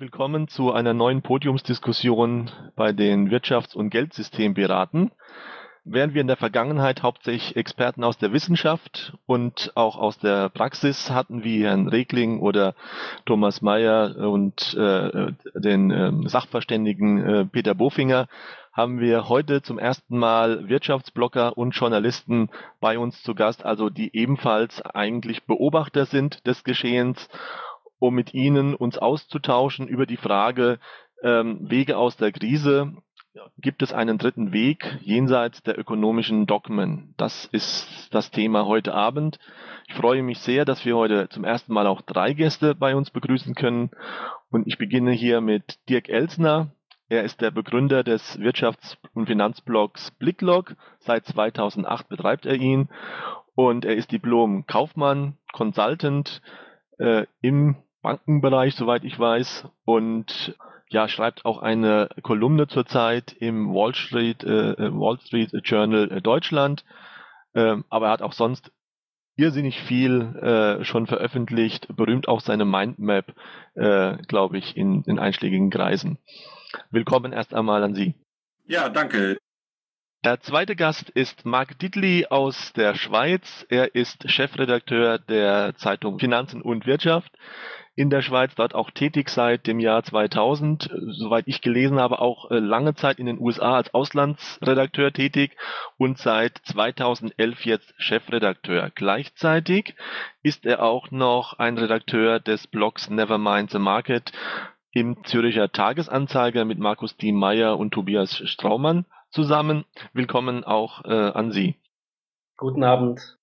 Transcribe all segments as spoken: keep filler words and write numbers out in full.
Willkommen zu einer neuen Podiumsdiskussion bei den Wirtschafts- und Geldsystemberaten. Während wir in der Vergangenheit hauptsächlich Experten aus der Wissenschaft und auch aus der Praxis hatten, wie Herrn Regling oder Thomas Mayer und äh, den äh, Sachverständigen äh, Peter Bofinger, haben wir heute zum ersten Mal Wirtschaftsblogger und Journalisten bei uns zu Gast, also die ebenfalls eigentlich Beobachter sind des Geschehens, um mit Ihnen uns auszutauschen über die Frage ähm, Wege aus der Krise. Gibt es einen dritten Weg jenseits der ökonomischen Dogmen? Das ist das Thema heute Abend. Ich freue mich sehr, dass wir heute zum ersten Mal auch drei Gäste bei uns begrüßen können. Und ich beginne hier mit Dirk Elsner. Er ist der Begründer des Wirtschafts- und Finanzblogs Blicklog. Seit zweitausendacht betreibt er ihn. Und er ist Diplom-Kaufmann, Consultant äh, im Bankenbereich, soweit ich weiß, und ja, schreibt auch eine Kolumne zurzeit im Wall Street, äh, Wall Street Journal äh, Deutschland, ähm, aber er hat auch sonst irrsinnig viel äh, schon veröffentlicht, berühmt auch seine Mindmap, äh, glaube ich, in, in einschlägigen Kreisen. Willkommen erst einmal an Sie. Ja, danke. Der zweite Gast ist Marc Dietli aus der Schweiz. Er ist Chefredakteur der Zeitung Finanzen und Wirtschaft in der Schweiz, dort auch tätig seit dem Jahr zweitausend, soweit ich gelesen habe, auch lange Zeit in den U S A als Auslandsredakteur tätig und seit zweitausendelf jetzt Chefredakteur. Gleichzeitig ist er auch noch ein Redakteur des Blogs Nevermind the Market im Zürcher Tagesanzeiger mit Markus Diemeyer und Tobias Straumann zusammen. Willkommen auch äh, an Sie. Guten Abend.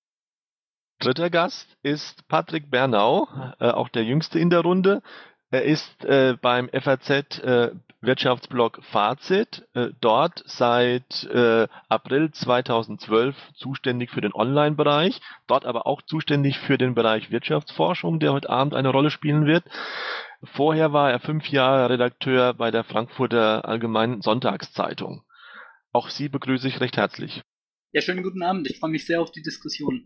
Dritter Gast ist Patrick Bernau, äh, auch der jüngste in der Runde. Er ist äh, beim F A Z äh, Wirtschaftsblog Fazit, äh, dort seit äh, April zweitausendzwölf zuständig für den Online-Bereich, dort aber auch zuständig für den Bereich Wirtschaftsforschung, der heute Abend eine Rolle spielen wird. Vorher war er fünf Jahre Redakteur bei der Frankfurter Allgemeinen Sonntagszeitung. Auch Sie begrüße ich recht herzlich. Ja, schönen guten Abend. Ich freue mich sehr auf die Diskussion.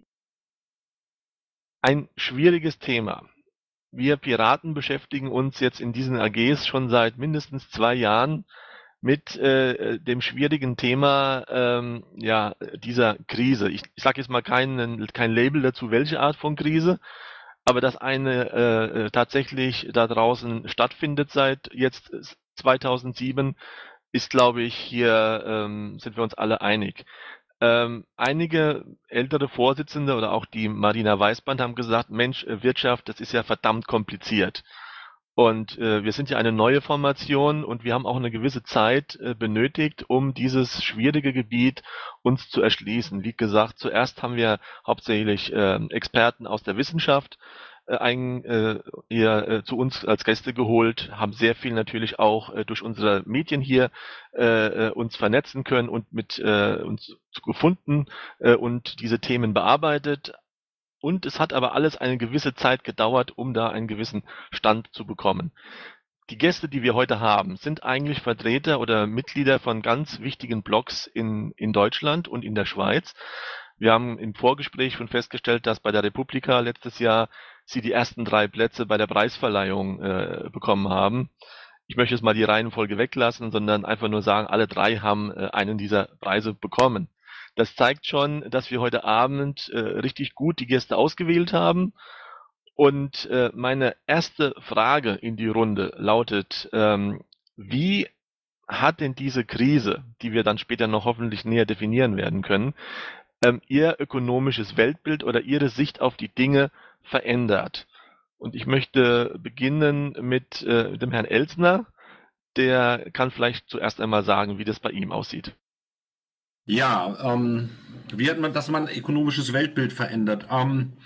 Ein schwieriges Thema. Wir Piraten beschäftigen uns jetzt in diesen A Gs schon seit mindestens zwei Jahren mit äh, dem schwierigen Thema ähm, ja, dieser Krise. Ich, ich sage jetzt mal kein, kein Label dazu, welche Art von Krise, aber dass eine äh, tatsächlich da draußen stattfindet seit jetzt zweitausendsieben, ist, glaube ich, hier ähm, sind wir uns alle einig. Ähm, einige ältere Vorsitzende oder auch die Marina Weißband haben gesagt, Mensch, Wirtschaft, das ist ja verdammt kompliziert. Und äh, wir sind ja eine neue Formation und wir haben auch eine gewisse Zeit äh, benötigt, um dieses schwierige Gebiet uns zu erschließen. Wie gesagt, zuerst haben wir hauptsächlich äh, Experten aus der Wissenschaft äh, ein, äh, hier, äh, zu uns als Gäste geholt, haben sehr viel natürlich auch äh, durch unsere Medien hier äh, uns vernetzen können und mit äh, uns gefunden äh, und diese Themen bearbeitet. Und es hat aber alles eine gewisse Zeit gedauert, um da einen gewissen Stand zu bekommen. Die Gäste, die wir heute haben, sind eigentlich Vertreter oder Mitglieder von ganz wichtigen Blogs in, in Deutschland und in der Schweiz. Wir haben im Vorgespräch schon festgestellt, dass bei der Republika letztes Jahr sie die ersten drei Plätze bei der Preisverleihung äh, bekommen haben. Ich möchte jetzt mal die Reihenfolge weglassen, sondern einfach nur sagen, alle drei haben äh, einen dieser Preise bekommen. Das zeigt schon, dass wir heute Abend äh, richtig gut die Gäste ausgewählt haben. Und äh, meine erste Frage in die Runde lautet, ähm, wie hat denn diese Krise, die wir dann später noch hoffentlich näher definieren werden können, ähm, Ihr ökonomisches Weltbild oder Ihre Sicht auf die Dinge verändert? Und ich möchte beginnen mit äh, dem Herrn Elsner. Der kann vielleicht zuerst einmal sagen, wie das bei ihm aussieht. Ja, ähm, wie hat man, dass man ein ökonomisches Weltbild verändert? Ähm,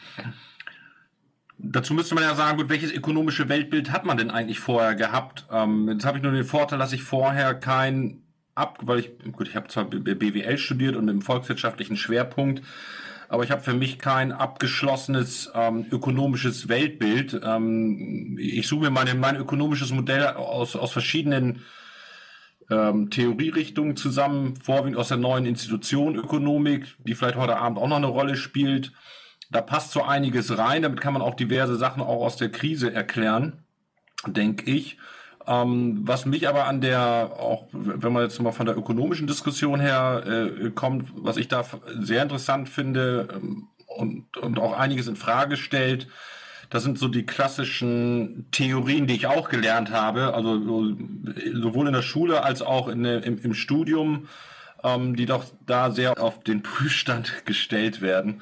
dazu müsste man ja sagen, gut, welches ökonomische Weltbild hat man denn eigentlich vorher gehabt? Ähm, jetzt habe ich nur den Vorteil, dass ich vorher kein ab, weil ich, gut, ich habe zwar B W L studiert und im volkswirtschaftlichen Schwerpunkt, aber ich habe für mich kein abgeschlossenes ähm, ökonomisches Weltbild. Ähm, ich suche mir meine, mein ökonomisches Modell aus, aus verschiedenen Ähm, Theorierichtungen zusammen, vorwiegend aus der neuen Institution Ökonomik, die vielleicht heute Abend auch noch eine Rolle spielt. Da passt so einiges rein, damit kann man auch diverse Sachen auch aus der Krise erklären. denke ich. Ähm, was mich aber an der, auch wenn man jetzt mal von der ökonomischen Diskussion her äh, kommt, was ich da sehr interessant finde ähm, und, und auch einiges in Frage stellt, das sind so die klassischen Theorien, die ich auch gelernt habe, also so, sowohl in der Schule als auch in, im, im Studium, ähm, die doch da sehr auf den Prüfstand gestellt werden.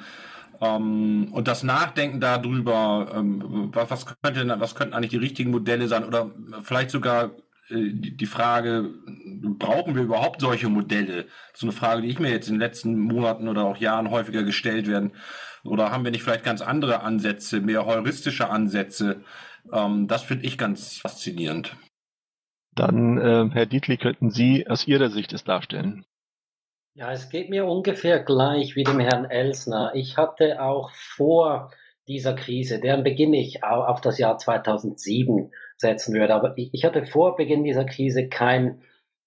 Ähm, und das Nachdenken darüber, ähm, was, was, könnte, was könnten eigentlich die richtigen Modelle sein oder vielleicht sogar äh, die, die Frage, brauchen wir überhaupt solche Modelle? So eine Frage, die ich mir jetzt in den letzten Monaten oder auch Jahren häufiger gestellt werden. Oder haben wir nicht vielleicht ganz andere Ansätze, mehr heuristische Ansätze? Ähm, das finde ich ganz faszinierend. Dann, äh, Herr Dietli, könnten Sie aus Ihrer Sicht es darstellen? Ja, es geht mir ungefähr gleich wie dem Herrn Elsner. Ich hatte auch vor dieser Krise, deren Beginn ich auf das Jahr zweitausendsieben setzen würde, aber ich hatte vor Beginn dieser Krise kein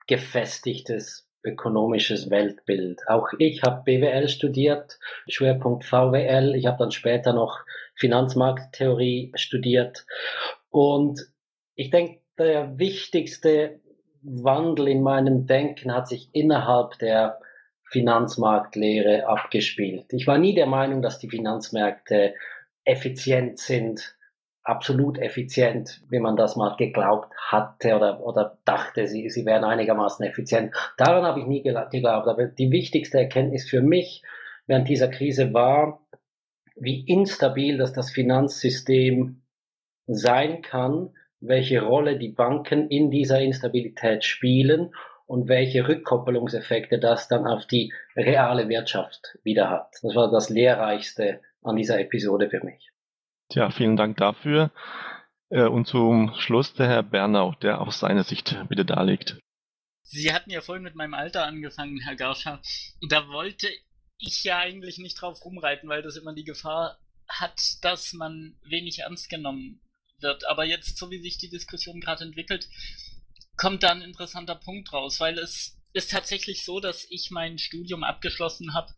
gefestigtes ökonomisches Weltbild. Auch ich habe B W L studiert, Schwerpunkt V W L. Ich habe dann später noch Finanzmarkttheorie studiert. Und ich denke, der wichtigste Wandel in meinem Denken hat sich innerhalb der Finanzmarktlehre abgespielt. Ich war nie der Meinung, dass die Finanzmärkte effizient sind, absolut effizient, wie man das mal geglaubt hatte oder, oder dachte, sie, sie wären einigermaßen effizient. Daran habe ich nie geglaubt. Aber die wichtigste Erkenntnis für mich während dieser Krise war, wie instabil das das Finanzsystem sein kann, welche Rolle die Banken in dieser Instabilität spielen und welche Rückkoppelungseffekte das dann auf die reale Wirtschaft wieder hat. Das war das Lehrreichste an dieser Episode für mich. Tja, vielen Dank dafür. Und zum Schluss der Herr Bernau, der auch seine Sicht bitte darlegt. Sie hatten ja vorhin mit meinem Alter angefangen, Herr Garscha. Da wollte ich ja eigentlich nicht drauf rumreiten, weil das immer die Gefahr hat, dass man wenig ernst genommen wird. Aber jetzt, so wie sich die Diskussion gerade entwickelt, kommt da ein interessanter Punkt raus, weil es ist tatsächlich so, dass ich mein Studium abgeschlossen habe,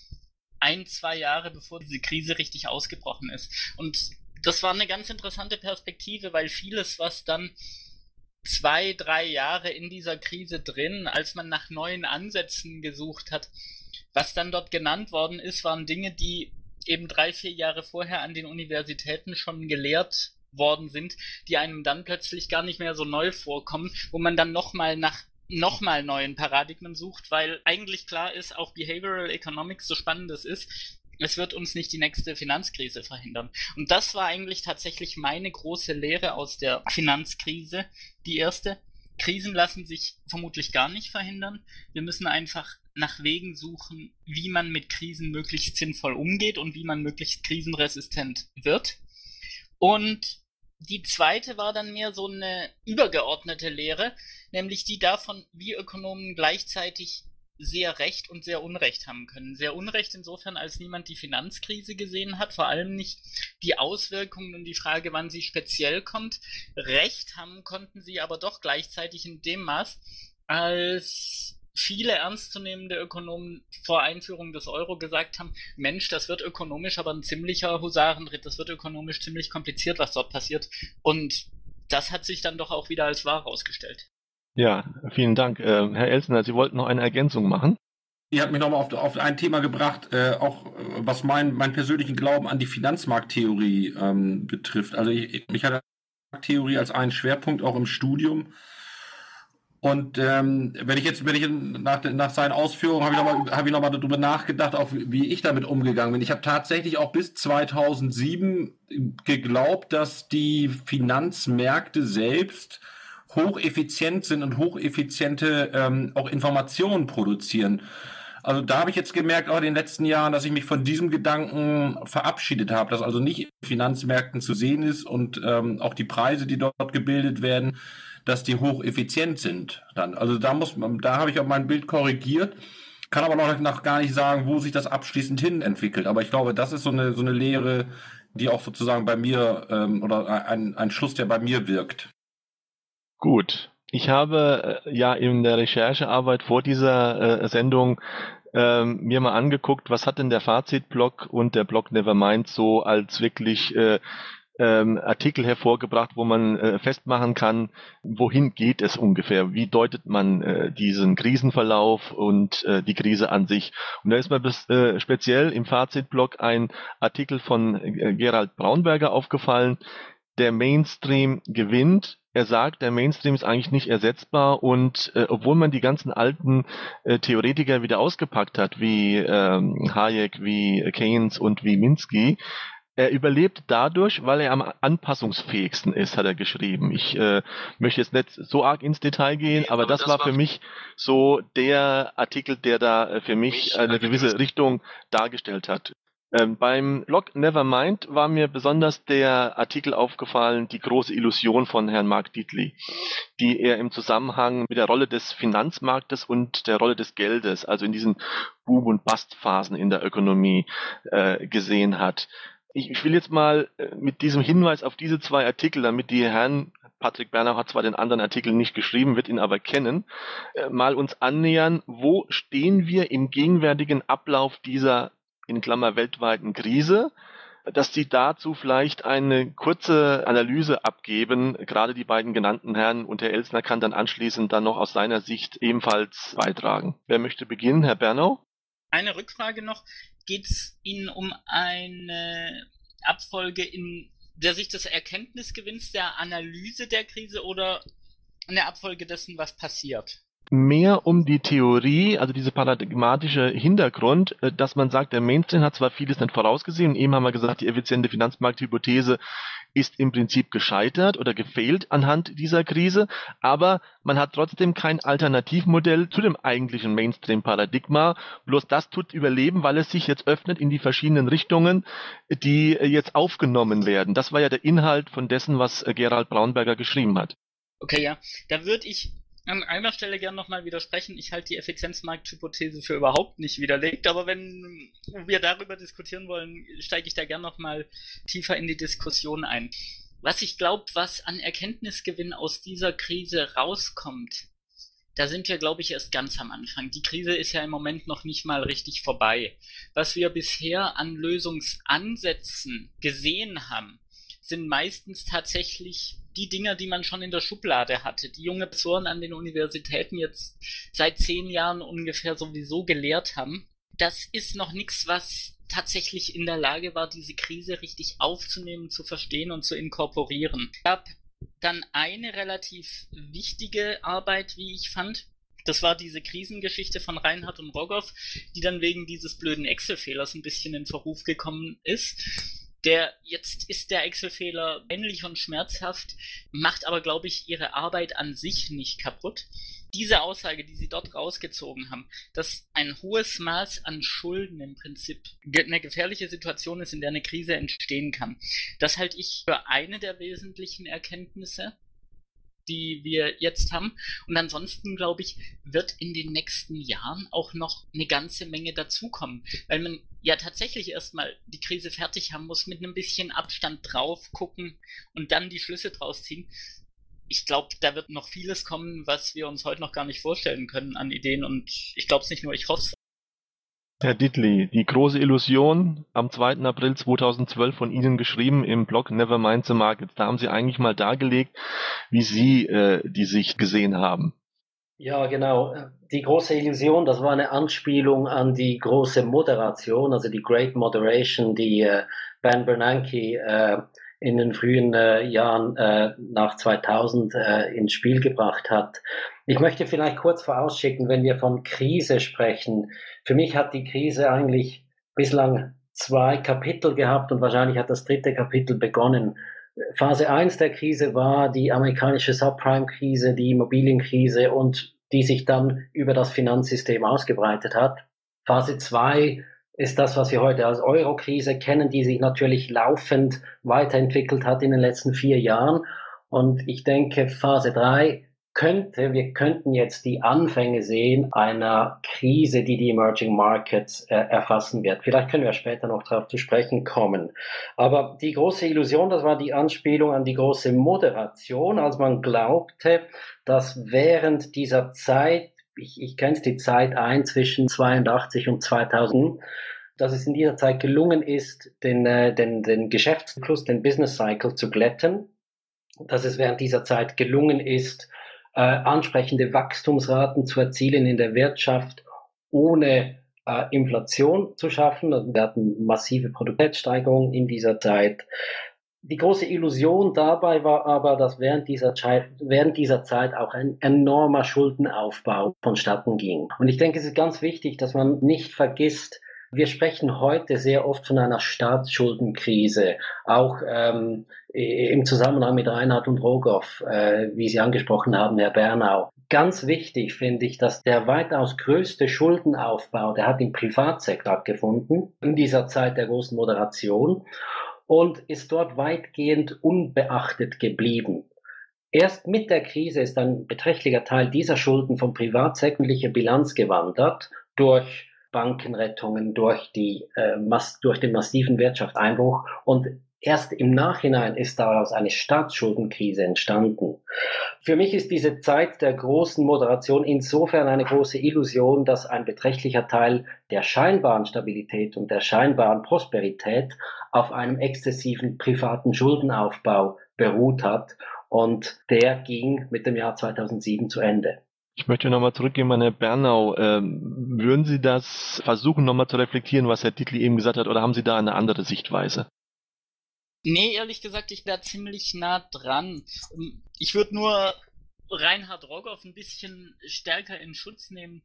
ein, zwei Jahre bevor diese Krise richtig ausgebrochen ist. Und das war eine ganz interessante Perspektive, weil vieles, was dann zwei, drei Jahre in dieser Krise drin, als man nach neuen Ansätzen gesucht hat, was dann dort genannt worden ist, waren Dinge, die eben drei, vier Jahre vorher an den Universitäten schon gelehrt worden sind, die einem dann plötzlich gar nicht mehr so neu vorkommen, wo man dann nochmal nach nochmal neuen Paradigmen sucht, weil eigentlich klar ist, auch Behavioral Economics, so spannend es ist, es wird uns nicht die nächste Finanzkrise verhindern. Und das war eigentlich tatsächlich meine große Lehre aus der Finanzkrise, die erste. Krisen lassen sich vermutlich gar nicht verhindern. Wir müssen einfach nach Wegen suchen, wie man mit Krisen möglichst sinnvoll umgeht und wie man möglichst krisenresistent wird. Und die zweite war dann mehr so eine übergeordnete Lehre, nämlich die davon, wie Ökonomen gleichzeitig sehr Recht und sehr Unrecht haben können. Sehr Unrecht insofern, als niemand die Finanzkrise gesehen hat, vor allem nicht die Auswirkungen und die Frage, wann sie speziell kommt. Recht haben konnten sie aber doch gleichzeitig in dem Maß, als viele ernstzunehmende Ökonomen vor Einführung des Euro gesagt haben, Mensch, das wird ökonomisch aber ein ziemlicher Husarenritt, das wird ökonomisch ziemlich kompliziert, was dort passiert. Und das hat sich dann doch auch wieder als wahr herausgestellt. Ja, vielen Dank. Äh, Herr Elsner, Sie wollten noch eine Ergänzung machen? Ihr habt mich nochmal auf, auf ein Thema gebracht, äh, auch was mein, meinen persönlichen Glauben an die Finanzmarkttheorie ähm, betrifft. Also ich, ich hatte Theorie als einen Schwerpunkt auch im Studium. Und ähm, wenn ich jetzt, wenn ich nach, nach seinen Ausführungen habe ich nochmal hab ich noch mal darüber nachgedacht, auch wie ich damit umgegangen bin. Ich habe tatsächlich auch bis zweitausendsieben geglaubt, dass die Finanzmärkte selbst hocheffizient sind und hocheffiziente ähm, auch Informationen produzieren. Also da habe ich jetzt gemerkt, auch in den letzten Jahren, dass ich mich von diesem Gedanken verabschiedet habe, dass also nicht in Finanzmärkten zu sehen ist und ähm, auch die Preise, die dort gebildet werden, dass die hocheffizient sind. Dann, also da muss man, da habe ich auch mein Bild korrigiert, kann aber noch, noch gar nicht sagen, wo sich das abschließend hin entwickelt. Aber ich glaube, das ist so eine so eine Lehre, die auch sozusagen bei mir ähm, oder ein, ein Schluss, der bei mir wirkt. Gut. Ich habe äh, ja in der Recherchearbeit vor dieser äh, Sendung ähm, mir mal angeguckt, was hat denn der Fazitblog und der Blog Nevermind so als wirklich äh, ähm, Artikel hervorgebracht, wo man äh, festmachen kann, wohin geht es ungefähr, wie deutet man äh, diesen Krisenverlauf und äh, die Krise an sich. Und da ist mir bis, äh, speziell im Fazitblog ein Artikel von äh, Gerald Braunberger aufgefallen, der Mainstream gewinnt. Er sagt, der Mainstream ist eigentlich nicht ersetzbar und äh, obwohl man die ganzen alten äh, Theoretiker wieder ausgepackt hat, wie ähm, Hayek, wie Keynes und wie Minsky, er überlebt dadurch, weil er am anpassungsfähigsten ist, hat er geschrieben. Ich äh, möchte jetzt nicht so arg ins Detail gehen, aber, aber das, das war für mich so der Artikel, der da äh, für mich eine gewisse Richtung dargestellt hat. Ähm, beim Blog Nevermind war mir besonders der Artikel aufgefallen, die große Illusion von Herrn Mark Dietly, die er im Zusammenhang mit der Rolle des Finanzmarktes und der Rolle des Geldes, also in diesen Boom- und Bust-Phasen in der Ökonomie äh, gesehen hat. Ich will jetzt mal mit diesem Hinweis auf diese zwei Artikel, damit die Herren, Patrick Bernau hat zwar den anderen Artikel nicht geschrieben, wird ihn aber kennen, mal uns annähern, wo stehen wir im gegenwärtigen Ablauf dieser, in Klammer, weltweiten Krise, dass Sie dazu vielleicht eine kurze Analyse abgeben. Gerade die beiden genannten Herren und Herr Elsner kann dann anschließend dann noch aus seiner Sicht ebenfalls beitragen. Wer möchte beginnen? Herr Bernau? Eine Rückfrage noch. Geht es Ihnen um eine Abfolge in der Sicht des Erkenntnisgewinns, der Analyse der Krise oder eine Abfolge dessen, was passiert? Mehr um die Theorie, also diese paradigmatische Hintergrund, dass man sagt, der Mainstream hat zwar vieles nicht vorausgesehen, eben haben wir gesagt, die effiziente Finanzmarkthypothese ist im Prinzip gescheitert oder gefehlt anhand dieser Krise, aber man hat trotzdem kein Alternativmodell zu dem eigentlichen Mainstream-Paradigma, bloß das tut überleben, weil es sich jetzt öffnet in die verschiedenen Richtungen, die jetzt aufgenommen werden. Das war ja der Inhalt von dessen, was Gerald Braunberger geschrieben hat. Okay, ja, da würde ich an einer Stelle gerne nochmal widersprechen. Ich halte die Effizienzmarkthypothese für überhaupt nicht widerlegt, aber wenn wir darüber diskutieren wollen, steige ich da gerne nochmal tiefer in die Diskussion ein. Was ich glaube, was an Erkenntnisgewinn aus dieser Krise rauskommt, da sind wir, glaube ich, erst ganz am Anfang. Die Krise ist ja im Moment noch nicht mal richtig vorbei. Was wir bisher an Lösungsansätzen gesehen haben, sind meistens tatsächlich die Dinger, die man schon in der Schublade hatte, die junge Professoren an den Universitäten jetzt seit zehn Jahren ungefähr sowieso gelehrt haben. Das ist noch nichts, was tatsächlich in der Lage war, diese Krise richtig aufzunehmen, zu verstehen und zu inkorporieren. Es gab dann eine relativ wichtige Arbeit, wie ich fand. Das war diese Krisengeschichte von Reinhardt und Rogoff, die dann wegen dieses blöden Excel-Fehlers ein bisschen in Verruf gekommen ist. Der, jetzt ist der Excel-Fehler ähnlich und schmerzhaft, macht aber, glaube ich, ihre Arbeit an sich nicht kaputt. Diese Aussage, die sie dort rausgezogen haben, dass ein hohes Maß an Schulden im Prinzip eine gefährliche Situation ist, in der eine Krise entstehen kann, das halte ich für eine der wesentlichen Erkenntnisse, die wir jetzt haben. Und ansonsten, glaube ich, wird in den nächsten Jahren auch noch eine ganze Menge dazukommen, weil man ja tatsächlich erstmal die Krise fertig haben muss, mit einem bisschen Abstand drauf gucken und dann die Schlüsse draus ziehen. Ich glaube, da wird noch vieles kommen, was wir uns heute noch gar nicht vorstellen können an Ideen, und ich glaube es nicht nur, ich hoffe es. Herr Dietly, die große Illusion, am zweiten April zweitausendzwölf von Ihnen geschrieben im Blog Nevermind the Markets. Da haben Sie eigentlich mal dargelegt, wie Sie äh, die Sicht gesehen haben. Ja, genau. Die große Illusion, das war eine Anspielung an die große Moderation, also die Great Moderation, die äh, Ben Bernanke äh, in den frühen äh, Jahren äh, nach zweitausend äh, ins Spiel gebracht hat. Ich möchte vielleicht kurz vorausschicken, wenn wir von Krise sprechen. Für mich hat die Krise eigentlich bislang zwei Kapitel gehabt und wahrscheinlich hat das dritte Kapitel begonnen. Phase eins der Krise war die amerikanische Subprime-Krise, die Immobilienkrise, und die sich dann über das Finanzsystem ausgebreitet hat. Phase zwei ist das, was wir heute als Euro-Krise kennen, die sich natürlich laufend weiterentwickelt hat in den letzten vier Jahren. Und ich denke, Phase drei könnte, wir könnten jetzt die Anfänge sehen einer Krise, die die Emerging Markets äh, erfassen wird. Vielleicht können wir später noch darauf zu sprechen kommen. Aber die große Illusion, das war die Anspielung an die große Moderation, als man glaubte, dass während dieser Zeit, ich, ich grenze die Zeit ein zwischen zweiundachtzig und zweitausend, dass es in dieser Zeit gelungen ist, den, äh, den, den Geschäftszyklus, den Business Cycle zu glätten, dass es während dieser Zeit gelungen ist, äh, ansprechende Wachstumsraten zu erzielen in der Wirtschaft, ohne äh, Inflation zu schaffen. Also wir hatten massive Produktivitätssteigerungen in dieser Zeit. Die große Illusion dabei war aber, dass während dieser, während dieser Zeit auch ein enormer Schuldenaufbau vonstatten ging. Und ich denke, es ist ganz wichtig, dass man nicht vergisst, wir sprechen heute sehr oft von einer Staatsschuldenkrise, auch ähm, im Zusammenhang mit Reinhard und Rogoff, äh, wie Sie angesprochen haben, Herr Bernau. Ganz wichtig finde ich, dass der weitaus größte Schuldenaufbau, der hat im Privatsektor stattgefunden, in dieser Zeit der großen Moderation, und ist dort weitgehend unbeachtet geblieben. Erst mit der Krise ist ein beträchtlicher Teil dieser Schulden vom Privatsektor in die Bilanz gewandert, durch Bankenrettungen, durch, die, äh, mass- durch den massiven Wirtschaftseinbruch, und erst im Nachhinein ist daraus eine Staatsschuldenkrise entstanden. Für mich ist diese Zeit der großen Moderation insofern eine große Illusion, dass ein beträchtlicher Teil der scheinbaren Stabilität und der scheinbaren Prosperität auf einem exzessiven privaten Schuldenaufbau beruht hat, und der ging mit dem Jahr zweitausendsieben zu Ende. Ich möchte nochmal zurückgehen an Herrn Bernau. Ähm, würden Sie das versuchen, nochmal zu reflektieren, was Herr Dietl eben gesagt hat, oder haben Sie da eine andere Sichtweise? Nee, ehrlich gesagt, ich wäre ziemlich nah dran. Ich würde nur Reinhard Rogoff ein bisschen stärker in Schutz nehmen.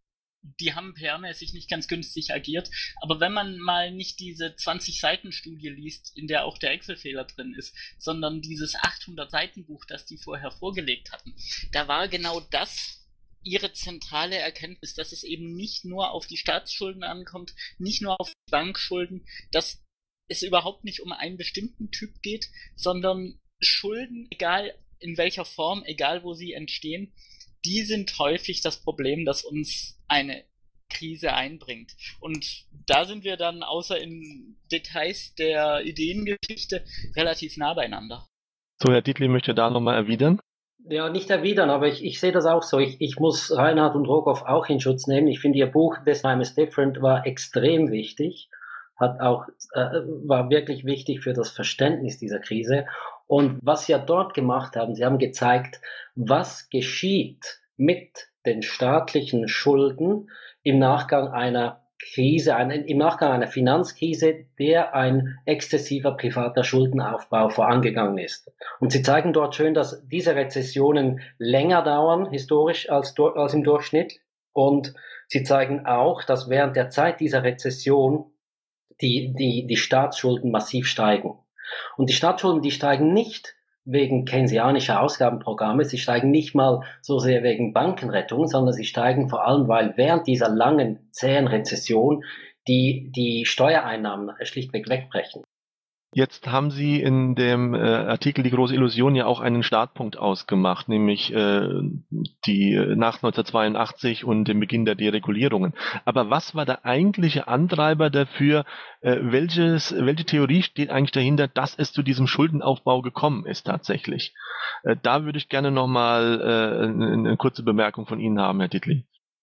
Die haben P R-mäßig nicht ganz günstig agiert, aber wenn man mal nicht diese zwanzig-Seiten-Studie liest, in der auch der Excel-Fehler drin ist, sondern dieses achthundert-Seiten-Buch, das die vorher vorgelegt hatten, da war genau das ihre zentrale Erkenntnis, dass es eben nicht nur auf die Staatsschulden ankommt, nicht nur auf die Bankschulden, dass es überhaupt nicht um einen bestimmten Typ geht, sondern Schulden, egal in welcher Form, egal wo sie entstehen, die sind häufig das Problem, das uns eine Krise einbringt. Und da sind wir dann außer in Details der Ideengeschichte relativ nah beieinander. So, Herr Dietl möchte da nochmal erwidern. Ja, nicht erwidern, aber ich, ich sehe das auch so. Ich, ich muss Reinhard und Rogoff auch in Schutz nehmen. Ich finde, ihr Buch This Time is Different war extrem wichtig, hat auch, äh, war wirklich wichtig für das Verständnis dieser Krise. Und was sie ja dort gemacht haben, sie haben gezeigt, was geschieht mit den staatlichen Schulden im Nachgang einer Krise, ein, im Nachgang einer Finanzkrise, der ein exzessiver privater Schuldenaufbau vorangegangen ist. Und sie zeigen dort schön, dass diese Rezessionen länger dauern, historisch, als, als im Durchschnitt. Und sie zeigen auch, dass während der Zeit dieser Rezession die, die, die Staatsschulden massiv steigen. Und die Staatsschulden, die steigen nicht wegen keynesianischer Ausgabenprogramme, sie steigen nicht mal so sehr wegen Bankenrettung, sondern sie steigen vor allem, weil während dieser langen, zähen Rezession die, die Steuereinnahmen schlichtweg wegbrechen. Jetzt haben Sie in dem äh, Artikel Die große Illusion ja auch einen Startpunkt ausgemacht, nämlich äh, die nach neunzehnhundertzweiundachtzig und den Beginn der Deregulierungen. Aber was war der eigentliche Antreiber dafür? Äh, welches, welche Theorie steht eigentlich dahinter, dass es zu diesem Schuldenaufbau gekommen ist tatsächlich? Äh, da würde ich gerne nochmal äh, eine, eine kurze Bemerkung von Ihnen haben, Herr Dietl.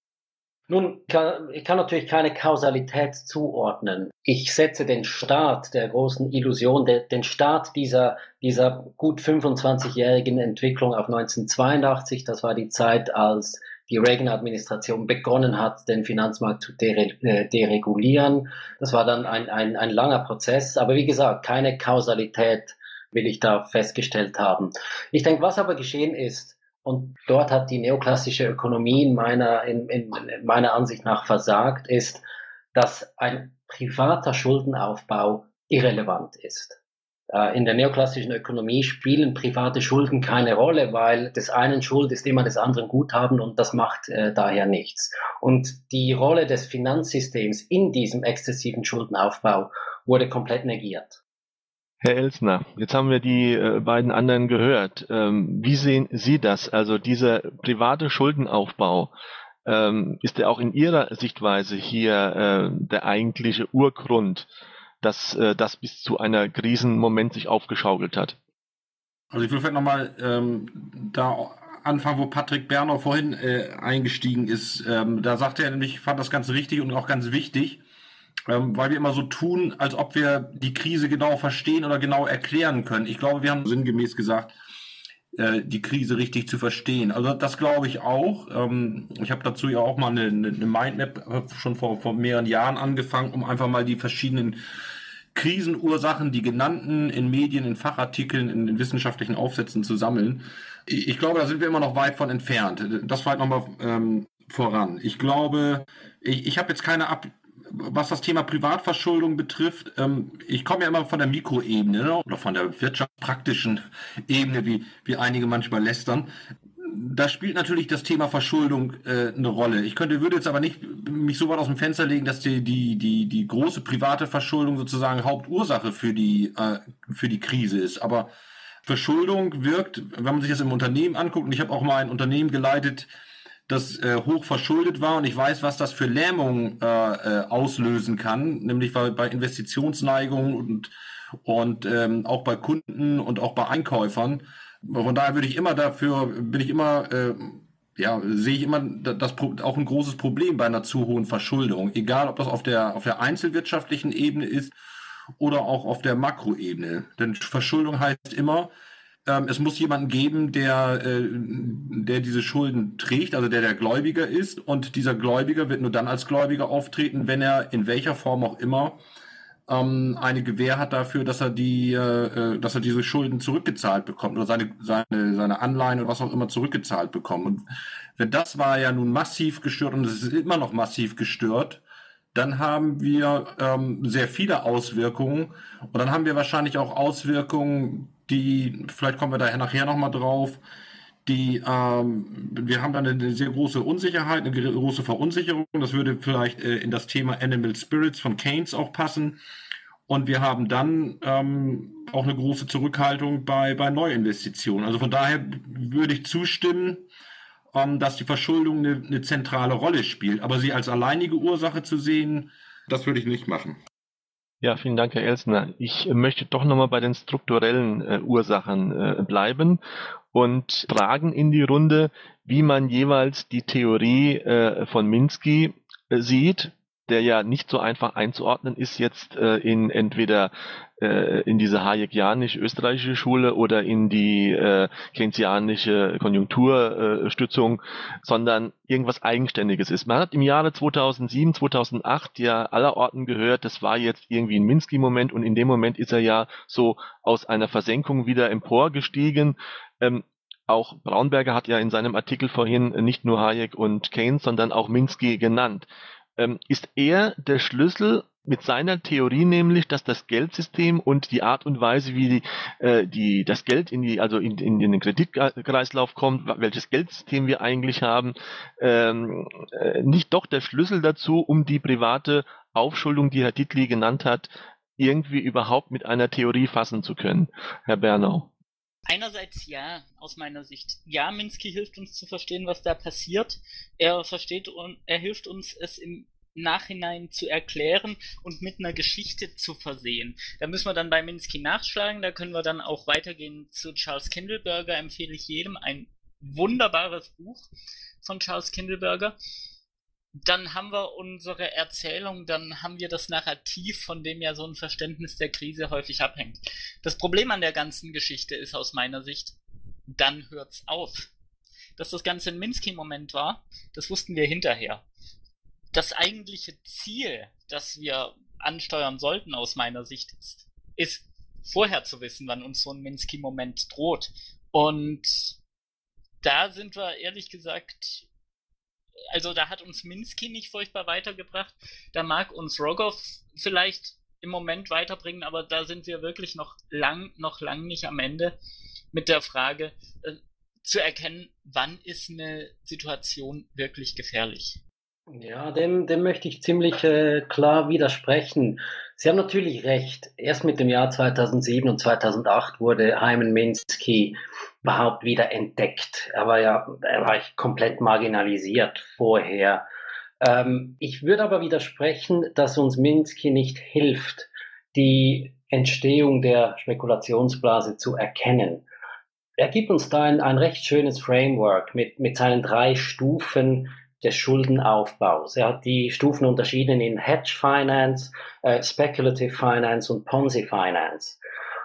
Nun, ich kann natürlich keine Kausalität zuordnen. Ich setze den Start der großen Illusion, den Start dieser, dieser gut fünfundzwanzigjährigen Entwicklung auf neunzehnhundertzweiundachtzig. Das war die Zeit, als die Reagan-Administration begonnen hat, den Finanzmarkt zu deregulieren. Das war dann ein, ein, ein langer Prozess. Aber wie gesagt, keine Kausalität will ich da festgestellt haben. Ich denke, was aber geschehen ist, und dort hat die neoklassische Ökonomie in meiner, in, in, in meiner Ansicht nach versagt, ist, dass ein privater Schuldenaufbau irrelevant ist. Äh, in der neoklassischen Ökonomie spielen private Schulden keine Rolle, weil des einen Schuld ist immer des anderen Guthaben und das macht äh, daher nichts. Und die Rolle des Finanzsystems in diesem exzessiven Schuldenaufbau wurde komplett negiert. Herr Elsner, jetzt haben wir die äh, beiden anderen gehört. Ähm, wie sehen Sie das? Also dieser private Schuldenaufbau, ähm, ist der auch in Ihrer Sichtweise hier äh, der eigentliche Urgrund, dass äh, das bis zu einer Krisenmoment sich aufgeschaukelt hat? Also ich will vielleicht nochmal ähm, da anfangen, wo Patrick Bernau vorhin äh, eingestiegen ist. Ähm, da sagte er nämlich, ich fand das ganz richtig und auch ganz wichtig, ähm, weil wir immer so tun, als ob wir die Krise genau verstehen oder genau erklären können. Ich glaube, wir haben sinngemäß gesagt, äh, die Krise richtig zu verstehen. Also das glaube ich auch. Ähm, ich habe dazu ja auch mal eine, eine Mindmap schon vor, vor mehreren Jahren angefangen, um einfach mal die verschiedenen Krisenursachen, die genannten, in Medien, in Fachartikeln, in den wissenschaftlichen Aufsätzen zu sammeln. Ich, ich glaube, da sind wir immer noch weit von entfernt. Das vielleicht nochmal ähm, voran. Ich glaube, ich, ich habe jetzt keine Ab was das Thema Privatverschuldung betrifft, ähm, ich komme ja immer von der Mikroebene, ne, oder von der wirtschaftspraktischen Ebene, wie, wie einige manchmal lästern. Da spielt natürlich das Thema Verschuldung äh, eine Rolle. Ich könnte, würde jetzt aber nicht mich so weit aus dem Fenster legen, dass die, die, die, die große private Verschuldung sozusagen Hauptursache für die, äh, für die Krise ist. Aber Verschuldung wirkt, wenn man sich das im Unternehmen anguckt, und ich habe auch mal ein Unternehmen geleitet, das äh, hoch verschuldet war, und ich weiß, was das für Lähmung äh, äh, auslösen kann, nämlich bei, bei Investitionsneigung und, und ähm, auch bei Kunden und auch bei Einkäufern. Von daher würde ich immer dafür, bin ich immer, äh, ja, sehe ich immer das, auch ein großes Problem bei einer zu hohen Verschuldung, egal ob das auf der, auf der einzelwirtschaftlichen Ebene ist oder auch auf der Makroebene. Denn Verschuldung heißt immer, ähm, es muss jemanden geben, der, äh, der diese Schulden trägt, also der der Gläubiger ist, und dieser Gläubiger wird nur dann als Gläubiger auftreten, wenn er in welcher Form auch immer ähm, eine Gewähr hat dafür, dass er die, äh, dass er diese Schulden zurückgezahlt bekommt oder seine, seine, seine Anleihen oder was auch immer zurückgezahlt bekommt. Und wenn das war ja nun massiv gestört, und es ist immer noch massiv gestört, dann haben wir ähm, sehr viele Auswirkungen, und dann haben wir wahrscheinlich auch Auswirkungen, die, vielleicht kommen wir daher nachher nochmal drauf, die, ähm, wir haben dann eine sehr große Unsicherheit, eine große Verunsicherung. Das würde vielleicht äh, in das Thema Animal Spirits von Keynes auch passen. Und wir haben dann ähm, auch eine große Zurückhaltung bei, bei Neuinvestitionen. Also von daher würde ich zustimmen, ähm, dass die Verschuldung eine, eine zentrale Rolle spielt. Aber sie als alleinige Ursache zu sehen, das würde ich nicht machen. Ja, vielen Dank, Herr Elsner. Ich äh, möchte doch nochmal bei den strukturellen äh, Ursachen äh, bleiben und fragen in die Runde, wie man jeweils die Theorie äh, von Minsky äh, sieht, der ja nicht so einfach einzuordnen ist jetzt äh, in entweder äh, in diese hayekianisch-österreichische Schule oder in die äh, keynesianische Konjunkturstützung, äh, sondern irgendwas Eigenständiges ist. Man hat im Jahre zweitausendsieben, zweitausendacht ja allerorten gehört, das war jetzt irgendwie ein Minsky-Moment, und in dem Moment ist er ja so aus einer Versenkung wieder emporgestiegen. Ähm, auch Braunberger hat ja in seinem Artikel vorhin nicht nur Hayek und Keynes, sondern auch Minsky genannt. Ähm, ist er der Schlüssel mit seiner Theorie, nämlich, dass das Geldsystem und die Art und Weise, wie die, äh, die das Geld in die, also in, in den Kreditkreislauf kommt, welches Geldsystem wir eigentlich haben, ähm, äh, nicht doch der Schlüssel dazu, um die private Aufschuldung, die Herr Dietli genannt hat, irgendwie überhaupt mit einer Theorie fassen zu können, Herr Bernau? Einerseits ja, aus meiner Sicht. Ja, Minsky hilft uns zu verstehen, was da passiert. Er versteht und er hilft uns, es im Nachhinein zu erklären und mit einer Geschichte zu versehen. Da müssen wir dann bei Minsky nachschlagen, da können wir dann auch weitergehen zu Charles Kindleberger, empfehle ich jedem, ein wunderbares Buch von Charles Kindleberger. Dann haben wir unsere Erzählung, dann haben wir das Narrativ, von dem ja so ein Verständnis der Krise häufig abhängt. Das Problem an der ganzen Geschichte ist aus meiner Sicht, dann hört's auf. Dass das Ganze ein Minsky-Moment war, das wussten wir hinterher. Das eigentliche Ziel, das wir ansteuern sollten aus meiner Sicht, ist, ist vorher zu wissen, wann uns so ein Minsky-Moment droht. Und da sind wir ehrlich gesagt... Also da hat uns Minsky nicht furchtbar weitergebracht, da mag uns Rogoff vielleicht im Moment weiterbringen, aber da sind wir wirklich noch lang, noch lang nicht am Ende mit der Frage äh, zu erkennen, wann ist eine Situation wirklich gefährlich. Ja, dem, dem möchte ich ziemlich äh, klar widersprechen. Sie haben natürlich recht. Erst mit dem Jahr zweitausendsieben und zweitausendacht wurde Hyman Minsky überhaupt wieder entdeckt. Er war ja, er war komplett marginalisiert vorher. Ähm, ich würde aber widersprechen, dass uns Minsky nicht hilft, die Entstehung der Spekulationsblase zu erkennen. Er gibt uns da ein, ein recht schönes Framework mit, mit seinen drei Stufen des Schuldenaufbaus. Er hat die Stufen unterschieden in Hedge Finance, äh, Speculative Finance und Ponzi Finance.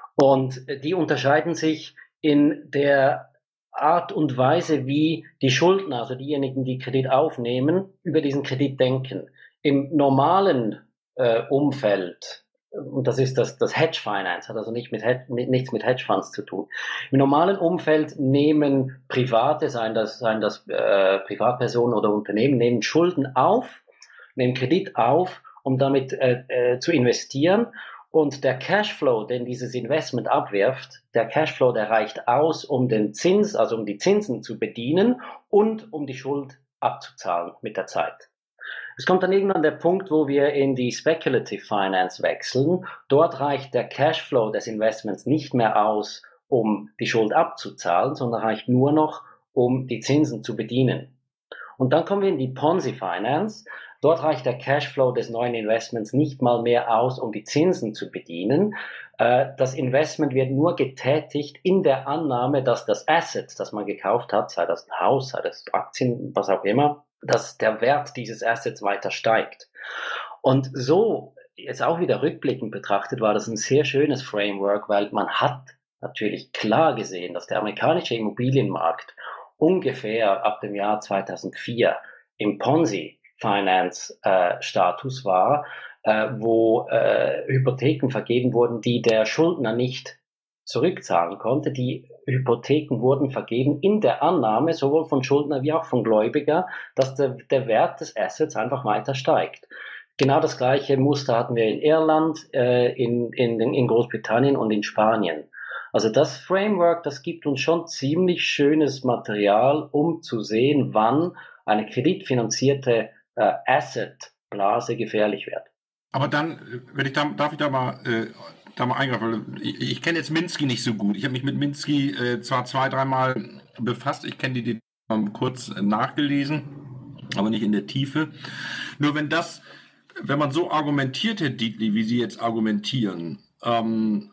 Und die unterscheiden sich in der Art und Weise, wie die Schuldner, also diejenigen, die Kredit aufnehmen, über diesen Kredit denken. Im normalen äh, Umfeld, und das ist das, das Hedge Finance, hat also nicht mit Hedge, nichts mit Hedgefonds zu tun. Im normalen Umfeld nehmen Private, seien das, seien das äh, Privatpersonen oder Unternehmen, nehmen Schulden auf, nehmen Kredit auf, um damit äh, äh, zu investieren. Und der Cashflow, den dieses Investment abwirft, der Cashflow, der reicht aus, um den Zins, also um die Zinsen zu bedienen und um die Schuld abzuzahlen mit der Zeit. Es kommt dann irgendwann der Punkt, wo wir in die Speculative Finance wechseln. Dort reicht der Cashflow des Investments nicht mehr aus, um die Schuld abzuzahlen, sondern reicht nur noch, um die Zinsen zu bedienen. Und dann kommen wir in die Ponzi Finance. Dort reicht der Cashflow des neuen Investments nicht mal mehr aus, um die Zinsen zu bedienen. Das Investment wird nur getätigt in der Annahme, dass das Asset, das man gekauft hat, sei das ein Haus, sei das Aktien, was auch immer, dass der Wert dieses Assets weiter steigt. Und so, jetzt auch wieder rückblickend betrachtet, war das ein sehr schönes Framework, weil man hat natürlich klar gesehen, dass der amerikanische Immobilienmarkt ungefähr ab dem Jahr zweitausendvier im Ponzi-Finance-Status äh, war, äh, wo äh, Hypotheken vergeben wurden, die der Schuldner nicht zurückzahlen konnte. Die Hypotheken wurden vergeben in der Annahme, sowohl von Schuldner wie auch von Gläubiger, dass der, der Wert des Assets einfach weiter steigt. Genau das gleiche Muster hatten wir in Irland, äh, in, in, in Großbritannien und in Spanien. Also das Framework, das gibt uns schon ziemlich schönes Material, um zu sehen, wann eine kreditfinanzierte äh, Assetblase gefährlich wird. Aber dann, wenn ich da, darf ich da mal, äh, da mal eingreifen, ich, ich kenne jetzt Minsky nicht so gut. Ich habe mich mit Minsky äh, zwar zwei, dreimal befasst, ich kenne die, die ähm, kurz nachgelesen, aber nicht in der Tiefe. Nur wenn das, wenn man so argumentiert, Herr Dietli, wie Sie jetzt argumentieren, ähm,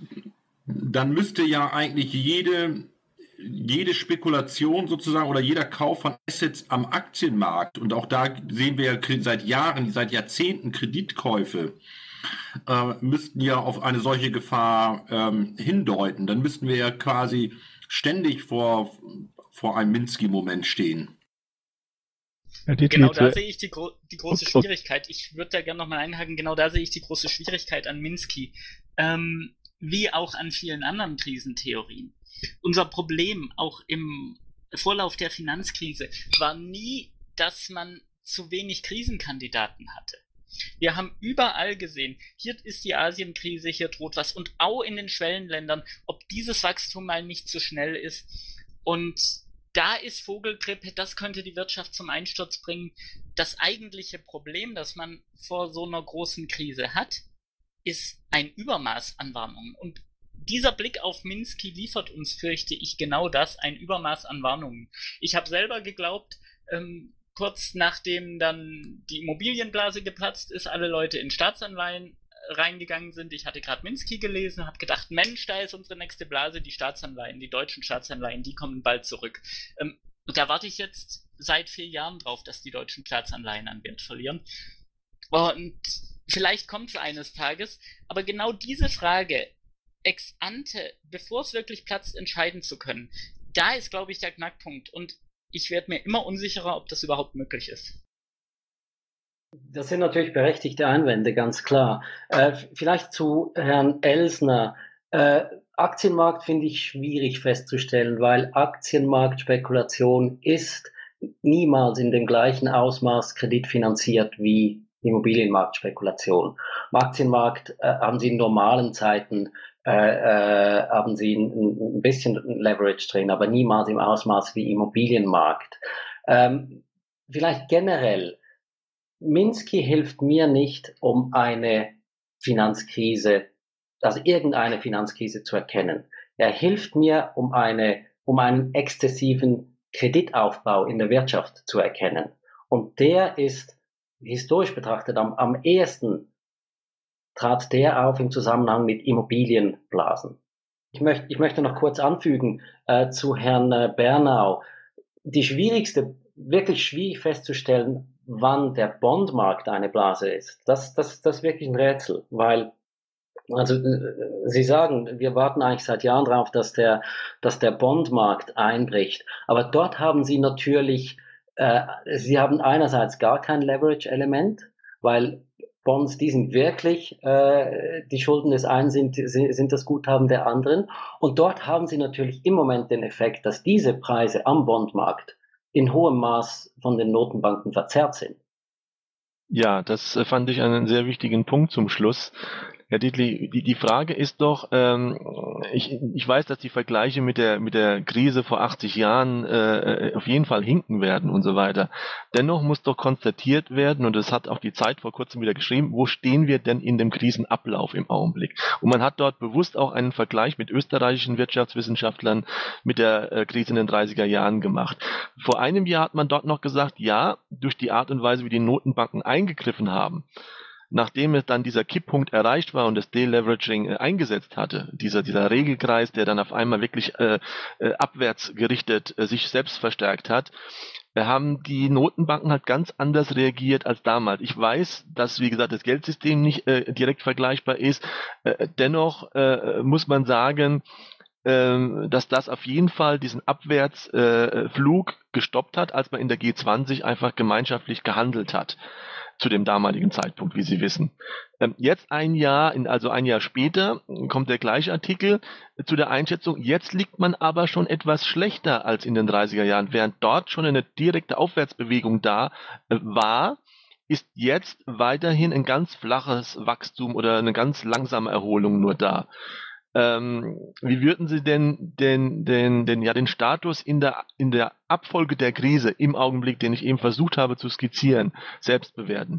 dann müsste ja eigentlich jede, jede Spekulation sozusagen oder jeder Kauf von Assets am Aktienmarkt, und auch da sehen wir ja seit Jahren, seit Jahrzehnten Kreditkäufe, äh, müssten ja auf eine solche Gefahr ähm, hindeuten. Dann müssten wir ja quasi ständig vor, vor einem Minsky-Moment stehen. Genau da sehe ich die, gro die große Schwierigkeit. Ich würde da gerne nochmal einhaken. Genau da sehe ich die große Schwierigkeit an Minsky. Ähm, wie auch an vielen anderen Krisentheorien. Unser Problem auch im Vorlauf der Finanzkrise war nie, dass man zu wenig Krisenkandidaten hatte. Wir haben überall gesehen, hier ist die Asienkrise, hier droht was, und auch in den Schwellenländern, ob dieses Wachstum mal nicht zu schnell ist. Und da ist Vogelgrippe, das könnte die Wirtschaft zum Einsturz bringen. Das eigentliche Problem, das man vor so einer großen Krise hat, ist ein Übermaß an Warnungen. Und dieser Blick auf Minsky liefert uns, fürchte ich, genau das, ein Übermaß an Warnungen. Ich habe selber geglaubt, ähm, kurz nachdem dann die Immobilienblase geplatzt ist, alle Leute in Staatsanleihen reingegangen sind. Ich hatte gerade Minsky gelesen, habe gedacht, Mensch, da ist unsere nächste Blase, die Staatsanleihen, die deutschen Staatsanleihen, die kommen bald zurück. Ähm, da warte ich jetzt seit vier Jahren drauf, dass die deutschen Staatsanleihen an Wert verlieren. Und vielleicht kommt es eines Tages, aber genau diese Frage, ex ante, bevor es wirklich platzt, entscheiden zu können, da ist, glaube ich, der Knackpunkt. Und ich werde mir immer unsicherer, ob das überhaupt möglich ist. Das sind natürlich berechtigte Einwände, ganz klar. Äh, vielleicht zu Herrn Elsner. Äh, Aktienmarkt finde ich schwierig festzustellen, weil Aktienmarktspekulation ist niemals in dem gleichen Ausmaß kreditfinanziert wie Immobilienmarktspekulation. Im Aktienmarkt äh, haben Sie in normalen Zeiten äh, äh, haben Sie ein, ein bisschen Leverage drin, aber niemals im Ausmaß wie Immobilienmarkt. Ähm, vielleicht generell, Minsky hilft mir nicht, um eine Finanzkrise, also irgendeine Finanzkrise zu erkennen. Er hilft mir, um eine, um einen exzessiven Kreditaufbau in der Wirtschaft zu erkennen. Und der ist historisch betrachtet am, am ehesten trat der auf im Zusammenhang mit Immobilienblasen. Ich möchte, ich möchte noch kurz anfügen äh, zu Herrn äh, Bernau. Die schwierigste wirklich schwierig festzustellen, wann der Bondmarkt eine Blase ist. Das, das, das ist wirklich ein Rätsel, weil, also Sie sagen, wir warten eigentlich seit Jahren darauf, dass der, dass der Bondmarkt einbricht. Aber dort haben Sie natürlich, äh, Sie haben einerseits gar kein Leverage-Element, weil Bonds, die sind wirklich, äh, die Schulden des einen sind, sind das Guthaben der anderen. Und dort haben Sie natürlich im Moment den Effekt, dass diese Preise am Bondmarkt in hohem Maß von den Notenbanken verzerrt sind. Ja, das äh, fand ich einen sehr wichtigen Punkt zum Schluss. Herr Dietli, die, die Frage ist doch, ähm, ich, ich weiß, dass die Vergleiche mit der, mit der Krise vor achtzig Jahren äh, auf jeden Fall hinken werden und so weiter. Dennoch muss doch konstatiert werden, und das hat auch die Zeit vor kurzem wieder geschrieben, wo stehen wir denn in dem Krisenablauf im Augenblick? Und man hat dort bewusst auch einen Vergleich mit österreichischen Wirtschaftswissenschaftlern mit der äh, Krise in den dreißiger Jahren gemacht. Vor einem Jahr hat man dort noch gesagt, ja, durch die Art und Weise, wie die Notenbanken eingegriffen haben, nachdem es dann dieser Kipppunkt erreicht war und das Deleveraging äh, eingesetzt hatte, dieser, dieser Regelkreis, der dann auf einmal wirklich äh, äh, abwärts gerichtet äh, sich selbst verstärkt hat, äh, haben die Notenbanken halt ganz anders reagiert als damals. Ich weiß, dass, wie gesagt, das Geldsystem nicht äh, direkt vergleichbar ist. Äh, dennoch äh, muss man sagen, äh, dass das auf jeden Fall diesen Abwärtsflug äh, gestoppt hat, als man in der G zwanzig einfach gemeinschaftlich gehandelt hat. Zu dem damaligen Zeitpunkt, wie Sie wissen. Ähm, jetzt ein Jahr, in, also ein Jahr später, kommt der gleiche Artikel zu der Einschätzung, jetzt liegt man aber schon etwas schlechter als in den dreißiger Jahren. Während dort schon eine direkte Aufwärtsbewegung da äh, war, ist jetzt weiterhin ein ganz flaches Wachstum oder eine ganz langsame Erholung nur da. Ähm, wie würden Sie denn den, den, den, ja, den Status in der, in der Abfolge der Krise im Augenblick, den ich eben versucht habe zu skizzieren, selbst bewerten?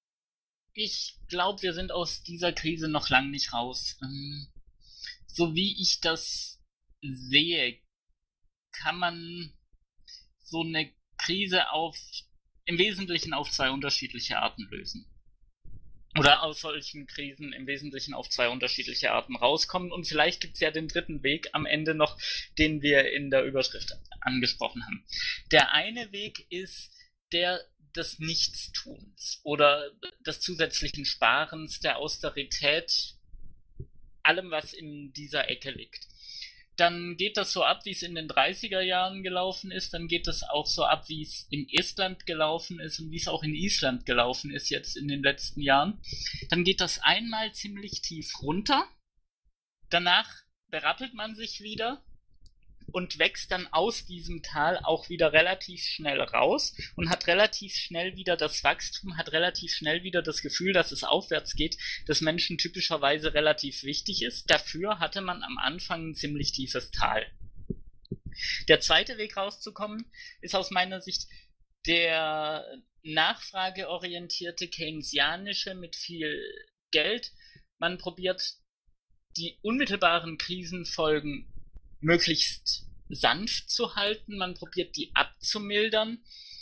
Ich glaube, wir sind aus dieser Krise noch lang nicht raus. Ähm, so wie ich das sehe, kann man so eine Krise auf, im Wesentlichen auf zwei unterschiedliche Arten lösen. Oder aus solchen Krisen im Wesentlichen auf zwei unterschiedliche Arten rauskommen. Und vielleicht gibt es ja den dritten Weg am Ende noch, den wir in der Überschrift angesprochen haben. Der eine Weg ist der des Nichtstuns oder des zusätzlichen Sparens, der Austerität, allem, was in dieser Ecke liegt. Dann geht das so ab, wie es in den dreißiger Jahren gelaufen ist, dann geht das auch so ab, wie es in Estland gelaufen ist und wie es auch in Island gelaufen ist jetzt in den letzten Jahren. Dann geht das einmal ziemlich tief runter, danach berappelt man sich wieder und wächst dann aus diesem Tal auch wieder relativ schnell raus und hat relativ schnell wieder das Wachstum, hat relativ schnell wieder das Gefühl, dass es aufwärts geht, das Menschen typischerweise relativ wichtig ist. Dafür hatte man am Anfang ein ziemlich tiefes Tal. Der zweite Weg rauszukommen ist aus meiner Sicht der nachfrageorientierte keynesianische mit viel Geld. Man probiert die unmittelbaren Krisenfolgen möglichst sanft zu halten, man probiert die abzumildern,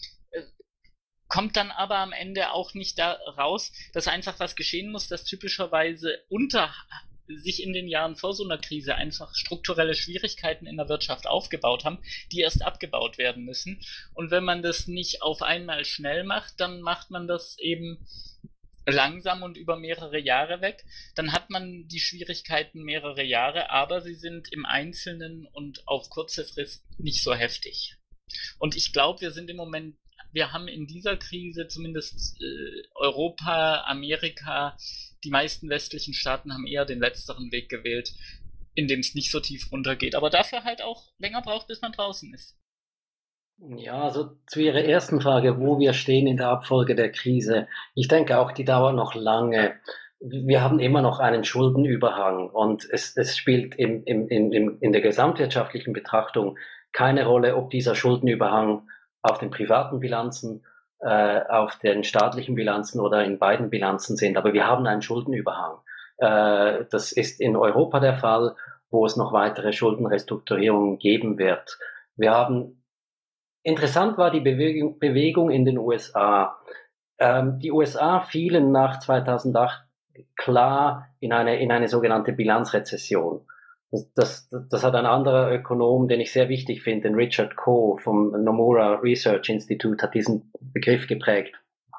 kommt dann aber am Ende auch nicht da raus, dass einfach was geschehen muss, dass typischerweise unter sich in den Jahren vor so einer Krise einfach strukturelle Schwierigkeiten in der Wirtschaft aufgebaut haben, die erst abgebaut werden müssen. Und wenn man das nicht auf einmal schnell macht, dann macht man das eben langsam und über mehrere Jahre weg, dann hat man die Schwierigkeiten mehrere Jahre, aber sie sind im Einzelnen und auf kurze Frist nicht so heftig. Und ich glaube, wir sind im Moment, wir haben in dieser Krise zumindest äh, Europa, Amerika, die meisten westlichen Staaten haben eher den letzteren Weg gewählt, in dem es nicht so tief runtergeht, aber dafür halt auch länger braucht, bis man draußen ist. Ja, also zu Ihrer ersten Frage, wo wir stehen in der Abfolge der Krise. Ich denke auch, die dauert noch lange. Wir haben immer noch einen Schuldenüberhang und es, es spielt im, im, im, in der gesamtwirtschaftlichen Betrachtung keine Rolle, ob dieser Schuldenüberhang auf den privaten Bilanzen, äh, auf den staatlichen Bilanzen oder in beiden Bilanzen sind. Aber wir haben einen Schuldenüberhang. Äh, das ist in Europa der Fall, wo es noch weitere Schuldenrestrukturierungen geben wird. Wir haben Interessant war die Bewegung, Bewegung in den U S A. Ähm, die U S A fielen nach zweitausendacht klar in eine, in eine sogenannte Bilanzrezession. Das, das, das hat ein anderer Ökonom, den ich sehr wichtig finde, den Richard Coe vom Nomura Research Institute, hat diesen Begriff geprägt.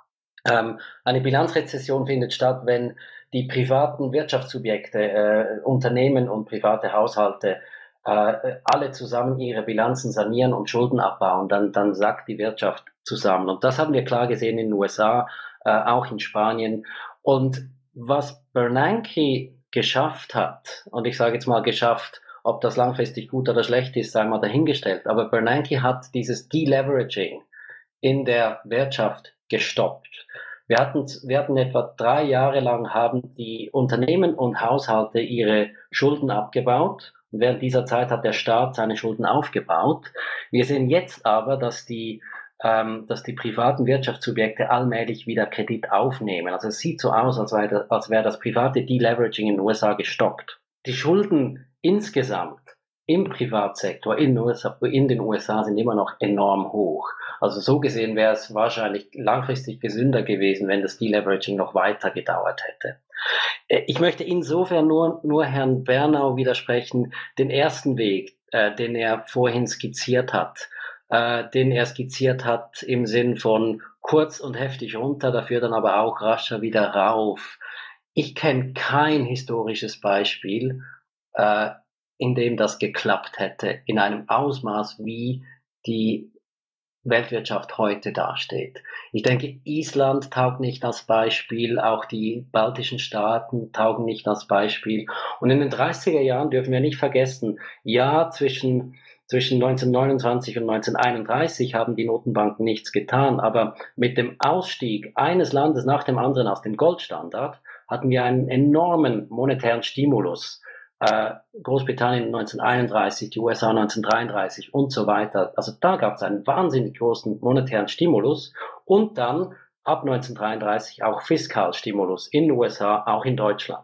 Ähm, eine Bilanzrezession findet statt, wenn die privaten Wirtschaftssubjekte, äh, Unternehmen und private Haushalte äh, alle zusammen ihre Bilanzen sanieren und Schulden abbauen, dann, dann sackt die Wirtschaft zusammen. Und das haben wir klar gesehen in den U S A, äh, auch in Spanien. Und was Bernanke geschafft hat, und ich sage jetzt mal geschafft, ob das langfristig gut oder schlecht ist, sei mal dahingestellt, aber Bernanke hat dieses Deleveraging in der Wirtschaft gestoppt. Wir hatten, wir hatten etwa drei Jahre lang haben die Unternehmen und Haushalte ihre Schulden abgebaut. Und während dieser Zeit hat der Staat seine Schulden aufgebaut. Wir sehen jetzt aber, dass die, ähm, dass die privaten Wirtschaftssubjekte allmählich wieder Kredit aufnehmen. Also es sieht so aus, als wäre, als wäre das private Deleveraging in den U S A gestoppt. Die Schulden insgesamt im Privatsektor in, U S A, in den U S A sind immer noch enorm hoch. Also so gesehen wäre es wahrscheinlich langfristig gesünder gewesen, wenn das Deleveraging noch weiter gedauert hätte. Ich möchte insofern nur, nur Herrn Bernau widersprechen, den ersten Weg, äh, den er vorhin skizziert hat, äh, den er skizziert hat im Sinn von kurz und heftig runter, dafür dann aber auch rascher wieder rauf. Ich kenne kein historisches Beispiel, äh, in dem das geklappt hätte, in einem Ausmaß, wie die Weltwirtschaft heute dasteht. Ich denke, Island taugt nicht als Beispiel, auch die baltischen Staaten taugen nicht als Beispiel. Und in den dreißiger Jahren dürfen wir nicht vergessen, ja, zwischen, zwischen neunzehnhundertneunundzwanzig und neunzehnhunderteinunddreißig haben die Notenbanken nichts getan, aber mit dem Ausstieg eines Landes nach dem anderen aus dem Goldstandard hatten wir einen enormen monetären Stimulus. Äh, Großbritannien neunzehnhunderteinunddreißig, die U S A neunzehnhundertdreiunddreißig und so weiter. Also da gab es einen wahnsinnig großen monetären Stimulus und dann ab neunzehnhundertdreiunddreißig auch Fiskalstimulus in den U S A, auch in Deutschland.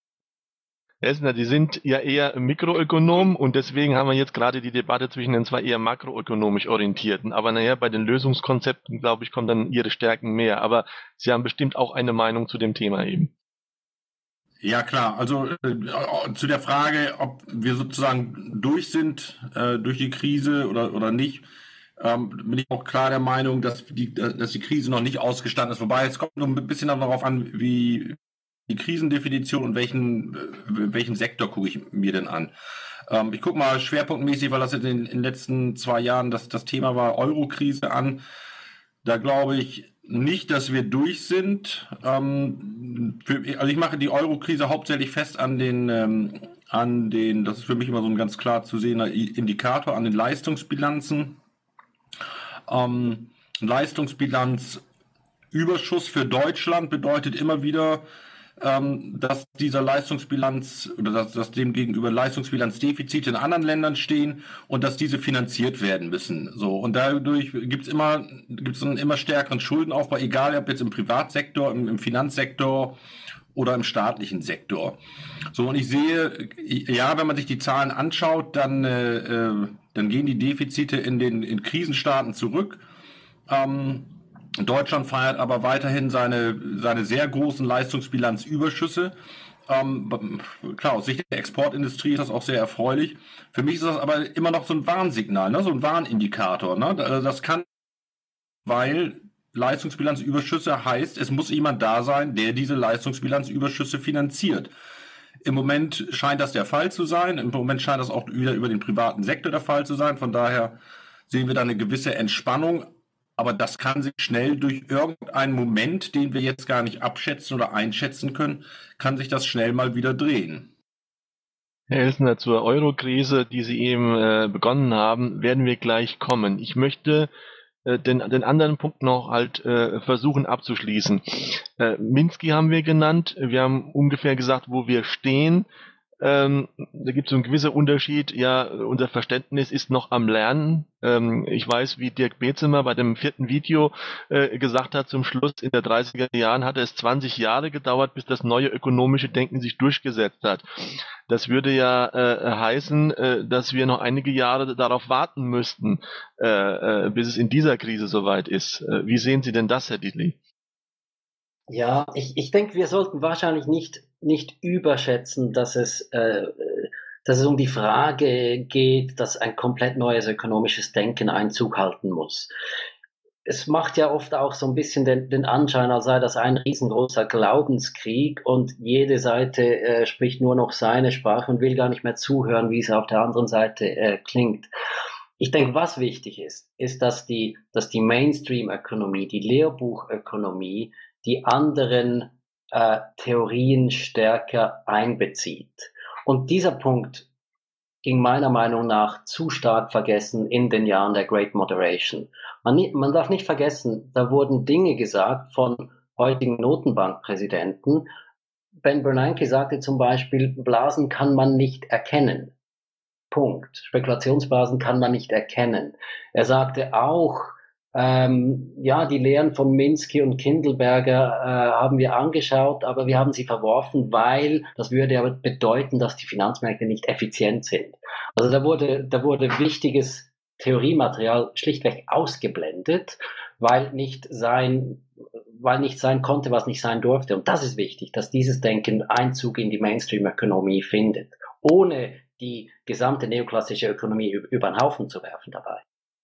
Elsner, die sind ja eher Mikroökonom und deswegen haben wir jetzt gerade die Debatte zwischen den zwei eher makroökonomisch orientierten. Aber naja, bei den Lösungskonzepten, glaube ich, kommen dann ihre Stärken mehr. Aber Sie haben bestimmt auch eine Meinung zu dem Thema eben. Ja, klar. Also äh, zu der Frage, ob wir sozusagen durch sind äh, durch die Krise oder, oder nicht, ähm, bin ich auch klar der Meinung, dass die, dass die Krise noch nicht ausgestanden ist. Wobei, es kommt nur ein bisschen darauf an, wie die Krisendefinition und welchen, äh, welchen Sektor gucke ich mir denn an. Ähm, ich gucke mal schwerpunktmäßig, weil das jetzt in, in den letzten zwei Jahren das, das Thema war, Euro-Krise an. Da glaube ich nicht, dass wir durch sind. Ähm, für, also ich mache die Euro-Krise hauptsächlich fest an den, ähm, an den, das ist für mich immer so ein ganz klar zu sehender Indikator, an den Leistungsbilanzen. Ähm, Leistungsbilanzüberschuss für Deutschland bedeutet immer wieder, ähm, dass dieser Leistungsbilanz oder dass, dass dem gegenüber Leistungsbilanzdefizite in anderen Ländern stehen und dass diese finanziert werden müssen. So, und dadurch gibt's immer, gibt's einen immer stärkeren Schuldenaufbau, egal ob jetzt im Privatsektor, im, im Finanzsektor oder im staatlichen Sektor. So, und ich sehe, ja, wenn man sich die Zahlen anschaut, dann, äh, dann gehen die Defizite in den in Krisenstaaten zurück. Ähm, Deutschland feiert aber weiterhin seine, seine sehr großen Leistungsbilanzüberschüsse. Ähm, klar, aus Sicht der Exportindustrie ist das auch sehr erfreulich. Für mich ist das aber immer noch so ein Warnsignal, ne? So ein Warnindikator. Ne? Das kann, weil Leistungsbilanzüberschüsse heißt, es muss jemand da sein, der diese Leistungsbilanzüberschüsse finanziert. Im Moment scheint das der Fall zu sein. Im Moment scheint das auch wieder über den privaten Sektor der Fall zu sein. Von daher sehen wir da eine gewisse Entspannung. Aber das kann sich schnell durch irgendeinen Moment, den wir jetzt gar nicht abschätzen oder einschätzen können, kann sich das schnell mal wieder drehen. Herr Elsner, zur Euro-Krise, die Sie eben äh, begonnen haben, werden wir gleich kommen. Ich möchte äh, den, den anderen Punkt noch halt äh, versuchen abzuschließen. Äh, Minsky haben wir genannt. Wir haben ungefähr gesagt, wo wir stehen. Ähm, da gibt es so einen gewissen Unterschied. Ja, unser Verständnis ist noch am Lernen. Ähm, ich weiß, wie Dirk Bezemer bei dem vierten Video äh, gesagt hat, zum Schluss in der dreißiger Jahren hatte es zwanzig Jahre gedauert, bis das neue ökonomische Denken sich durchgesetzt hat. Das würde ja äh, heißen, äh, dass wir noch einige Jahre darauf warten müssten, äh, äh, bis es in dieser Krise soweit ist. Äh, wie sehen Sie denn das, Herr Dietli? Ja, ich, ich denke, wir sollten wahrscheinlich nicht, nicht überschätzen, dass es, äh, dass es um die Frage geht, dass ein komplett neues ökonomisches Denken Einzug halten muss. Es macht ja oft auch so ein bisschen den, den Anschein, als sei das ein riesengroßer Glaubenskrieg und jede Seite äh, spricht nur noch seine Sprache und will gar nicht mehr zuhören, wie es auf der anderen Seite äh, klingt. Ich denke, was wichtig ist, ist, dass die, dass die Mainstream-Ökonomie, die Lehrbuchökonomie, die anderen äh, Theorien stärker einbezieht. Und dieser Punkt ging meiner Meinung nach zu stark vergessen in den Jahren der Great Moderation. Man, man darf nicht vergessen, da wurden Dinge gesagt von heutigen Notenbankpräsidenten. Ben Bernanke sagte zum Beispiel, Blasen kann man nicht erkennen. Punkt. Spekulationsblasen kann man nicht erkennen. Er sagte auch, ähm, ja, die Lehren von Minsky und Kindleberger äh, haben wir angeschaut, aber wir haben sie verworfen, weil das würde ja bedeuten, dass die Finanzmärkte nicht effizient sind. Also da wurde, da wurde wichtiges Theoriematerial schlichtweg ausgeblendet, weil nicht sein, weil nicht sein konnte, was nicht sein durfte. Und das ist wichtig, dass dieses Denken Einzug in die Mainstream-Ökonomie findet, ohne die gesamte neoklassische Ökonomie über den Haufen zu werfen dabei.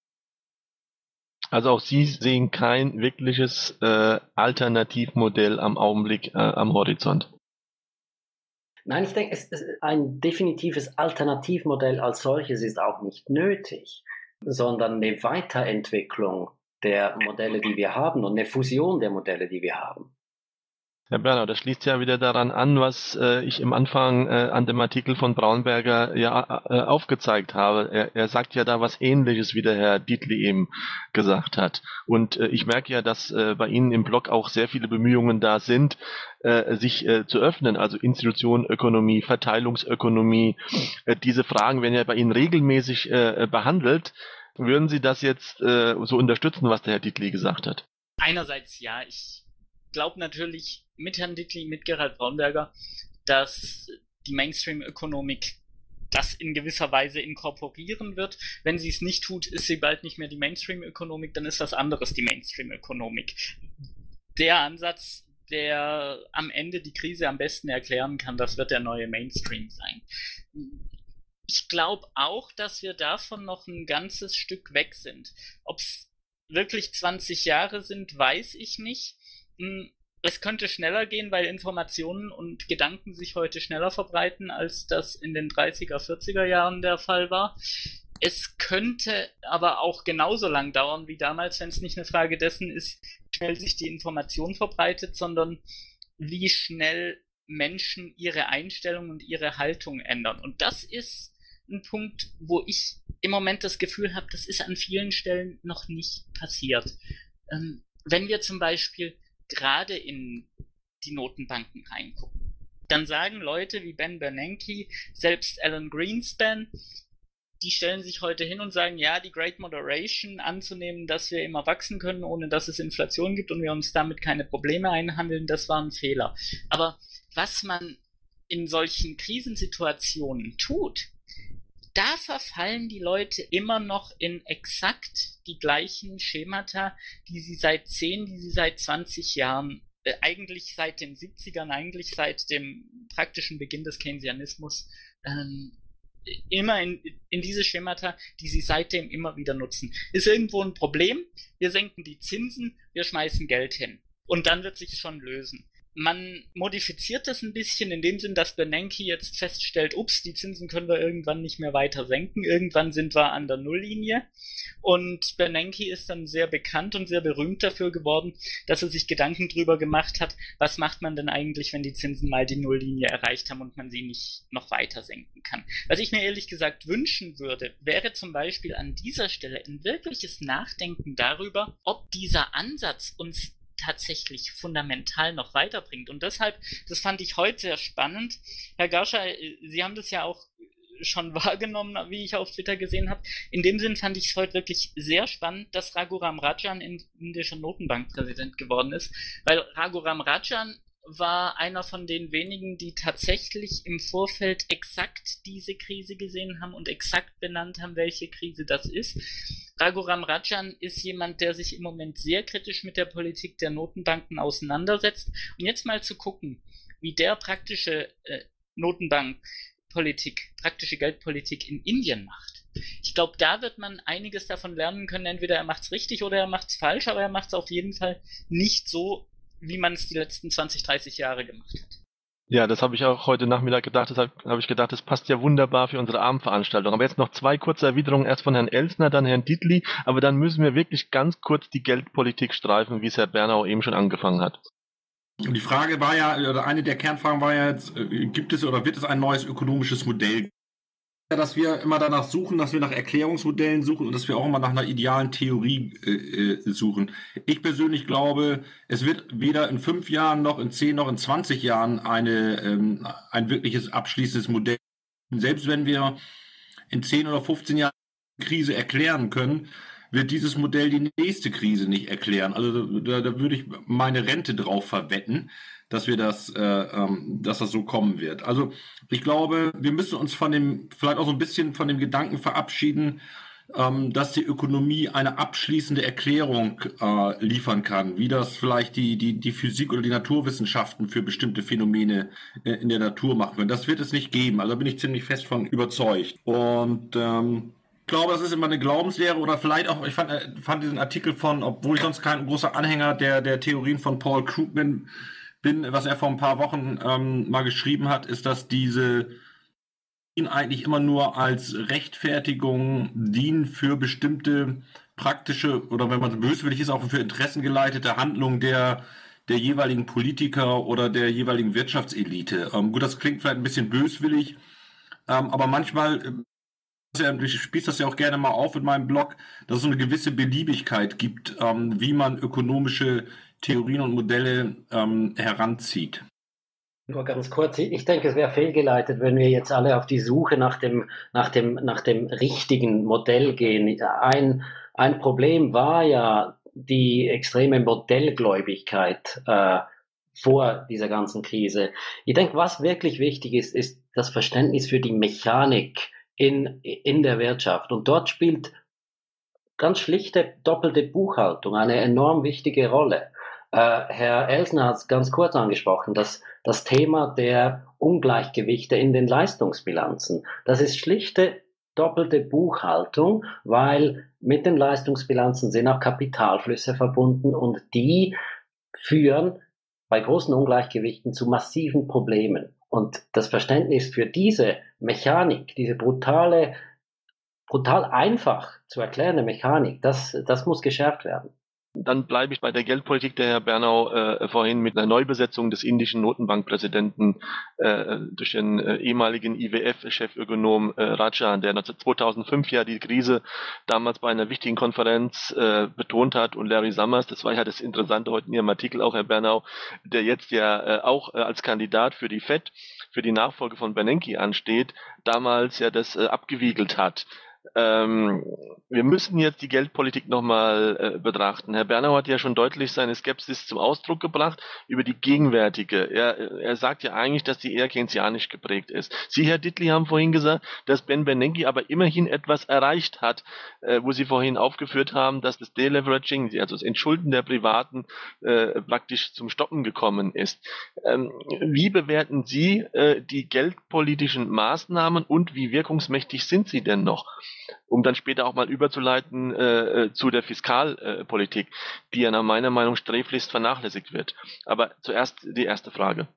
Also auch Sie sehen kein wirkliches äh, Alternativmodell am Augenblick äh, am Horizont. Nein, ich denke, es ist ein definitives Alternativmodell als solches ist auch nicht nötig, sondern eine Weiterentwicklung der Modelle, die wir haben und eine Fusion der Modelle, die wir haben. Herr Bernau, das schließt ja wieder daran an, was äh, ich im Anfang äh, an dem Artikel von Braunberger ja äh, aufgezeigt habe. Er, er sagt ja da was Ähnliches, wie der Herr Dietli eben gesagt hat. Und äh, ich merke ja, dass äh, bei Ihnen im Blog auch sehr viele Bemühungen da sind, äh, sich äh, zu öffnen. Also Institutionenökonomie, Verteilungsökonomie. Äh, diese Fragen werden ja bei Ihnen regelmäßig äh, behandelt. Würden Sie das jetzt äh, so unterstützen, was der Herr Dietli gesagt hat? Einerseits ja, ich glaube natürlich mit Herrn Dietli, mit Gerhard Braunberger, dass die Mainstream-Ökonomik das in gewisser Weise inkorporieren wird. Wenn sie es nicht tut, ist sie bald nicht mehr die Mainstream-Ökonomik, dann ist was anderes die Mainstream-Ökonomik. Der Ansatz, der am Ende die Krise am besten erklären kann, das wird der neue Mainstream sein. Ich glaube auch, dass wir davon noch ein ganzes Stück weg sind. Ob es wirklich zwanzig Jahre sind, weiß ich nicht. Es könnte schneller gehen, weil Informationen und Gedanken sich heute schneller verbreiten, als das in den dreißiger, vierziger Jahren der Fall war. Es könnte aber auch genauso lang dauern wie damals, wenn es nicht eine Frage dessen ist, wie schnell sich die Information verbreitet, sondern wie schnell Menschen ihre Einstellung und ihre Haltung ändern. Und das ist ein Punkt, wo ich im Moment das Gefühl habe, das ist an vielen Stellen noch nicht passiert. Ähm, wenn wir zum Beispiel gerade in die Notenbanken reingucken, dann sagen Leute wie Ben Bernanke, selbst Alan Greenspan, die stellen sich heute hin und sagen, ja, die Great Moderation anzunehmen, dass wir immer wachsen können, ohne dass es Inflation gibt und wir uns damit keine Probleme einhandeln, das war ein Fehler. Aber was man in solchen Krisensituationen tut, da verfallen die Leute immer noch in exakt die gleichen Schemata, die sie seit zehn, die sie seit zwanzig Jahren, äh, eigentlich seit den siebzigern, eigentlich seit dem praktischen Beginn des Keynesianismus, ähm, immer in, in diese Schemata, die sie seitdem immer wieder nutzen. Ist irgendwo ein Problem, wir senken die Zinsen, wir schmeißen Geld hin. Und dann wird sich's schon lösen. Man modifiziert das ein bisschen in dem Sinn, dass Bernanke jetzt feststellt, ups, die Zinsen können wir irgendwann nicht mehr weiter senken, irgendwann sind wir an der Nulllinie. Und Bernanke ist dann sehr bekannt und sehr berühmt dafür geworden, dass er sich Gedanken drüber gemacht hat, was macht man denn eigentlich, wenn die Zinsen mal die Nulllinie erreicht haben und man sie nicht noch weiter senken kann. Was ich mir ehrlich gesagt wünschen würde, wäre zum Beispiel an dieser Stelle ein wirkliches Nachdenken darüber, ob dieser Ansatz uns tatsächlich fundamental noch weiterbringt. Und deshalb, das fand ich heute sehr spannend. Herr Garscha, Sie haben das ja auch schon wahrgenommen, wie ich auf Twitter gesehen habe. In dem Sinn fand ich es heute wirklich sehr spannend, dass Raghuram Rajan indischer Notenbankpräsident geworden ist, weil Raghuram Rajan war einer von den wenigen, die tatsächlich im Vorfeld exakt diese Krise gesehen haben und exakt benannt haben, welche Krise das ist. Raghuram Rajan ist jemand, der sich im Moment sehr kritisch mit der Politik der Notenbanken auseinandersetzt. Und jetzt mal zu gucken, wie der praktische äh, Notenbank Geldpolitik, praktische Geldpolitik in Indien macht. Ich glaube, da wird man einiges davon lernen können. Entweder er macht's richtig oder er macht's falsch, aber er macht's auf jeden Fall nicht so, wie man es die letzten zwanzig, dreißig Jahre gemacht hat. Ja, das habe ich auch heute Nachmittag gedacht. Deshalb habe ich gedacht, das passt ja wunderbar für unsere Abendveranstaltung. Aber jetzt noch zwei kurze Erwiderungen. Erst von Herrn Elsner, dann Herrn Dietli. Aber dann müssen wir wirklich ganz kurz die Geldpolitik streifen, wie es Herr Bernau eben schon angefangen hat. Und die Frage war ja, oder eine der Kernfragen war ja jetzt, gibt es oder wird es ein neues ökonomisches Modell? Dass wir immer danach suchen, dass wir nach Erklärungsmodellen suchen und dass wir auch immer nach einer idealen Theorie äh, suchen. Ich persönlich glaube, es wird weder in fünf Jahren noch in zehn noch in zwanzig Jahren eine, ähm, ein wirkliches abschließendes Modell. Selbst wenn wir in zehn oder fünfzehn Jahren eine Krise erklären können, wird dieses Modell die nächste Krise nicht erklären. Also da, da würde ich meine Rente drauf verwetten, dass wir das, äh, ähm, dass das so kommen wird. Also ich glaube, wir müssen uns von dem, vielleicht auch so ein bisschen von dem Gedanken verabschieden, ähm, dass die Ökonomie eine abschließende Erklärung äh, liefern kann, wie das vielleicht die, die, die Physik oder die Naturwissenschaften für bestimmte Phänomene äh, in der Natur machen können. Das wird es nicht geben. Also da bin ich ziemlich fest von überzeugt. Und ähm, ich glaube, das ist immer eine Glaubenslehre oder vielleicht auch, ich fand, fand diesen Artikel von, obwohl ich sonst kein großer Anhänger der, der Theorien von Paul Krugman bin, was er vor ein paar Wochen ähm, mal geschrieben hat, ist, dass diese ihn eigentlich immer nur als Rechtfertigung dienen für bestimmte praktische oder wenn man so böswillig ist, auch für interessengeleitete Handlungen der, der jeweiligen Politiker oder der jeweiligen Wirtschaftselite. Ähm, gut, das klingt vielleicht ein bisschen böswillig, ähm, aber manchmal ich spieße das ja auch gerne mal auf in meinem Blog, dass es so eine gewisse Beliebigkeit gibt, ähm, wie man ökonomische Theorien und Modelle ähm, heranzieht. Nur ganz kurz, ich denke, es wäre fehlgeleitet, wenn wir jetzt alle auf die Suche nach dem, nach dem, nach dem richtigen Modell gehen. Ein, ein Problem war ja die extreme Modellgläubigkeit äh, vor dieser ganzen Krise. Ich denke, was wirklich wichtig ist, ist das Verständnis für die Mechanik in, in der Wirtschaft. Und dort spielt ganz schlichte doppelte Buchhaltung eine enorm wichtige Rolle. Äh, Herr Elsner hat es ganz kurz angesprochen, dass das Thema der Ungleichgewichte in den Leistungsbilanzen. Das ist schlichte doppelte Buchhaltung, weil mit den Leistungsbilanzen sind auch Kapitalflüsse verbunden und die führen bei großen Ungleichgewichten zu massiven Problemen. Und das Verständnis für diese Mechanik, diese brutale, brutal einfach zu erklärende Mechanik, das, das muss geschärft werden. Dann bleibe ich bei der Geldpolitik, der Herr Bernau äh, vorhin mit einer Neubesetzung des indischen Notenbankpräsidenten äh, durch den äh, ehemaligen I W F-Chefökonom äh, Rajan, der zweitausendfünf ja die Krise damals bei einer wichtigen Konferenz äh, betont hat, und Larry Summers, das war ja das Interessante heute in Ihrem Artikel auch, Herr Bernau, der jetzt ja äh, auch äh, als Kandidat für die Fed, für die Nachfolge von Bernanke ansteht, damals ja das äh, abgewiegelt hat. Ähm, wir müssen jetzt die Geldpolitik nochmal äh, betrachten. Herr Bernau hat ja schon deutlich seine Skepsis zum Ausdruck gebracht über die gegenwärtige. Er, er sagt ja eigentlich, dass die eher keynesianisch geprägt ist. Sie, Herr Dietli, haben vorhin gesagt, dass Ben Bernanke aber immerhin etwas erreicht hat, äh, wo Sie vorhin aufgeführt haben, dass das Deleveraging, also das Entschulden der Privaten, äh, praktisch zum Stoppen gekommen ist. Ähm, wie bewerten Sie äh, die geldpolitischen Maßnahmen und wie wirkungsmächtig sind sie denn noch? Um dann später auch mal überzuleiten äh, zu der Fiskalpolitik, äh, die ja nach meiner Meinung sträflichst vernachlässigt wird. Aber zuerst die erste Frage.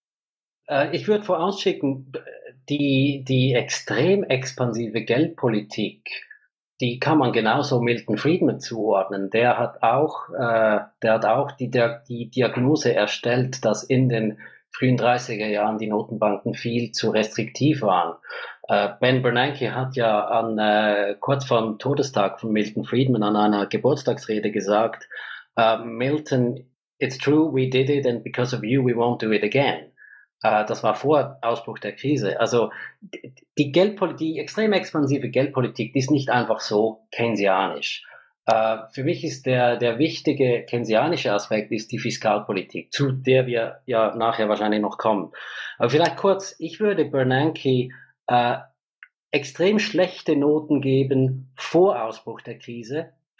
Äh, ich würde vorausschicken, die, die extrem expansive Geldpolitik, die kann man genauso Milton Friedman zuordnen. Der hat auch, äh, der hat auch die, der, die Diagnose erstellt, dass in den frühen dreißiger Jahren die Notenbanken viel zu restriktiv waren. Äh, Ben Bernanke hat ja an, äh, kurz vor dem Todestag von Milton Friedman an einer Geburtstagsrede gesagt, uh, Milton, it's true, we did it and because of you we won't do it again. Äh, das war vor Ausbruch der Krise. Also die Geldpolitik, die extrem expansive Geldpolitik, die ist nicht einfach so keynesianisch. Uh, für mich ist der, der wichtige keynesianische Aspekt ist die Fiskalpolitik, zu der wir ja nachher wahrscheinlich noch kommen. Aber vielleicht kurz, ich würde Bernanke uh, extrem schlechte Noten geben vor Ausbruch der Krise,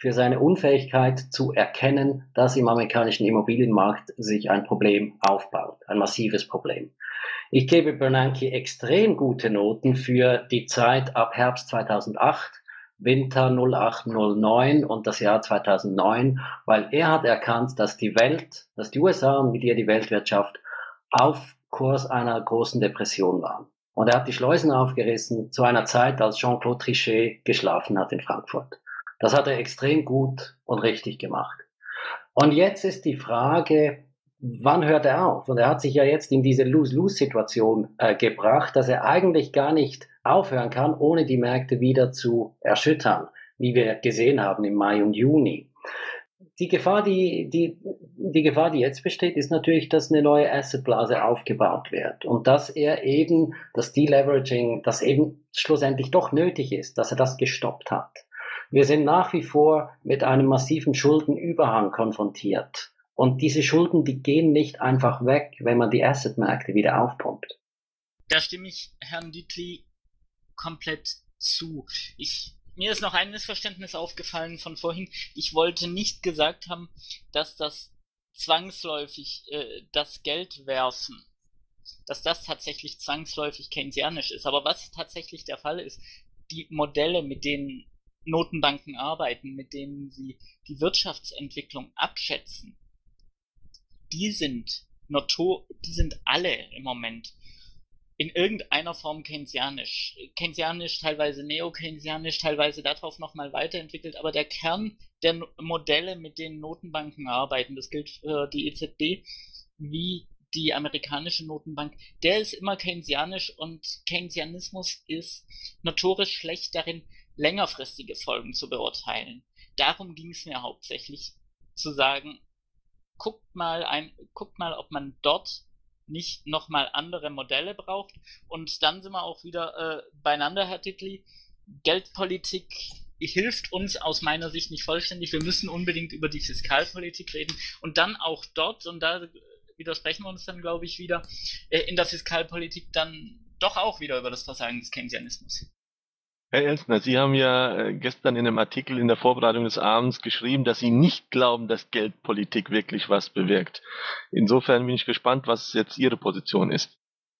für seine Unfähigkeit zu erkennen, dass im amerikanischen Immobilienmarkt sich ein Problem aufbaut, ein massives Problem. Ich gebe Bernanke extrem gute Noten für die Zeit ab Herbst zweitausendacht, Winter null acht null neun und das Jahr zweitausendneun, weil er hat erkannt, dass die Welt, dass die U S A und mit ihr die Weltwirtschaft auf Kurs einer großen Depression waren. Und er hat die Schleusen aufgerissen zu einer Zeit, als Jean-Claude Trichet geschlafen hat in Frankfurt. Das hat er extrem gut und richtig gemacht. Und jetzt ist die Frage, wann hört er auf? Und er hat sich ja jetzt in diese Lose-Lose-Situation äh, gebracht, dass er eigentlich gar nicht aufhören kann, ohne die Märkte wieder zu erschüttern, wie wir gesehen haben im Mai und Juni. Die Gefahr, die, die, die Gefahr, die jetzt besteht, ist natürlich, dass eine neue Assetblase aufgebaut wird und dass er eben das Deleveraging, das eben schlussendlich doch nötig ist, dass er das gestoppt hat. Wir sind nach wie vor mit einem massiven Schuldenüberhang konfrontiert. Und diese Schulden, die gehen nicht einfach weg, wenn man die Assetmärkte wieder aufpumpt. Da stimme ich Herrn Dietli komplett zu. Ich, mir ist noch ein Missverständnis aufgefallen von vorhin. Ich wollte nicht gesagt haben, dass das zwangsläufig äh, das Geld werfen, dass das tatsächlich zwangsläufig keynesianisch ist. Aber was tatsächlich der Fall ist, die Modelle, mit denen Notenbanken arbeiten, mit denen sie die Wirtschaftsentwicklung abschätzen, die sind notor, die sind alle im Moment in irgendeiner Form keynesianisch. Keynesianisch, teilweise neo-keynesianisch, teilweise darauf nochmal weiterentwickelt, aber der Kern der no- Modelle, mit denen Notenbanken arbeiten, das gilt für die E Z B wie die amerikanische Notenbank, der ist immer keynesianisch und Keynesianismus ist notorisch schlecht darin, längerfristige Folgen zu beurteilen. Darum ging es mir hauptsächlich, zu sagen, guckt mal ein, guckt mal, ob man dort nicht nochmal andere Modelle braucht. Und dann sind wir auch wieder äh, beieinander, Herr Dietli. Geldpolitik hilft uns aus meiner Sicht nicht vollständig. Wir müssen unbedingt über die Fiskalpolitik reden. Und dann auch dort, und da widersprechen wir uns dann, glaube ich, wieder, äh, in der Fiskalpolitik dann doch auch wieder über das Versagen des Keynesianismus. Herr Elsner, Sie haben ja gestern in einem Artikel in der Vorbereitung des Abends geschrieben, dass Sie nicht glauben, dass Geldpolitik wirklich was bewirkt. Insofern bin ich gespannt, was jetzt Ihre Position ist.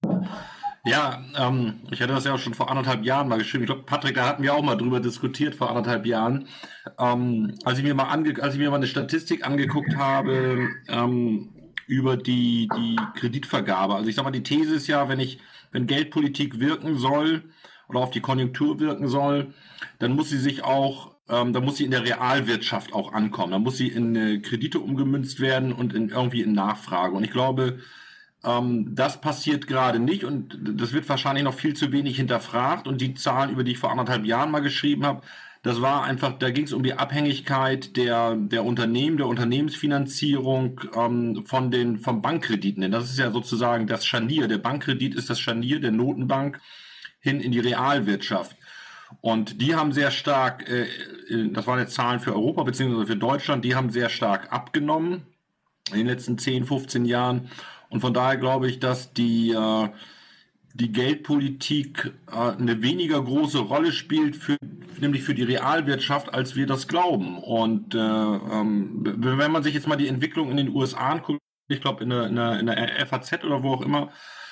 Ja, ähm, ich hatte das ja auch schon vor anderthalb Jahren mal geschrieben. Ich glaube, Patrick, da hatten wir auch mal drüber diskutiert vor anderthalb Jahren. Ähm, als ich mir mal ange als ich mir mal eine Statistik angeguckt habe ähm, über die die Kreditvergabe. Also ich sag mal, die These ist ja, wenn ich wenn Geldpolitik wirken soll oder auf die Konjunktur wirken soll, dann muss sie sich auch, ähm, dann muss sie in der Realwirtschaft auch ankommen. Dann muss sie in äh, Kredite umgemünzt werden und in, irgendwie in Nachfrage. Und ich glaube, ähm, das passiert gerade nicht und das wird wahrscheinlich noch viel zu wenig hinterfragt. Und die Zahlen, über die ich vor anderthalb Jahren mal geschrieben habe, das war einfach, da ging es um die Abhängigkeit der der Unternehmen, der Unternehmensfinanzierung ähm, von den vom Bankkrediten. Denn das ist ja sozusagen das Scharnier. Der Bankkredit ist das Scharnier der Notenbank hin in die Realwirtschaft. Und die haben sehr stark, äh, das waren jetzt Zahlen für Europa bzw. für Deutschland, die haben sehr stark abgenommen in den letzten zehn, fünfzehn Jahren. Und von daher glaube ich, dass die, äh, die Geldpolitik äh, eine weniger große Rolle spielt, für, nämlich für die Realwirtschaft, als wir das glauben. Und äh, ähm, wenn man sich jetzt mal die Entwicklung in den U S A anguckt, ich glaube in der, in, der, in der F A Z oder wo auch immer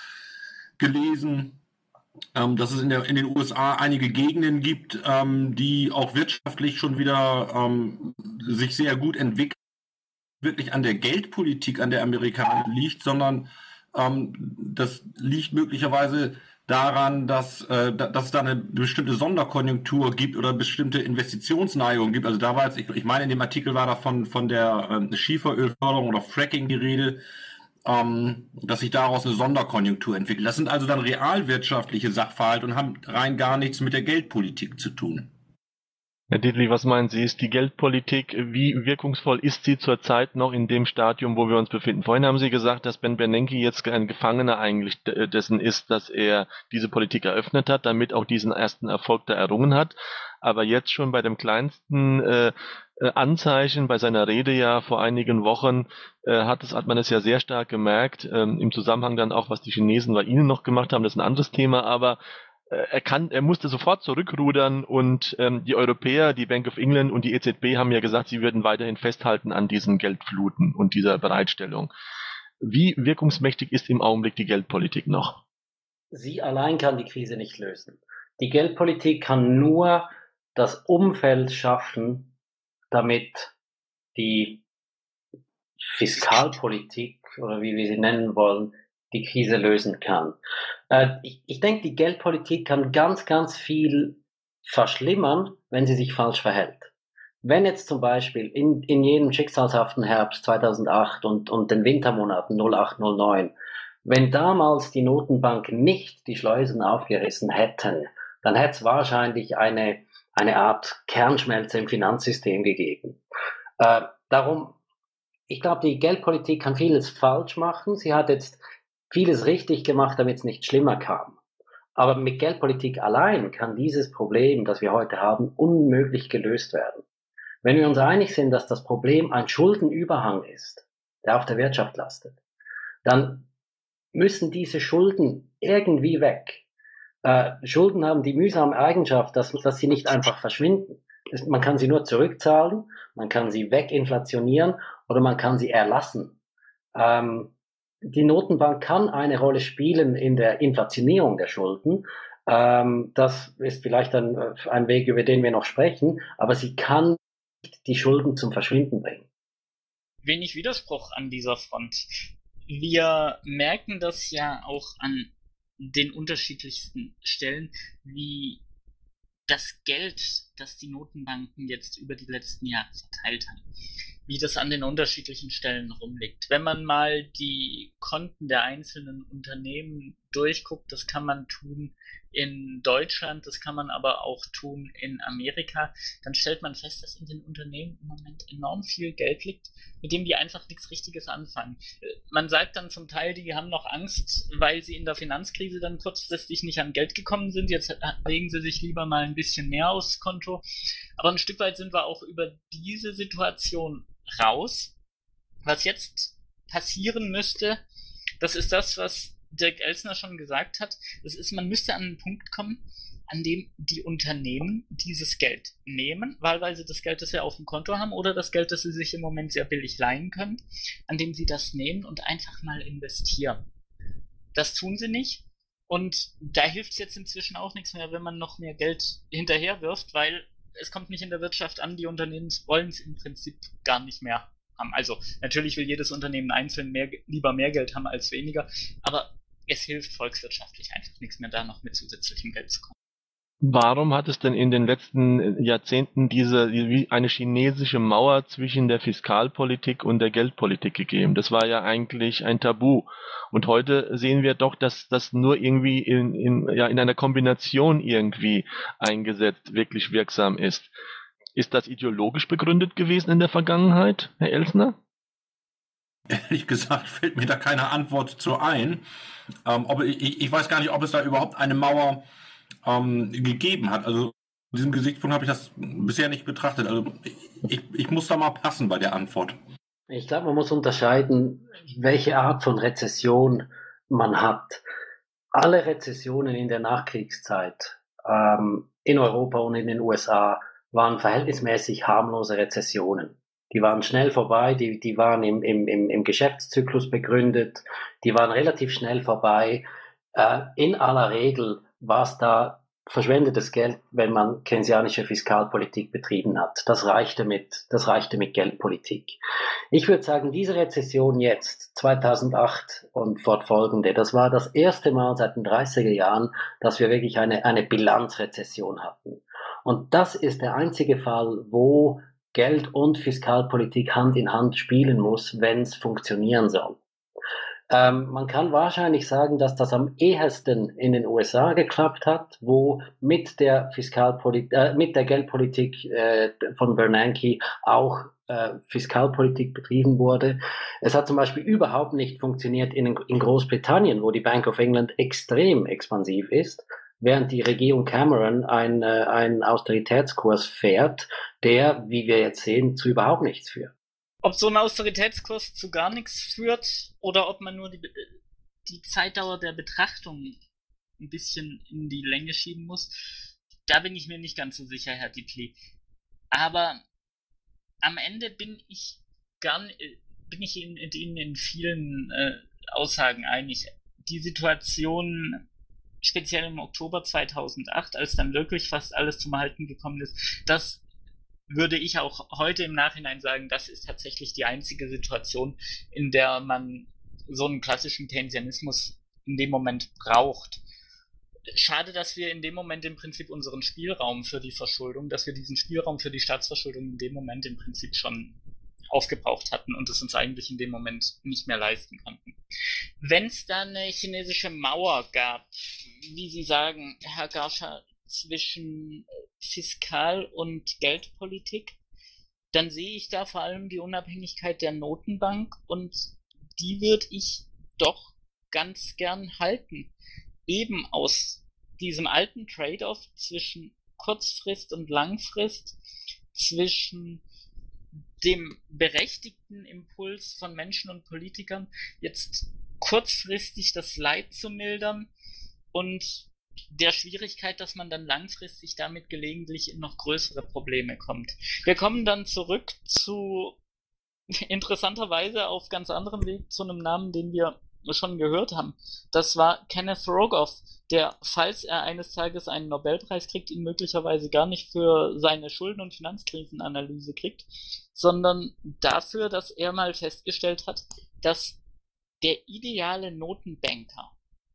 gelesen, Ähm, dass es in, der, in den U S A einige Gegenden gibt, ähm, die auch wirtschaftlich schon wieder ähm, sich sehr gut entwickeln, wirklich an der Geldpolitik, an der Amerikaner liegt, sondern ähm, das liegt möglicherweise daran, dass, äh, dass es da eine bestimmte Sonderkonjunktur gibt oder bestimmte Investitionsneigungen gibt. Also da war jetzt, ich, ich meine, in dem Artikel war da von, von der äh, Schieferölförderung oder Fracking die Rede, ähm, dass sich daraus eine Sonderkonjunktur entwickelt. Das sind also dann realwirtschaftliche Sachverhalte und haben rein gar nichts mit der Geldpolitik zu tun. Herr Dietli, was meinen Sie, ist die Geldpolitik, wie wirkungsvoll ist sie zurzeit noch in dem Stadium, wo wir uns befinden? Vorhin haben Sie gesagt, dass Ben Bernanke jetzt ein Gefangener eigentlich dessen ist, dass er diese Politik eröffnet hat, damit auch diesen ersten Erfolg da errungen hat. Aber jetzt schon bei dem kleinsten äh, Anzeichen, bei seiner Rede ja vor einigen Wochen, äh, hat, es, hat man es ja sehr stark gemerkt, ähm, im Zusammenhang dann auch, was die Chinesen bei Ihnen noch gemacht haben, das ist ein anderes Thema, aber er kann, er musste sofort zurückrudern und ähm, die Europäer, die Bank of England und die E Z B haben ja gesagt, sie würden weiterhin festhalten an diesen Geldfluten und dieser Bereitstellung. Wie wirkungsmächtig ist im Augenblick die Geldpolitik noch? Sie allein kann die Krise nicht lösen. Die Geldpolitik kann nur das Umfeld schaffen, damit die Fiskalpolitik oder wie wir sie nennen wollen, die Krise lösen kann. Äh, ich, ich denke, die Geldpolitik kann ganz, ganz viel verschlimmern, wenn sie sich falsch verhält. Wenn jetzt zum Beispiel in, in jenem schicksalshaften Herbst zweitausendacht und, und den Wintermonaten null acht null neun, wenn damals die Notenbank nicht die Schleusen aufgerissen hätten, dann hätte es wahrscheinlich eine, eine Art Kernschmelze im Finanzsystem gegeben. Äh, darum, ich glaube, die Geldpolitik kann vieles falsch machen. Sie hat jetzt vieles richtig gemacht, damit es nicht schlimmer kam. Aber mit Geldpolitik allein kann dieses Problem, das wir heute haben, unmöglich gelöst werden. Wenn wir uns einig sind, dass das Problem ein Schuldenüberhang ist, der auf der Wirtschaft lastet, dann müssen diese Schulden irgendwie weg. Äh, Schulden haben die mühsame Eigenschaft, dass, dass sie nicht einfach verschwinden. Man kann sie nur zurückzahlen, man kann sie weginflationieren oder man kann sie erlassen. Ähm, die Notenbank kann eine Rolle spielen in der Inflationierung der Schulden. Ähm, das ist vielleicht ein, ein Weg, über den wir noch sprechen, aber sie kann nicht die Schulden zum Verschwinden bringen. Wenig Widerspruch an dieser Front. Wir merken das ja auch an den unterschiedlichsten Stellen, wie das Geld, das die Notenbanken jetzt über die letzten Jahre verteilt haben, wie das an den unterschiedlichen Stellen rumliegt. Wenn man mal die Konten der einzelnen Unternehmen durchguckt, das kann man tun in Deutschland, das kann man aber auch tun in Amerika, dann stellt man fest, dass in den Unternehmen im Moment enorm viel Geld liegt, mit dem die einfach nichts Richtiges anfangen. Man sagt dann zum Teil, die haben noch Angst, weil sie in der Finanzkrise dann kurzfristig nicht an Geld gekommen sind, jetzt legen sie sich lieber mal ein bisschen mehr aufs Konto. Aber ein Stück weit sind wir auch über diese Situation raus. Was jetzt passieren müsste, das ist das, was Dirk Elsner schon gesagt hat, das ist, man müsste an einen Punkt kommen, an dem die Unternehmen dieses Geld nehmen, wahlweise das Geld, das sie auf dem Konto haben oder das Geld, das sie sich im Moment sehr billig leihen können, an dem sie das nehmen und einfach mal investieren. Das tun sie nicht und da hilft es jetzt inzwischen auch nichts mehr, wenn man noch mehr Geld hinterher wirft, weil es kommt nicht in der Wirtschaft an, die Unternehmen wollen es im Prinzip gar nicht mehr haben. Also natürlich will jedes Unternehmen einzeln mehr, lieber mehr Geld haben als weniger, aber es hilft volkswirtschaftlich einfach nichts mehr, da noch mit zusätzlichem Geld zu kommen. Warum hat es denn in den letzten Jahrzehnten diese wie eine chinesische Mauer zwischen der Fiskalpolitik und der Geldpolitik gegeben? Das war ja eigentlich ein Tabu. Und heute sehen wir doch, dass das nur irgendwie in, in, ja, in einer Kombination irgendwie eingesetzt wirklich wirksam ist. Ist das ideologisch begründet gewesen in der Vergangenheit, Herr Elsner? Ehrlich gesagt fällt mir da keine Antwort zu ein. Ähm, ob, ich, ich weiß gar nicht, ob es da überhaupt eine Mauer ähm, gegeben hat. Also zu diesem Gesichtspunkt habe ich das bisher nicht betrachtet. Also ich, ich muss da mal passen bei der Antwort. Ich glaube, man muss unterscheiden, welche Art von Rezession man hat. Alle Rezessionen in der Nachkriegszeit ähm, in Europa und in den U S A waren verhältnismäßig harmlose Rezessionen. Die waren schnell vorbei, die, die waren im, im, im Geschäftszyklus begründet, die waren relativ schnell vorbei. Äh, in aller Regel war es da verschwendetes Geld, wenn man keynesianische Fiskalpolitik betrieben hat. Das reichte mit, das reichte mit Geldpolitik. Ich würde sagen, diese Rezession jetzt, zweitausendacht und fortfolgende, das war das erste Mal seit den dreißiger Jahren, dass wir wirklich eine, eine Bilanzrezession hatten. Und das ist der einzige Fall, wo Geld- und Fiskalpolitik Hand in Hand spielen muss, wenn es funktionieren soll. Ähm, man kann wahrscheinlich sagen, dass das am ehesten in den U S A geklappt hat, wo mit der Fiskalpolitik, äh, mit der Geldpolitik äh, von Bernanke auch äh, Fiskalpolitik betrieben wurde. Es hat zum Beispiel überhaupt nicht funktioniert in, in Großbritannien, wo die Bank of England extrem expansiv ist, während die Regierung Cameron einen, äh, einen Austeritätskurs fährt, der, wie wir jetzt sehen, zu überhaupt nichts führt. Ob so ein Austeritätskurs zu gar nichts führt oder ob man nur die, die Zeitdauer der Betrachtung ein bisschen in die Länge schieben muss. Da bin ich mir nicht ganz so sicher, Herr Dietli. Aber am Ende bin ich gar bin ich Ihnen in, in vielen äh, Aussagen einig. Die Situation, speziell im Oktober zweitausendacht, als dann wirklich fast alles zum Erhalten gekommen ist, das würde ich auch heute im Nachhinein sagen, das ist tatsächlich die einzige Situation, in der man so einen klassischen Keynesianismus in dem Moment braucht. Schade, dass wir in dem Moment im Prinzip unseren Spielraum für die Verschuldung, dass wir diesen Spielraum für die Staatsverschuldung in dem Moment im Prinzip schon aufgebraucht hatten und es uns eigentlich in dem Moment nicht mehr leisten konnten. Wenn es da eine chinesische Mauer gab, wie Sie sagen, Herr Garscha, zwischen Fiskal- und Geldpolitik, dann sehe ich da vor allem die Unabhängigkeit der Notenbank und die würde ich doch ganz gern halten. Eben aus diesem alten Trade-off zwischen Kurzfrist und Langfrist, zwischen dem berechtigten Impuls von Menschen und Politikern, jetzt kurzfristig das Leid zu mildern und der Schwierigkeit, dass man dann langfristig damit gelegentlich in noch größere Probleme kommt. Wir kommen dann zurück zu, interessanterweise auf ganz anderem Weg, zu einem Namen, den wir schon gehört haben. Das war Kenneth Rogoff, der, falls er eines Tages einen Nobelpreis kriegt, ihn möglicherweise gar nicht für seine Schulden- und Finanzkrisenanalyse kriegt, sondern dafür, dass er mal festgestellt hat, dass der ideale Notenbanker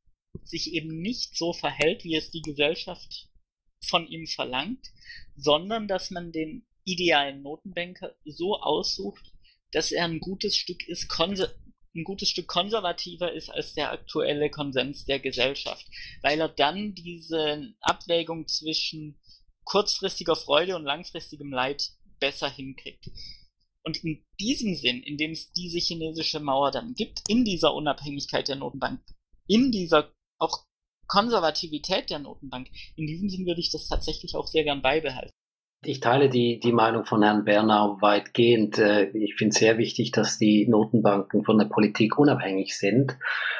sich eben nicht so verhält, wie es die Gesellschaft von ihm verlangt, sondern dass man den idealen Notenbanker so aussucht, dass er ein gutes Stück ist, konser- ein gutes Stück konservativer ist als der aktuelle Konsens der Gesellschaft, weil er dann diese Abwägung zwischen kurzfristiger Freude und langfristigem Leid besser hinkriegt. Und in diesem Sinn, in dem es diese chinesische Mauer dann gibt, in dieser Unabhängigkeit der Notenbank, in dieser auch Konservativität der Notenbank, in diesem Sinn würde ich das tatsächlich auch sehr gern beibehalten. Ich teile die, die Meinung von Herrn Bernau weitgehend. Ich finde es sehr wichtig, dass die Notenbanken von der Politik unabhängig sind.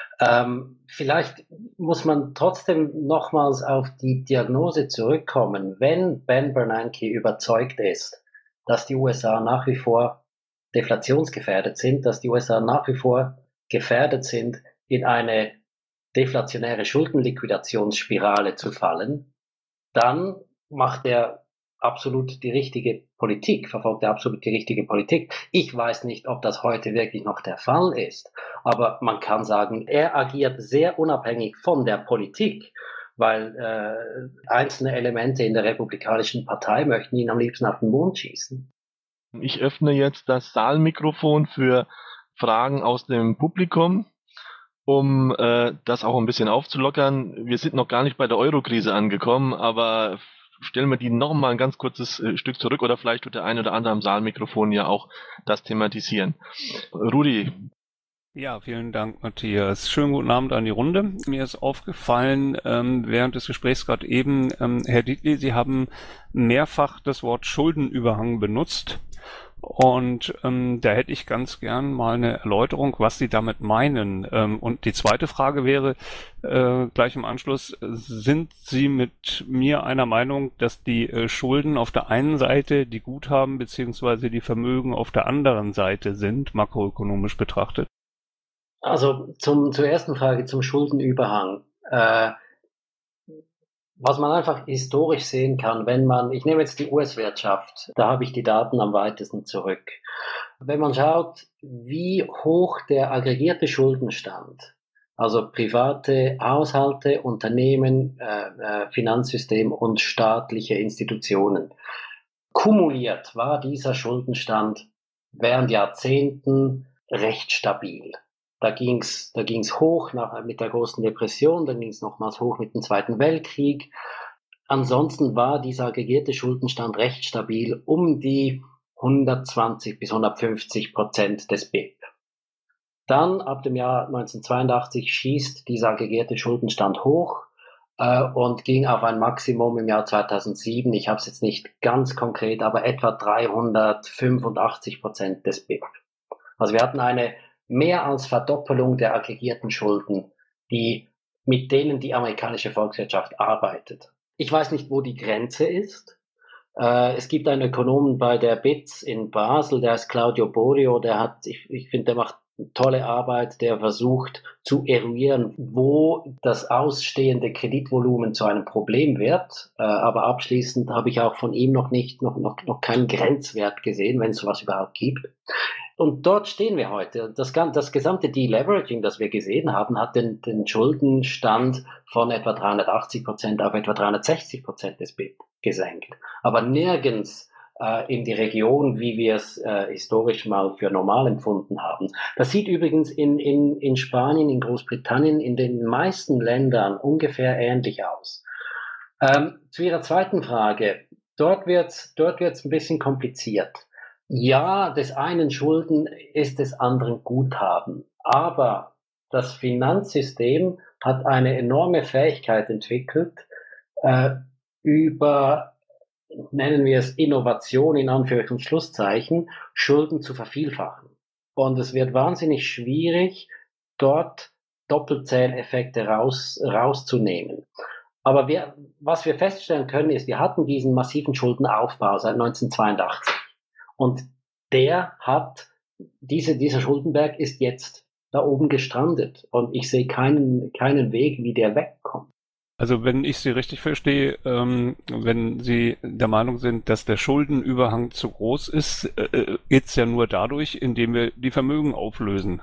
Ähm, vielleicht muss man trotzdem nochmals auf die Diagnose zurückkommen. Wenn Ben Bernanke überzeugt ist, dass die U S A nach wie vor deflationsgefährdet sind, dass die U S A nach wie vor gefährdet sind, in eine deflationäre Schuldenliquidationsspirale zu fallen, dann macht er absolut die richtige Politik, verfolgt er absolut die richtige Politik. Ich weiß nicht, ob das heute wirklich noch der Fall ist, aber man kann sagen, er agiert sehr unabhängig von der Politik, weil äh, einzelne Elemente in der Republikanischen Partei möchten ihn am liebsten auf den Mond schießen. Ich öffne jetzt das Saalmikrofon für Fragen aus dem Publikum, um äh, das auch ein bisschen aufzulockern. Wir sind noch gar nicht bei der Euro-Krise angekommen, aber stellen wir die noch mal ein ganz kurzes äh, Stück zurück oder vielleicht tut der eine oder andere am Saalmikrofon ja auch das thematisieren. Rudi. Ja, vielen Dank, Matthias. Schönen guten Abend an die Runde. Mir ist aufgefallen, ähm, während des Gesprächs gerade eben, ähm, Herr Dietli, Sie haben mehrfach das Wort Schuldenüberhang benutzt. Und ähm, da hätte ich ganz gern mal eine Erläuterung, was Sie damit meinen. Ähm, und die zweite Frage wäre äh, gleich im Anschluss, sind Sie mit mir einer Meinung, dass die äh, Schulden auf der einen Seite die Guthaben beziehungsweise die Vermögen auf der anderen Seite sind, makroökonomisch betrachtet? Also zum, zur ersten Frage, zum Schuldenüberhang. Äh, Was man einfach historisch sehen kann, wenn man, ich nehme jetzt die U S-Wirtschaft, da habe ich die Daten am weitesten zurück. Wenn man schaut, wie hoch der aggregierte Schuldenstand, also private Haushalte, Unternehmen, äh, äh, Finanzsystem und staatliche Institutionen, kumuliert war dieser Schuldenstand während Jahrzehnten recht stabil. Da ging's, da ging's hoch nach, mit der großen Depression, dann ging's nochmals hoch mit dem Zweiten Weltkrieg. Ansonsten war dieser aggregierte Schuldenstand recht stabil, um die hundertzwanzig bis hundertfünfzig Prozent des B I P. Dann, ab dem Jahr neunzehnhundertzweiundachtzig, schießt dieser aggregierte Schuldenstand hoch äh, und ging auf ein Maximum im Jahr zweitausendsieben, ich habe es jetzt nicht ganz konkret, aber etwa dreihundertfünfundachtzig Prozent des B I P. Also wir hatten eine mehr als Verdoppelung der aggregierten Schulden, die mit denen die amerikanische Volkswirtschaft arbeitet. Ich weiß nicht, wo die Grenze ist. Äh, es gibt einen Ökonomen bei der B I Z in Basel, der heißt Claudio Borio, der hat, ich, ich finde, der macht tolle Arbeit, der versucht zu eruieren, wo das ausstehende Kreditvolumen zu einem Problem wird. Äh, aber abschließend habe ich auch von ihm noch nicht, noch, noch, noch keinen Grenzwert gesehen, wenn es sowas überhaupt gibt. Und dort stehen wir heute. Das, das gesamte Deleveraging, das wir gesehen haben, hat den, den Schuldenstand von etwa dreihundertachtzig Prozent auf etwa dreihundertsechzig Prozent des B I P gesenkt. Aber nirgends äh, in die Region, wie wir es äh, historisch mal für normal empfunden haben. Das sieht übrigens in, in, in Spanien, in Großbritannien, in den meisten Ländern ungefähr ähnlich aus. Ähm, zu Ihrer zweiten Frage. Dort wird's, dort wird's ein bisschen kompliziert. Ja, des einen Schulden ist des anderen Guthaben. Aber das Finanzsystem hat eine enorme Fähigkeit entwickelt, äh, über, nennen wir es Innovation in Anführungs- und Schlusszeichen, Schulden zu vervielfachen. Und es wird wahnsinnig schwierig, dort Doppelzähleffekte raus, rauszunehmen. Aber wir, was wir feststellen können, ist, wir hatten diesen massiven Schuldenaufbau seit neunzehnhundertzweiundachtzig. Und der hat, diese, dieser Schuldenberg ist jetzt da oben gestrandet. Und ich sehe keinen, keinen Weg, wie der wegkommt. Also wenn ich Sie richtig verstehe, ähm, wenn Sie der Meinung sind, dass der Schuldenüberhang zu groß ist, äh, geht's ja nur dadurch, indem wir die Vermögen auflösen.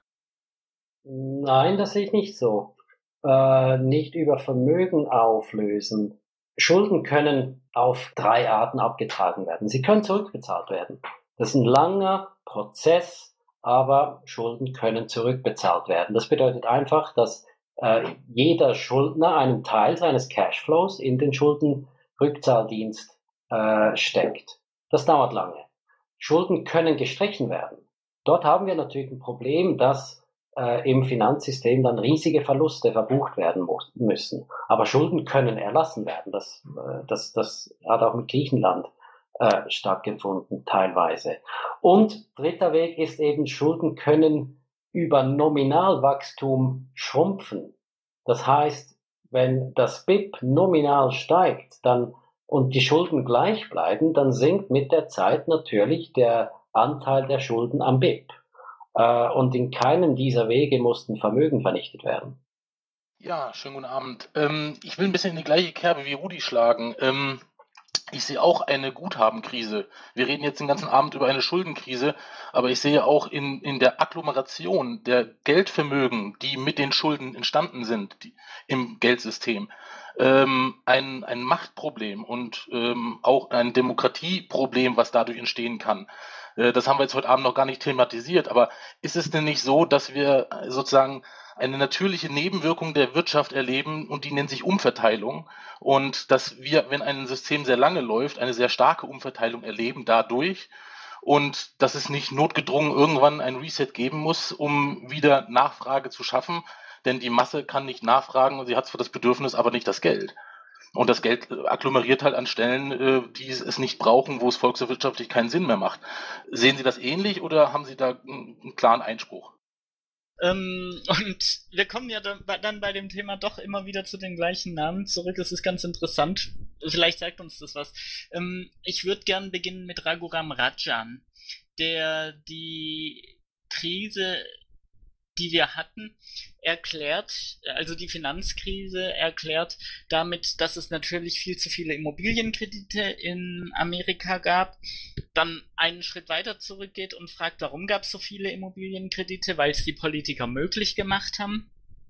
Nein, das sehe ich nicht so. Äh, nicht über Vermögen auflösen. Schulden können auf drei Arten abgetragen werden. Sie können zurückbezahlt werden. Das ist ein langer Prozess, aber Schulden können zurückbezahlt werden. Das bedeutet einfach, dass äh, jeder Schuldner einen Teil seines Cashflows in den Schuldenrückzahldienst äh, steckt. Das dauert lange. Schulden können gestrichen werden. Dort haben wir natürlich ein Problem, dass äh, im Finanzsystem dann riesige Verluste verbucht werden muss, müssen. Aber Schulden können erlassen werden. Das, äh, das, das hat auch mit Griechenland äh, stattgefunden, teilweise. Und dritter Weg ist eben, Schulden können über Nominalwachstum schrumpfen. Das heißt, wenn das B I P nominal steigt, dann und die Schulden gleich bleiben, dann sinkt mit der Zeit natürlich der Anteil der Schulden am B I P. Äh, und in keinem dieser Wege mussten Vermögen vernichtet werden. Ja, schönen guten Abend. Ähm, ich will ein bisschen in die gleiche Kerbe wie Rudi schlagen. Ähm, ich sehe auch eine Guthabenkrise. Wir reden jetzt den ganzen Abend über eine Schuldenkrise, aber ich sehe auch in, in der Agglomeration der Geldvermögen, die mit den Schulden entstanden sind, die, im Geldsystem, ähm, ein, ein Machtproblem und ähm, auch ein Demokratieproblem, was dadurch entstehen kann. Äh, das haben wir jetzt heute Abend noch gar nicht thematisiert, aber ist es denn nicht so, dass wir sozusagen eine natürliche Nebenwirkung der Wirtschaft erleben und die nennt sich Umverteilung und dass wir, wenn ein System sehr lange läuft, eine sehr starke Umverteilung erleben dadurch und dass es nicht notgedrungen irgendwann ein Reset geben muss, um wieder Nachfrage zu schaffen, denn die Masse kann nicht nachfragen und sie hat zwar das Bedürfnis, aber nicht das Geld. Und das Geld agglomeriert halt an Stellen, die es nicht brauchen, wo es volkswirtschaftlich keinen Sinn mehr macht. Sehen Sie das ähnlich oder haben Sie da einen klaren Einspruch? Ähm, und wir kommen ja dann, dann bei dem Thema doch immer wieder zu den gleichen Namen zurück. Das ist ganz interessant. Vielleicht sagt uns das was. Ähm, ich würde gern beginnen mit Raghuram Rajan, der die Krise, die wir hatten, erklärt, also die Finanzkrise erklärt damit, dass es natürlich viel zu viele Immobilienkredite in Amerika gab, dann einen Schritt weiter zurückgeht und fragt, warum gab es so viele Immobilienkredite, weil es die Politiker möglich gemacht haben.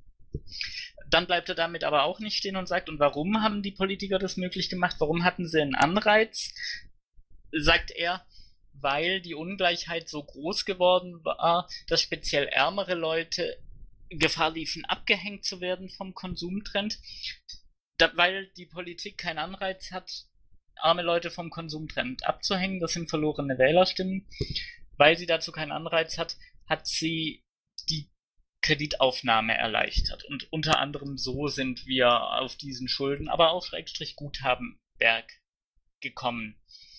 Dann bleibt er damit aber auch nicht stehen und sagt, und warum haben die Politiker das möglich gemacht, warum hatten sie einen Anreiz? Sagt er, weil die Ungleichheit so groß geworden war, dass speziell ärmere Leute Gefahr liefen, abgehängt zu werden vom Konsumtrend, da, weil die Politik keinen Anreiz hat, arme Leute vom Konsumtrend abzuhängen. Das sind verlorene Wählerstimmen. Weil sie dazu keinen Anreiz hat, hat sie die Kreditaufnahme erleichtert. Und unter anderem so sind wir auf diesen Schulden, aber auch Schrägstrich Guthabenberg gekommen.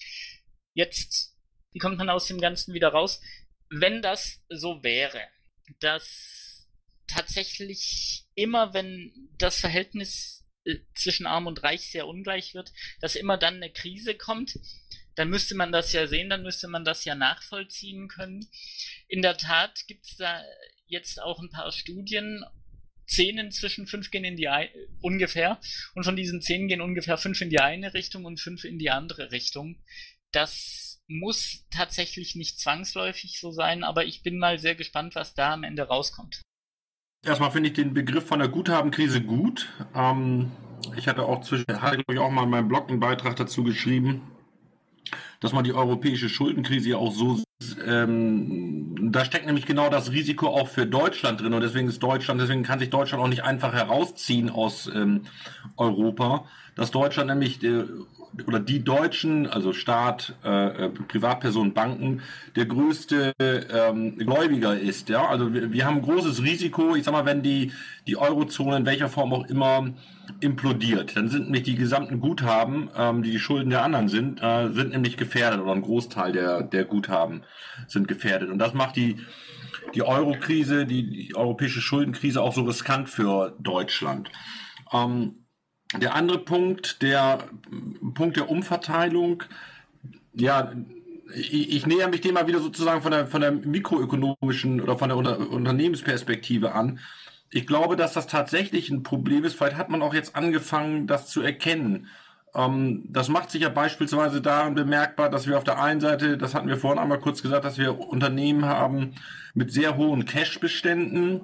Jetzt, wie kommt man aus dem Ganzen wieder raus? Wenn das so wäre, dass tatsächlich immer, wenn das Verhältnis äh, zwischen Arm und Reich sehr ungleich wird, dass immer dann eine Krise kommt. Dann müsste man das ja sehen, dann müsste man das ja nachvollziehen können. In der Tat gibt es da jetzt auch ein paar Studien, zehn inzwischen, fünf gehen in die eine, ungefähr, und von diesen zehn gehen ungefähr fünf in die eine Richtung und fünf in die andere Richtung. Das muss tatsächlich nicht zwangsläufig so sein, aber ich bin mal sehr gespannt, was da am Ende rauskommt. Erstmal finde ich den Begriff von der Guthabenkrise gut. Ähm, ich hatte auch zwischen, hatte glaube ich auch mal in meinem Blog einen Beitrag dazu geschrieben, dass man die europäische Schuldenkrise ja auch so, ähm, da steckt nämlich genau das Risiko auch für Deutschland drin und deswegen ist Deutschland, deswegen kann sich Deutschland auch nicht einfach herausziehen aus ähm, Europa, dass Deutschland nämlich äh, oder die Deutschen, also Staat, äh, Privatpersonen, Banken, der größte ähm, Gläubiger ist. Ja, also wir, wir haben ein großes Risiko. Ich sag mal, wenn die die Eurozone in welcher Form auch immer implodiert, dann sind nämlich die gesamten Guthaben, ähm, die die Schulden der anderen sind, äh, sind nämlich gefährdet oder ein Großteil der der Guthaben sind gefährdet. Und das macht die die Euro-Krise, die, die europäische Schuldenkrise auch so riskant für Deutschland. Ähm, Der andere Punkt, der Punkt der Umverteilung, ja, ich, ich näher mich dem mal wieder sozusagen von der, von der mikroökonomischen oder von der Unter Unternehmensperspektive an. Ich glaube, dass das tatsächlich ein Problem ist. Vielleicht hat man auch jetzt angefangen, das zu erkennen. Ähm, das macht sich ja beispielsweise daran bemerkbar, dass wir auf der einen Seite, das hatten wir vorhin einmal kurz gesagt, dass wir Unternehmen haben mit sehr hohen Cash-Beständen,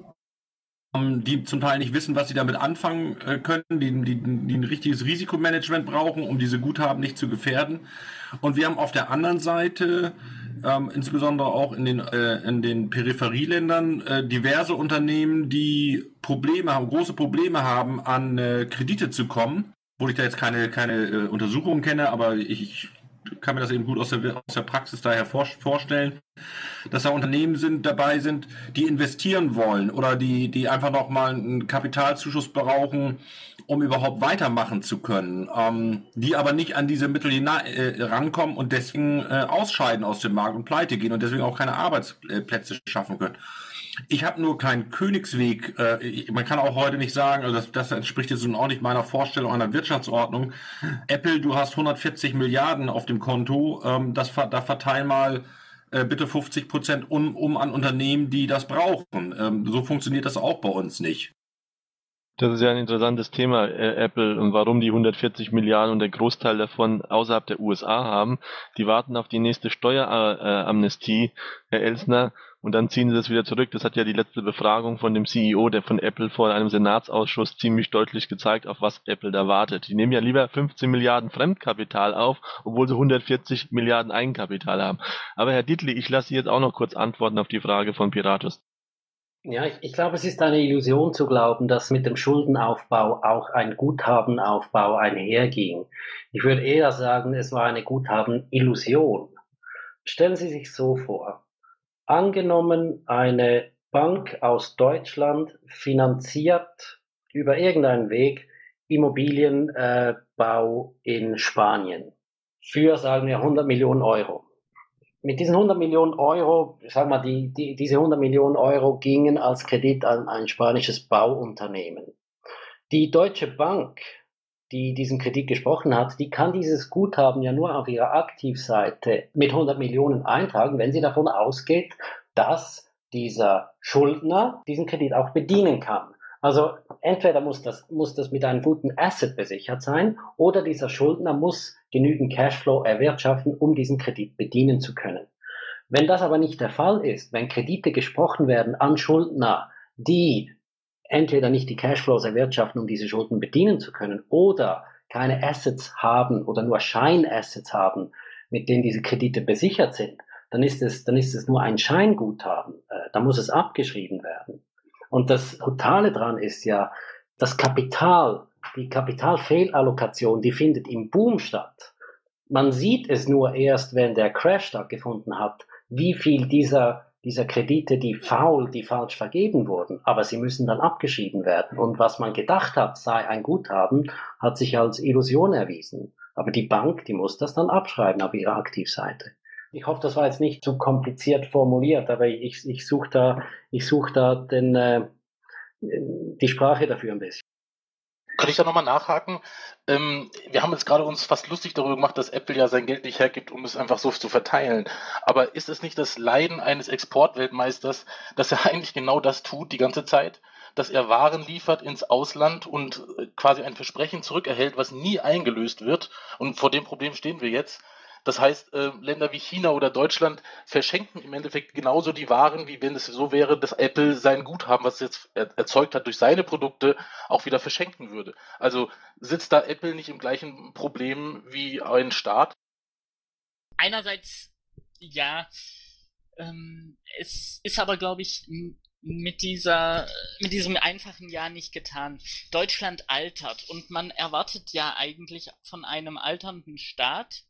die zum Teil nicht wissen, was sie damit anfangen äh, können, die, die, die ein richtiges Risikomanagement brauchen, um diese Guthaben nicht zu gefährden. Und wir haben auf der anderen Seite, ähm, insbesondere auch in den, äh, in den Peripherieländern, äh, diverse Unternehmen, die Probleme haben, große Probleme haben, an äh, Kredite zu kommen, obwohl ich da jetzt keine, keine äh, Untersuchungen kenne, aber ich, ich kann mir das eben gut aus der, aus der Praxis daher vor, vorstellen, dass da Unternehmen sind, dabei sind, die investieren wollen oder die, die einfach noch mal einen Kapitalzuschuss brauchen, um überhaupt weitermachen zu können, ähm, die aber nicht an diese Mittel äh, rankommen und deswegen äh, ausscheiden aus dem Markt und pleite gehen und deswegen auch keine Arbeitsplätze schaffen können. Ich habe nur keinen Königsweg. Äh, ich, man kann auch heute nicht sagen, also das, das entspricht jetzt nun auch nicht meiner Vorstellung einer Wirtschaftsordnung. Apple, du hast hundertvierzig Milliarden auf dem Konto, ähm, das, da verteil mal äh, bitte fünfzig Prozent um, um an Unternehmen, die das brauchen. Ähm, so funktioniert das auch bei uns nicht. Das ist ja ein interessantes Thema, äh, Apple, und warum die hundertvierzig Milliarden und der Großteil davon außerhalb der U S A haben. Die warten auf die nächste Steueramnestie, äh, Herr Elsner, und dann ziehen sie das wieder zurück. Das hat ja die letzte Befragung von dem C E O, der von Apple vor einem Senatsausschuss ziemlich deutlich gezeigt, auf was Apple da wartet. Die nehmen ja lieber fünfzehn Milliarden Fremdkapital auf, obwohl sie hundertvierzig Milliarden Eigenkapital haben. Aber Herr Dietli, ich lasse Sie jetzt auch noch kurz antworten auf die Frage von Piratus. Ja, ich, ich glaube, es ist eine Illusion zu glauben, dass mit dem Schuldenaufbau auch ein Guthabenaufbau einherging. Ich würde eher sagen, es war eine Guthabenillusion. Stellen Sie sich so vor. Angenommen, eine Bank aus Deutschland finanziert über irgendeinen Weg Immobilienbau äh, in Spanien für, sagen wir, hundert Millionen Euro. Mit diesen hundert Millionen Euro, sag mal, die, die, diese hundert Millionen Euro gingen als Kredit an ein spanisches Bauunternehmen. Die Deutsche Bank, die diesen Kredit gesprochen hat, die kann dieses Guthaben ja nur auf ihrer Aktivseite mit hundert Millionen eintragen, wenn sie davon ausgeht, dass dieser Schuldner diesen Kredit auch bedienen kann. Also entweder muss das, muss das mit einem guten Asset besichert sein oder dieser Schuldner muss genügend Cashflow erwirtschaften, um diesen Kredit bedienen zu können. Wenn das aber nicht der Fall ist, wenn Kredite gesprochen werden an Schuldner, die entweder nicht die Cashflows erwirtschaften, um diese Schulden bedienen zu können, oder keine Assets haben oder nur Scheinassets haben, mit denen diese Kredite besichert sind, dann ist es, dann ist es nur ein Scheinguthaben. Äh, da muss es abgeschrieben werden. Und das Totale dran ist ja, das Kapital, die Kapitalfehlallokation, die findet im Boom statt. Man sieht es nur erst, wenn der Crash stattgefunden hat, wie viel dieser dieser Kredite, die faul, die falsch vergeben wurden, aber sie müssen dann abgeschrieben werden. Und was man gedacht hat, sei ein Guthaben, hat sich als Illusion erwiesen. Aber die Bank, die muss das dann abschreiben auf ihrer Aktivseite. Ich hoffe, das war jetzt nicht zu kompliziert formuliert, aber ich, ich suche da, ich suche da den, äh, die Sprache dafür ein bisschen. Kann ich da nochmal nachhaken? Ähm, wir haben jetzt gerade uns fast lustig darüber gemacht, dass Apple ja sein Geld nicht hergibt, um es einfach so zu verteilen. Aber ist es nicht das Leiden eines Exportweltmeisters, dass er eigentlich genau das tut die ganze Zeit? Dass er Waren liefert ins Ausland und äh, quasi ein Versprechen zurückerhält, was nie eingelöst wird. Und vor dem Problem stehen wir jetzt. Das heißt, äh, Länder wie China oder Deutschland verschenken im Endeffekt genauso die Waren, wie wenn es so wäre, dass Apple sein Guthaben, was es jetzt er erzeugt hat durch seine Produkte, auch wieder verschenken würde. Also sitzt da Apple nicht im gleichen Problem wie ein Staat? Einerseits ja, ähm, es ist aber, glaube ich, m- mit dieser, mit diesem einfachen Ja nicht getan. Deutschland altert und man erwartet ja eigentlich von einem alternden Staat,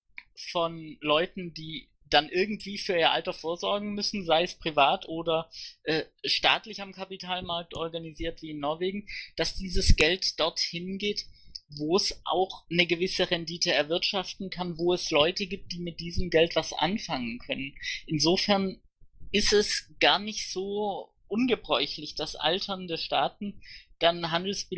von Leuten, die dann irgendwie für ihr Alter vorsorgen müssen, sei es privat oder äh, staatlich am Kapitalmarkt organisiert wie in Norwegen, dass dieses Geld dorthin geht, wo es auch eine gewisse Rendite erwirtschaften kann, wo es Leute gibt, die mit diesem Geld was anfangen können. Insofern ist es gar nicht so ungebräuchlich, dass alternde Staaten dann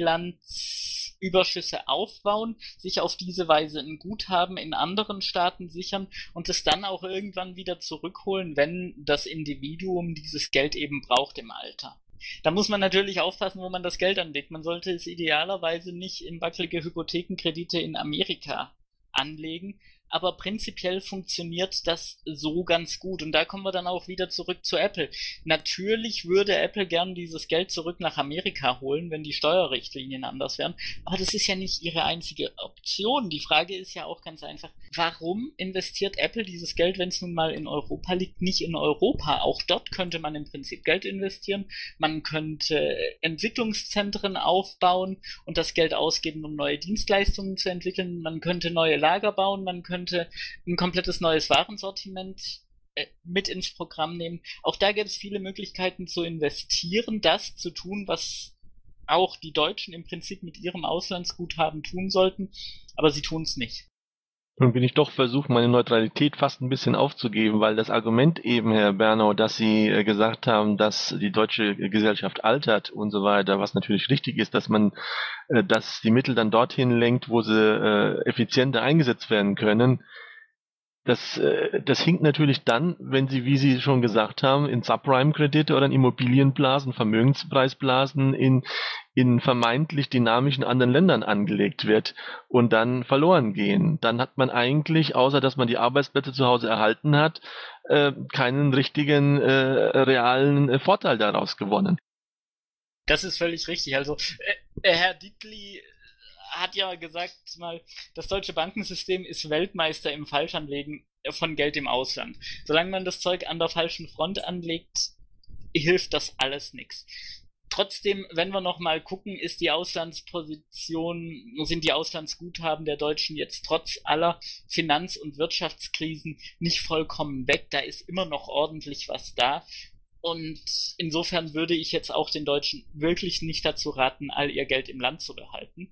Handelsbilanzüberschüsse aufbauen, sich auf diese Weise ein Guthaben in anderen Staaten sichern und es dann auch irgendwann wieder zurückholen, wenn das Individuum dieses Geld eben braucht im Alter. Da muss man natürlich aufpassen, wo man das Geld anlegt. Man sollte es idealerweise nicht in wackelige Hypothekenkredite in Amerika anlegen, aber prinzipiell funktioniert das so ganz gut. Und da kommen wir dann auch wieder zurück zu Apple. Natürlich würde Apple gern dieses Geld zurück nach Amerika holen, wenn die Steuerrichtlinien anders wären, aber das ist ja nicht ihre einzige Option. Die Frage ist ja auch ganz einfach, warum investiert Apple dieses Geld, wenn es nun mal in Europa liegt, nicht in Europa? Auch dort könnte man im Prinzip Geld investieren. Man könnte Entwicklungszentren aufbauen und das Geld ausgeben, um neue Dienstleistungen zu entwickeln. Man könnte neue Lager bauen, man könnte ein komplettes neues Warensortiment äh, mit ins Programm nehmen. Auch da gibt es viele Möglichkeiten zu investieren, das zu tun, was auch die Deutschen im Prinzip mit ihrem Auslandsguthaben tun sollten, aber sie tun es nicht. Nun bin ich doch versucht, meine Neutralität fast ein bisschen aufzugeben, weil das Argument eben, Herr Bernau, dass Sie äh, gesagt haben, dass die deutsche Gesellschaft altert und so weiter, was natürlich richtig ist, dass man, äh, dass die Mittel dann dorthin lenkt, wo sie äh, effizienter eingesetzt werden können. Das, äh, das hinkt natürlich dann, wenn Sie, wie Sie schon gesagt haben, in Subprime-Kredite oder in Immobilienblasen, Vermögenspreisblasen in, in vermeintlich dynamischen anderen Ländern angelegt wird und dann verloren gehen. Dann hat man eigentlich, außer dass man die Arbeitsplätze zu Hause erhalten hat, äh, keinen richtigen äh, realen äh, Vorteil daraus gewonnen. Das ist völlig richtig. Also äh, Herr Dietli hat ja gesagt mal, das deutsche Bankensystem ist Weltmeister im Falschanlegen von Geld im Ausland. Solange man das Zeug an der falschen Front anlegt, hilft das alles nichts. Trotzdem, wenn wir nochmal gucken, ist die Auslandsposition, sind die Auslandsguthaben der Deutschen jetzt trotz aller Finanz- und Wirtschaftskrisen nicht vollkommen weg. Da ist immer noch ordentlich was da. Und insofern würde ich jetzt auch den Deutschen wirklich nicht dazu raten, all ihr Geld im Land zu behalten.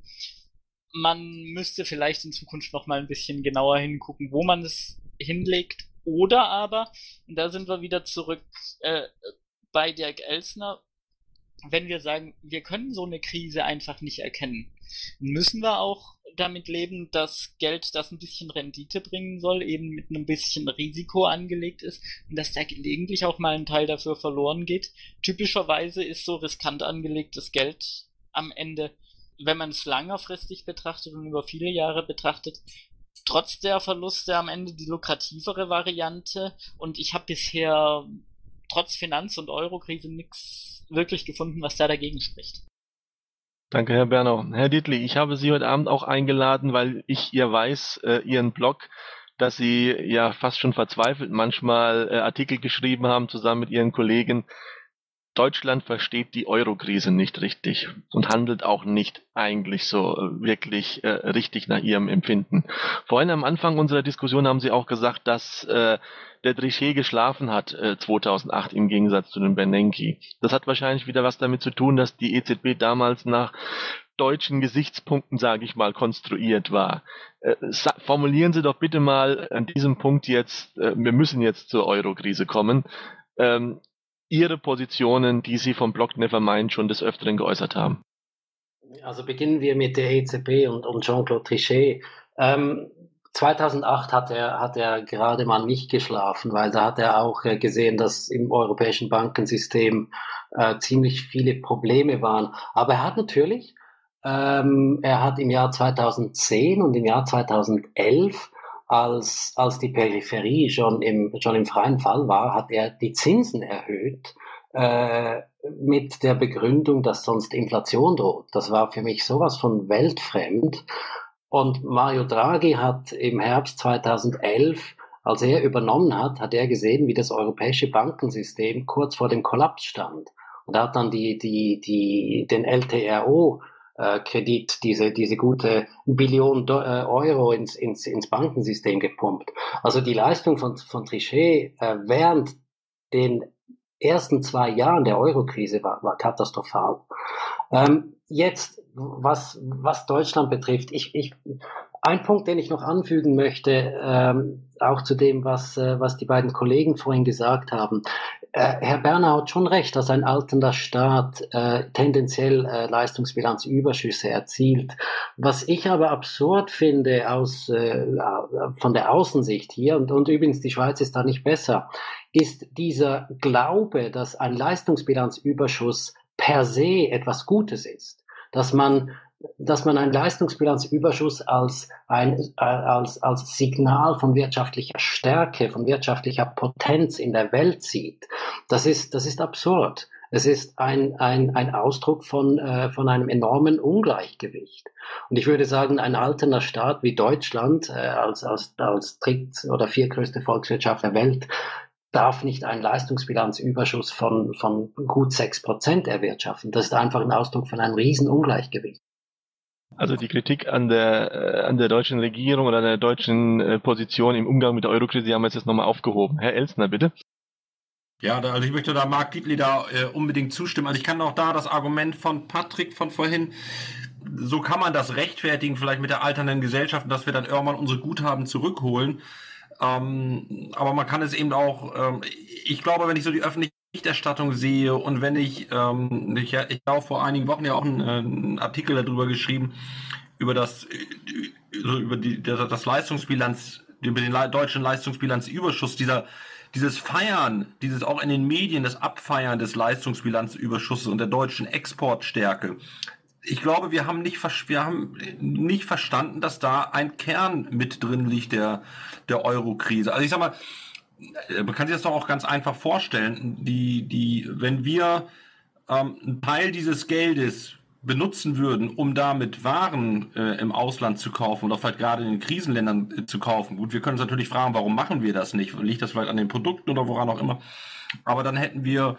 Man müsste vielleicht in Zukunft noch mal ein bisschen genauer hingucken, wo man es hinlegt. Oder aber, und da sind wir wieder zurück äh, bei Dirk Elsner, wenn wir sagen, wir können so eine Krise einfach nicht erkennen, müssen wir auch damit leben, dass Geld, das ein bisschen Rendite bringen soll, eben mit einem bisschen Risiko angelegt ist und dass da gelegentlich auch mal ein Teil dafür verloren geht. Typischerweise ist so riskant angelegtes Geld am Ende, wenn man es längerfristig betrachtet und über viele Jahre betrachtet, trotz der Verluste am Ende die lukrativere Variante. Und ich habe bisher trotz Finanz- und Eurokrise nichts wirklich gefunden, was da dagegen spricht. Danke, Herr Bernau. Herr Dietli, ich habe Sie heute Abend auch eingeladen, weil ich ja weiß, äh, Ihren Blog, dass Sie ja fast schon verzweifelt manchmal äh, Artikel geschrieben haben, zusammen mit Ihren Kollegen. Deutschland versteht die Euro-Krise nicht richtig und handelt auch nicht eigentlich so äh, wirklich äh, richtig nach ihrem Empfinden. Vorhin am Anfang unserer Diskussion haben Sie auch gesagt, dass äh, der Trichet geschlafen hat äh, zweitausendacht im Gegensatz zu dem Bernanke. Das hat wahrscheinlich wieder was damit zu tun, dass die E Z B damals nach deutschen Gesichtspunkten, sage ich mal, konstruiert war. Äh, formulieren Sie doch bitte mal an diesem Punkt jetzt, äh, wir müssen jetzt zur Euro-Krise kommen, ähm, Ihre Positionen, die Sie vom Blog Nevermind schon des Öfteren geäußert haben. Also beginnen wir mit der E Z B und, und Jean-Claude Trichet. Ähm, zweitausendacht hat er, hat er gerade mal nicht geschlafen, weil da hat er auch äh, gesehen, dass im europäischen Bankensystem äh, ziemlich viele Probleme waren. Aber er hat natürlich, ähm, er hat im Jahr zweitausendzehn und im Jahr zweitausendelf, als, als die Peripherie schon im, schon im freien Fall war, hat er die Zinsen erhöht, äh, mit der Begründung, dass sonst Inflation droht. Das war für mich sowas von weltfremd. Und Mario Draghi hat im Herbst zweitausendelf, als er übernommen hat, hat er gesehen, wie das europäische Bankensystem kurz vor dem Kollaps stand. Und er hat dann die, die, die, den L T R O-Kredit, diese, diese gute Billion Euro ins, ins, ins Bankensystem gepumpt. Also die Leistung von, von Trichet äh, während den ersten zwei Jahren der Euro-Krise war, war katastrophal. Ähm, jetzt, was, was Deutschland betrifft, ich, ich, ein Punkt, den ich noch anfügen möchte, ähm, auch zu dem, was, äh, was die beiden Kollegen vorhin gesagt haben. Äh, Herr Berner hat schon recht, dass ein alternder Staat äh, tendenziell äh, Leistungsbilanzüberschüsse erzielt. Was ich aber absurd finde aus, äh, von der Außensicht hier, und, und übrigens die Schweiz ist da nicht besser, ist dieser Glaube, dass ein Leistungsbilanzüberschuss per se etwas Gutes ist, dass man, dass man einen Leistungsbilanzüberschuss als ein, äh, als, als Signal von wirtschaftlicher Stärke, von wirtschaftlicher Potenz in der Welt sieht. Das ist, das ist absurd. Es ist ein, ein, ein Ausdruck von, äh, von einem enormen Ungleichgewicht. Und ich würde sagen, ein alterner Staat wie Deutschland, äh, als, als, als dritt- oder viertgrößte Volkswirtschaft der Welt, darf nicht einen Leistungsbilanzüberschuss von, von gut sechs Prozent erwirtschaften. Das ist einfach ein Ausdruck von einem riesen Ungleichgewicht. Also die Kritik an der äh, an der deutschen Regierung oder an der deutschen äh, Position im Umgang mit der Eurokrise haben wir jetzt nochmal aufgehoben. Herr Elsner, bitte. Ja, da, also ich möchte da Marc Dietli da äh, unbedingt zustimmen. Also ich kann auch da das Argument von Patrick von vorhin, so kann man das rechtfertigen, vielleicht mit der alternden Gesellschaft, dass wir dann irgendwann unsere Guthaben zurückholen. Ähm, aber man kann es eben auch, ähm, ich glaube, wenn ich so die öffentliche Berichterstattung sehe und wenn ich, ähm, ich, ich habe vor einigen Wochen ja auch einen, einen Artikel darüber geschrieben, über das, über die, das Leistungsbilanz, über den deutschen Leistungsbilanzüberschuss, dieser, dieses Feiern, dieses auch in den Medien, das Abfeiern des Leistungsbilanzüberschusses und der deutschen Exportstärke. Ich glaube, wir haben nicht, wir haben nicht verstanden, dass da ein Kern mit drin liegt der, der Euro-Krise. Also ich sag mal, man kann sich das doch auch ganz einfach vorstellen, die, die, wenn wir ähm, einen Teil dieses Geldes benutzen würden, um damit Waren äh, im Ausland zu kaufen oder vielleicht gerade in den Krisenländern äh, zu kaufen. Gut, wir können uns natürlich fragen, warum machen wir das nicht? Liegt das vielleicht an den Produkten oder woran auch immer? Aber dann hätten wir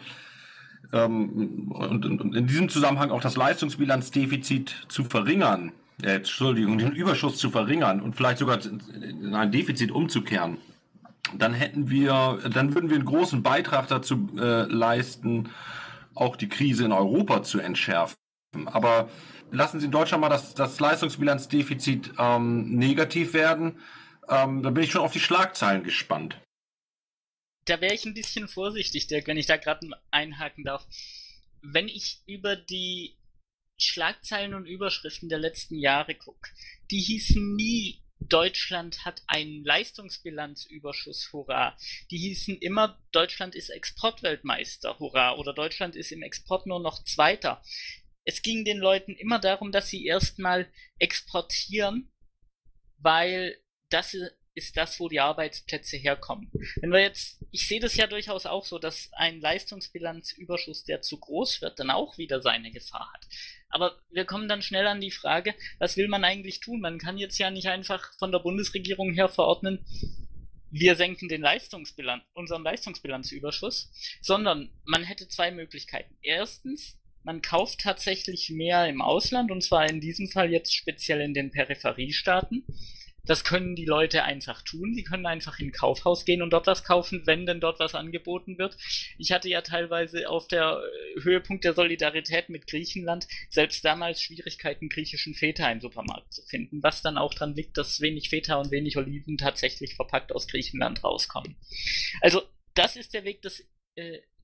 ähm, und, und in diesem Zusammenhang auch das Leistungsbilanzdefizit zu verringern, äh, Entschuldigung, den Überschuss zu verringern und vielleicht sogar in ein Defizit umzukehren. Dann hätten wir, dann würden wir einen großen Beitrag dazu äh, leisten, auch die Krise in Europa zu entschärfen. Aber lassen Sie in Deutschland mal das, das Leistungsbilanzdefizit ähm, negativ werden. Ähm, da bin ich schon auf die Schlagzeilen gespannt. Da wäre ich ein bisschen vorsichtig, Dirk, wenn ich da gerade einhaken darf. Wenn ich über die Schlagzeilen und Überschriften der letzten Jahre gucke, die hießen nie, Deutschland hat einen Leistungsbilanzüberschuss, hurra. Die hießen immer, Deutschland ist Exportweltmeister, hurra. Oder Deutschland ist im Export nur noch Zweiter. Es ging den Leuten immer darum, dass sie erstmal exportieren, weil das ist das, wo die Arbeitsplätze herkommen. Wenn wir jetzt, ich sehe das ja durchaus auch so, dass ein Leistungsbilanzüberschuss, der zu groß wird, dann auch wieder seine Gefahr hat. Aber wir kommen dann schnell an die Frage, was will man eigentlich tun? Man kann jetzt ja nicht einfach von der Bundesregierung her verordnen, wir senken den Leistungsbilanz, unseren Leistungsbilanzüberschuss, sondern man hätte zwei Möglichkeiten. Erstens, man kauft tatsächlich mehr im Ausland, und zwar in diesem Fall jetzt speziell in den Peripheriestaaten. Das können die Leute einfach tun. Sie können einfach in ein Kaufhaus gehen und dort was kaufen, wenn denn dort was angeboten wird. Ich hatte ja teilweise auf der Höhepunkt der Solidarität mit Griechenland selbst damals Schwierigkeiten, griechischen Feta im Supermarkt zu finden, was dann auch dran liegt, dass wenig Feta und wenig Oliven tatsächlich verpackt aus Griechenland rauskommen. Also das ist der Weg, dass äh,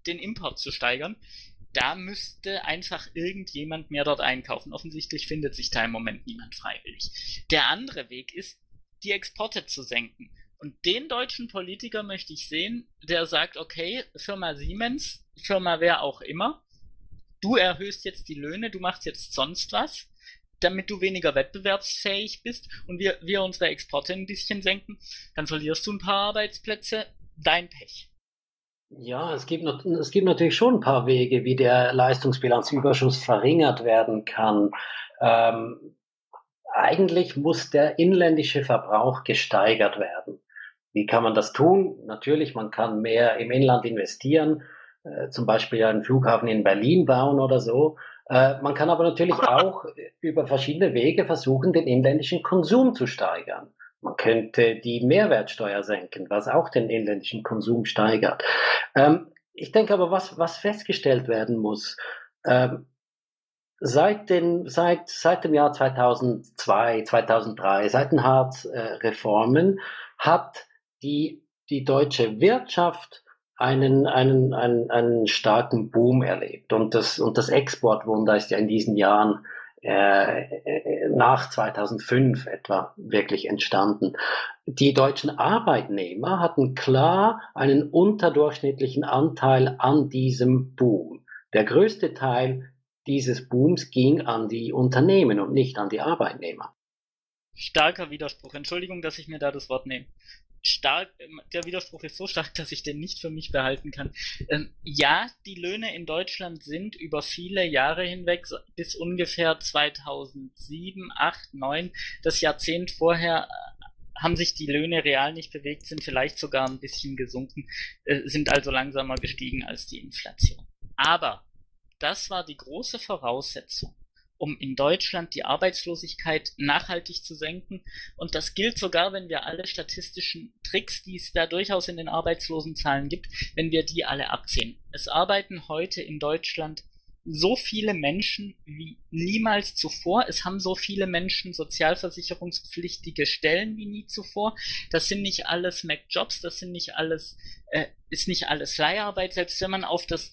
den Import zu steigern. Da müsste einfach irgendjemand mehr dort einkaufen. Offensichtlich findet sich da im Moment niemand freiwillig. Der andere Weg ist, die Exporte zu senken. Und den deutschen Politiker möchte ich sehen, der sagt, okay, Firma Siemens, Firma wer auch immer, du erhöhst jetzt die Löhne, du machst jetzt sonst was, damit du weniger wettbewerbsfähig bist und wir, wir unsere Exporte ein bisschen senken, dann verlierst du ein paar Arbeitsplätze, dein Pech. Ja, es gibt, es gibt natürlich schon ein paar Wege, wie der Leistungsbilanzüberschuss verringert werden kann. Ähm, eigentlich muss der inländische Verbrauch gesteigert werden. Wie kann man das tun? Natürlich, man kann mehr im Inland investieren, äh, zum Beispiel einen Flughafen in Berlin bauen oder so. Äh, man kann aber natürlich auch über verschiedene Wege versuchen, den inländischen Konsum zu steigern. Man könnte die Mehrwertsteuer senken, was auch den inländischen Konsum steigert. Ähm, ich denke aber, was, was festgestellt werden muss, ähm, seit, den, seit, seit dem Jahr zweitausendzwei, zweitausenddrei, seit den Hartz-Reformen, hat die, die deutsche Wirtschaft einen, einen, einen, einen starken Boom erlebt. Und das, und das Exportwunder ist ja in diesen Jahren Äh, nach zweitausendfünf etwa wirklich entstanden. Die deutschen Arbeitnehmer hatten klar einen unterdurchschnittlichen Anteil an diesem Boom. Der größte Teil dieses Booms ging an die Unternehmen und nicht an die Arbeitnehmer. Starker Widerspruch. Entschuldigung, dass ich mir da das Wort nehme. Stark, der Widerspruch ist so stark, dass ich den nicht für mich behalten kann. Ähm, ja, die Löhne in Deutschland sind über viele Jahre hinweg, bis ungefähr zweitausendsieben, acht, neun, das Jahrzehnt vorher, haben sich die Löhne real nicht bewegt, sind vielleicht sogar ein bisschen gesunken, äh, sind also langsamer gestiegen als die Inflation. Aber das war die große Voraussetzung, um in Deutschland die Arbeitslosigkeit nachhaltig zu senken. Und das gilt sogar, wenn wir alle statistischen Tricks, die es da durchaus in den Arbeitslosenzahlen gibt, wenn wir die alle abziehen. Es arbeiten heute in Deutschland so viele Menschen wie niemals zuvor. Es haben so viele Menschen sozialversicherungspflichtige Stellen wie nie zuvor. Das sind nicht alles Mac-Jobs, das sind nicht alles, äh, ist nicht alles Leiharbeit. Selbst wenn man auf das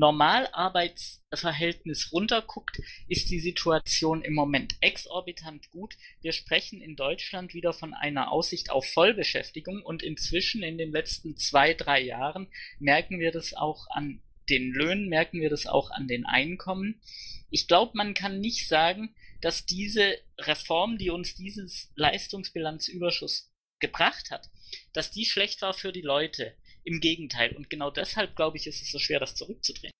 Normalarbeitsverhältnis runterguckt, ist die Situation im Moment exorbitant gut. Wir sprechen in Deutschland wieder von einer Aussicht auf Vollbeschäftigung und inzwischen in den letzten zwei, drei Jahren merken wir das auch an den Löhnen, merken wir das auch an den Einkommen. Ich glaube, man kann nicht sagen, dass diese Reform, die uns dieses Leistungsbilanzüberschuss gebracht hat, dass die schlecht war für die Leute. Im Gegenteil. Und genau deshalb, glaube ich, ist es so schwer, das zurückzudrehen.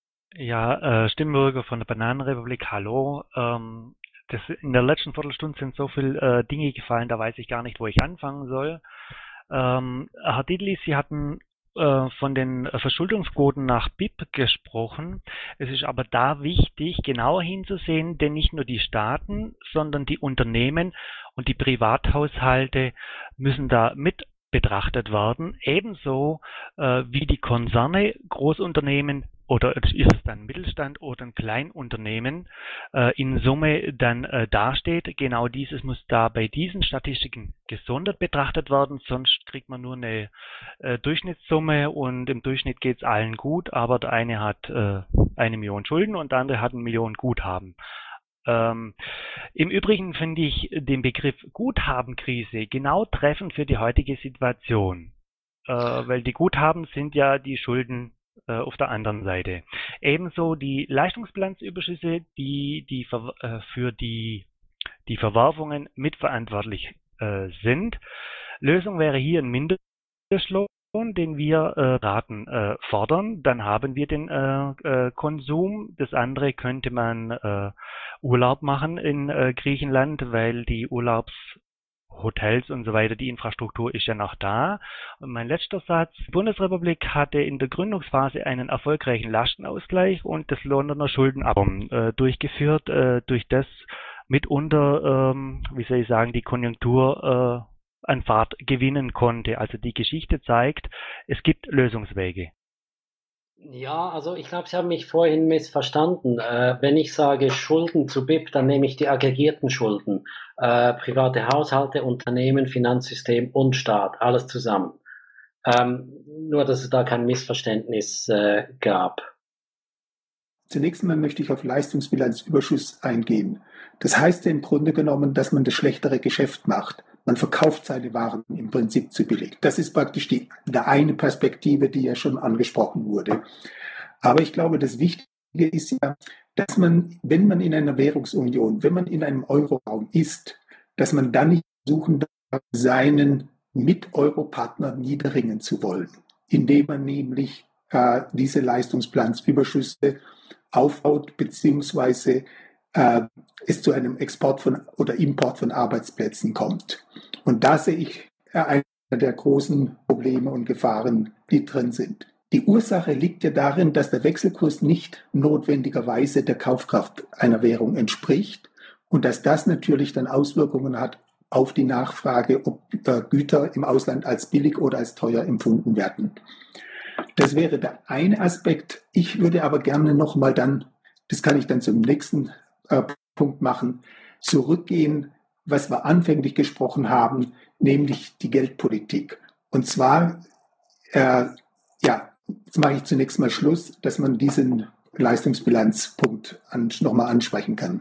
Ja, äh, Stimmbürger von der Bananenrepublik, hallo. Ähm, das, in der letzten Viertelstunde sind so viele äh, Dinge gefallen, da weiß ich gar nicht, wo ich anfangen soll. Ähm, Herr Dietli, Sie hatten äh, von den Verschuldungsquoten nach B I P gesprochen. Es ist aber da wichtig, genauer hinzusehen, denn nicht nur die Staaten, sondern die Unternehmen und die Privathaushalte müssen da mit betrachtet werden, ebenso äh, wie die Konzerne, Großunternehmen oder ist es dann Mittelstand oder ein Kleinunternehmen äh, in Summe dann äh, dasteht. Genau dieses muss da bei diesen Statistiken gesondert betrachtet werden, sonst kriegt man nur eine äh, Durchschnittssumme und im Durchschnitt geht es allen gut, aber der eine hat äh, eine Million Schulden und der andere hat eine Million Guthaben. Ähm, Im Übrigen finde ich den Begriff Guthabenkrise genau treffend für die heutige Situation, äh, weil die Guthaben sind ja die Schulden äh, auf der anderen Seite. Ebenso die Leistungsbilanzüberschüsse, die, die ver äh, für die, die Verwerfungen mitverantwortlich äh, sind. Lösung wäre hier ein Mindestlohn, den wir äh, Raten äh, fordern, dann haben wir den äh, äh, Konsum. Das andere könnte man äh, Urlaub machen in äh, Griechenland, weil die Urlaubshotels und so weiter, die Infrastruktur ist ja noch da. Und mein letzter Satz, die Bundesrepublik hatte in der Gründungsphase einen erfolgreichen Lastenausgleich und das Londoner Schuldenabkommen äh, durchgeführt, äh, durch das mitunter, ähm, wie soll ich sagen, die Konjunktur äh, an Fahrt gewinnen konnte. Also die Geschichte zeigt, es gibt Lösungswege. Ja, also ich glaube, Sie haben mich vorhin missverstanden. Äh, wenn ich sage Schulden zu B I P, dann nehme ich die aggregierten Schulden. Äh, private Haushalte, Unternehmen, Finanzsystem und Staat, alles zusammen. Ähm, nur, dass es da kein Missverständnis äh, gab. Zunächst einmal möchte ich auf Leistungsbilanzüberschuss eingehen. Das heißt ja im Grunde genommen, dass man das schlechtere Geschäft macht. Man verkauft seine Waren im Prinzip zu billig. Das ist praktisch die, die eine Perspektive, die ja schon angesprochen wurde. Aber ich glaube, das Wichtige ist ja, dass man, wenn man in einer Währungsunion, wenn man in einem Euroraum ist, dass man dann nicht versuchen darf, seinen Mit-Euro-Partner niederringen zu wollen, indem man nämlich äh, diese Leistungsbilanzüberschüsse aufbaut, beziehungsweise äh, es zu einem Export von oder Import von Arbeitsplätzen kommt. Und da sehe ich äh, einer der großen Probleme und Gefahren, die drin sind. Die Ursache liegt ja darin, dass der Wechselkurs nicht notwendigerweise der Kaufkraft einer Währung entspricht und dass das natürlich dann Auswirkungen hat auf die Nachfrage, ob äh, Güter im Ausland als billig oder als teuer empfunden werden. Das wäre der eine Aspekt. Ich würde aber gerne nochmal dann, das kann ich dann zum nächsten äh, Punkt machen, zurückgehen, was wir anfänglich gesprochen haben, nämlich die Geldpolitik. Und zwar, äh, ja, jetzt mache ich zunächst mal Schluss, dass man diesen Leistungsbilanzpunkt an, nochmal ansprechen kann.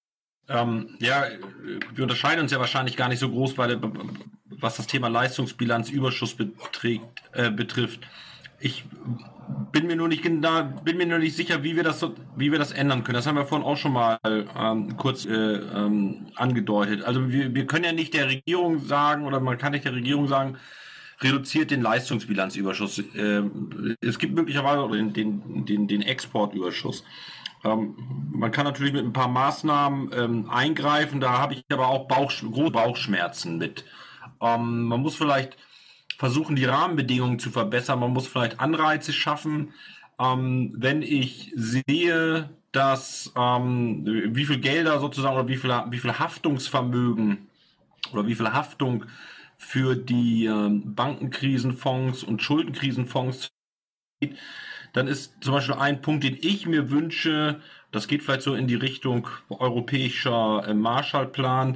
Ähm, ja, wir unterscheiden uns ja wahrscheinlich gar nicht so groß, bei der, was das Thema Leistungsbilanzüberschuss beträgt, äh, betrifft. Ich bin mir nur nicht genau, bin mir nur nicht sicher, wie wir das so, wie wir das ändern können. Das haben wir vorhin auch schon mal ähm, kurz äh, ähm, angedeutet. Also wir, wir können ja nicht der Regierung sagen, oder man kann nicht der Regierung sagen, reduziert den Leistungsbilanzüberschuss. Äh, es gibt möglicherweise den, den, den, den Exportüberschuss. Ähm, man kann natürlich mit ein paar Maßnahmen ähm, eingreifen. Da habe ich aber auch Bauch, große Bauchschmerzen mit. Ähm, man muss vielleicht versuchen, die Rahmenbedingungen zu verbessern. Man muss vielleicht Anreize schaffen. Ähm, wenn ich sehe, dass ähm, wie viel Gelder sozusagen oder wie viel, wie viel Haftungsvermögen oder wie viel Haftung für die ähm, Bankenkrisenfonds und Schuldenkrisenfonds geht, dann ist zum Beispiel ein Punkt, den ich mir wünsche, das geht vielleicht so in die Richtung europäischer äh, Marshallplan,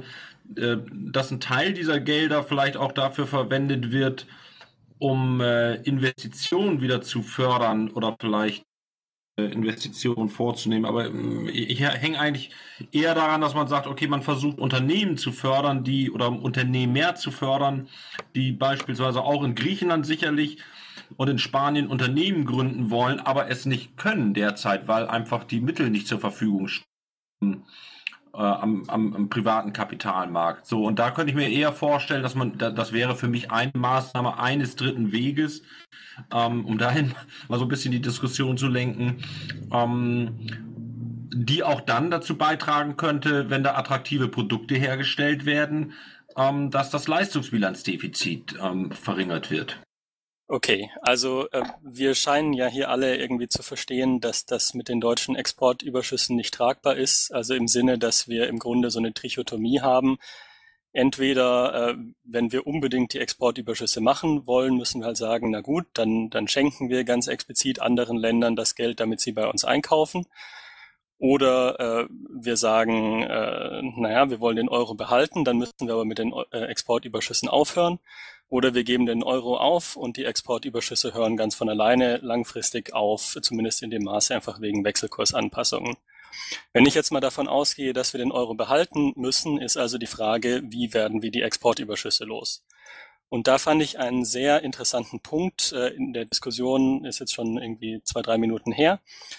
dass ein Teil dieser Gelder vielleicht auch dafür verwendet wird, um äh, Investitionen wieder zu fördern oder vielleicht äh, Investitionen vorzunehmen. Aber äh, ich hänge eigentlich eher daran, dass man sagt, okay, man versucht Unternehmen zu fördern, die oder Unternehmen mehr zu fördern, die beispielsweise auch in Griechenland sicherlich und in Spanien Unternehmen gründen wollen, aber es nicht können derzeit, weil einfach die Mittel nicht zur Verfügung stehen. Am, am, am privaten Kapitalmarkt. So, und da könnte ich mir eher vorstellen, dass man, das wäre für mich eine Maßnahme eines dritten Weges, ähm, um dahin mal so ein bisschen die Diskussion zu lenken, ähm, die auch dann dazu beitragen könnte, wenn da attraktive Produkte hergestellt werden, ähm, dass das Leistungsbilanzdefizit ähm, verringert wird. Okay, also äh, wir scheinen ja hier alle irgendwie zu verstehen, dass das mit den deutschen Exportüberschüssen nicht tragbar ist. Also im Sinne, dass wir im Grunde so eine Trichotomie haben. Entweder, äh, wenn wir unbedingt die Exportüberschüsse machen wollen, müssen wir halt sagen, na gut, dann, dann schenken wir ganz explizit anderen Ländern das Geld, damit sie bei uns einkaufen. Oder äh, wir sagen, äh, naja, wir wollen den Euro behalten, dann müssen wir aber mit den äh, Exportüberschüssen aufhören. Oder wir geben den Euro auf und die Exportüberschüsse hören ganz von alleine langfristig auf, zumindest in dem Maße einfach wegen Wechselkursanpassungen. Wenn ich jetzt mal davon ausgehe, dass wir den Euro behalten müssen, ist also die Frage, wie werden wir die Exportüberschüsse los? Und da fand ich einen sehr interessanten Punkt äh, in der Diskussion, ist jetzt schon irgendwie zwei, drei Minuten her,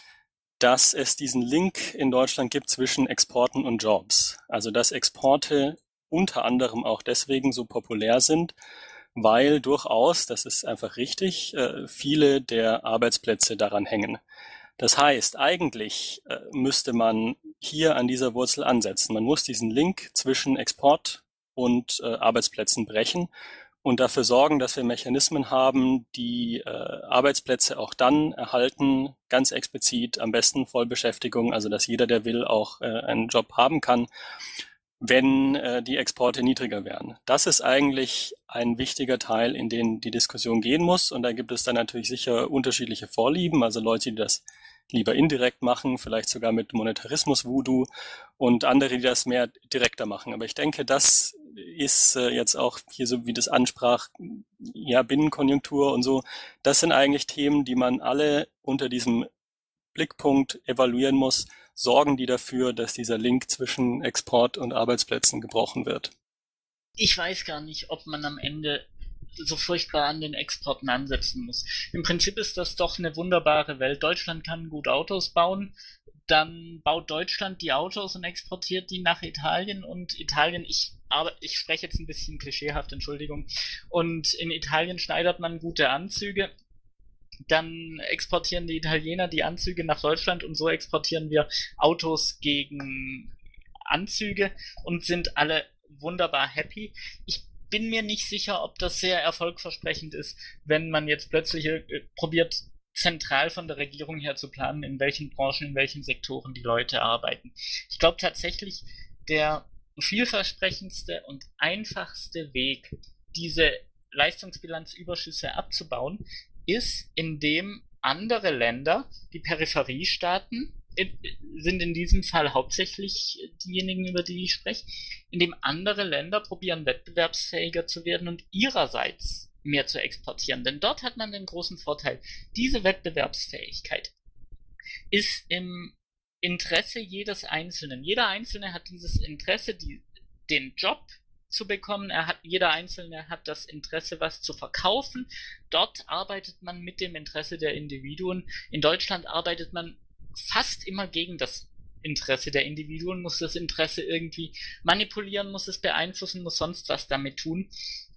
dass es diesen Link in Deutschland gibt zwischen Exporten und Jobs. Also dass Exporte unter anderem auch deswegen so populär sind, weil durchaus, das ist einfach richtig, äh, viele der Arbeitsplätze daran hängen. Das heißt, eigentlich äh, müsste man hier an dieser Wurzel ansetzen. Man muss diesen Link zwischen Export und äh, Arbeitsplätzen brechen und dafür sorgen, dass wir Mechanismen haben, die äh, Arbeitsplätze auch dann erhalten, ganz explizit, am besten Vollbeschäftigung, also dass jeder, der will, auch äh, einen Job haben kann, wenn äh, die Exporte niedriger wären. Das ist eigentlich ein wichtiger Teil, in den die Diskussion gehen muss. Und da gibt es dann natürlich sicher unterschiedliche Vorlieben, also Leute, die das lieber indirekt machen, vielleicht sogar mit Monetarismus-Voodoo und andere, die das mehr direkter machen. Aber ich denke, das ist, äh, jetzt auch hier so, wie das ansprach, ja, Binnenkonjunktur und so. Das sind eigentlich Themen, die man alle unter diesem Blickpunkt evaluieren muss. Sorgen die dafür, dass dieser Link zwischen Export und Arbeitsplätzen gebrochen wird? Ich weiß gar nicht, ob man am Ende so furchtbar an den Exporten ansetzen muss. Im Prinzip ist das doch eine wunderbare Welt. Deutschland kann gut Autos bauen, dann baut Deutschland die Autos und exportiert die nach Italien und Italien, ich, aber ich spreche jetzt ein bisschen klischeehaft, Entschuldigung, und in Italien schneidert man gute Anzüge, dann exportieren die Italiener die Anzüge nach Deutschland und so exportieren wir Autos gegen Anzüge und sind alle wunderbar happy. Ich bin mir nicht sicher, ob das sehr erfolgversprechend ist, wenn man jetzt plötzlich äh, probiert, zentral von der Regierung her zu planen, in welchen Branchen, in welchen Sektoren die Leute arbeiten. Ich glaube tatsächlich, der vielversprechendste und einfachste Weg, diese Leistungsbilanzüberschüsse abzubauen, ist, indem andere Länder, die Peripheriestaaten, in, sind in diesem Fall hauptsächlich diejenigen, über die ich spreche, indem andere Länder probieren, wettbewerbsfähiger zu werden und ihrerseits mehr zu exportieren. Denn dort hat man den großen Vorteil. Diese Wettbewerbsfähigkeit ist im Interesse jedes Einzelnen. Jeder Einzelne hat dieses Interesse, die, den Job zu bekommen. Er hat, jeder Einzelne hat das Interesse, was zu verkaufen. Dort arbeitet man mit dem Interesse der Individuen. In Deutschland arbeitet man fast immer gegen das Interesse der Individuen, muss das Interesse irgendwie manipulieren, muss es beeinflussen, muss sonst was damit tun.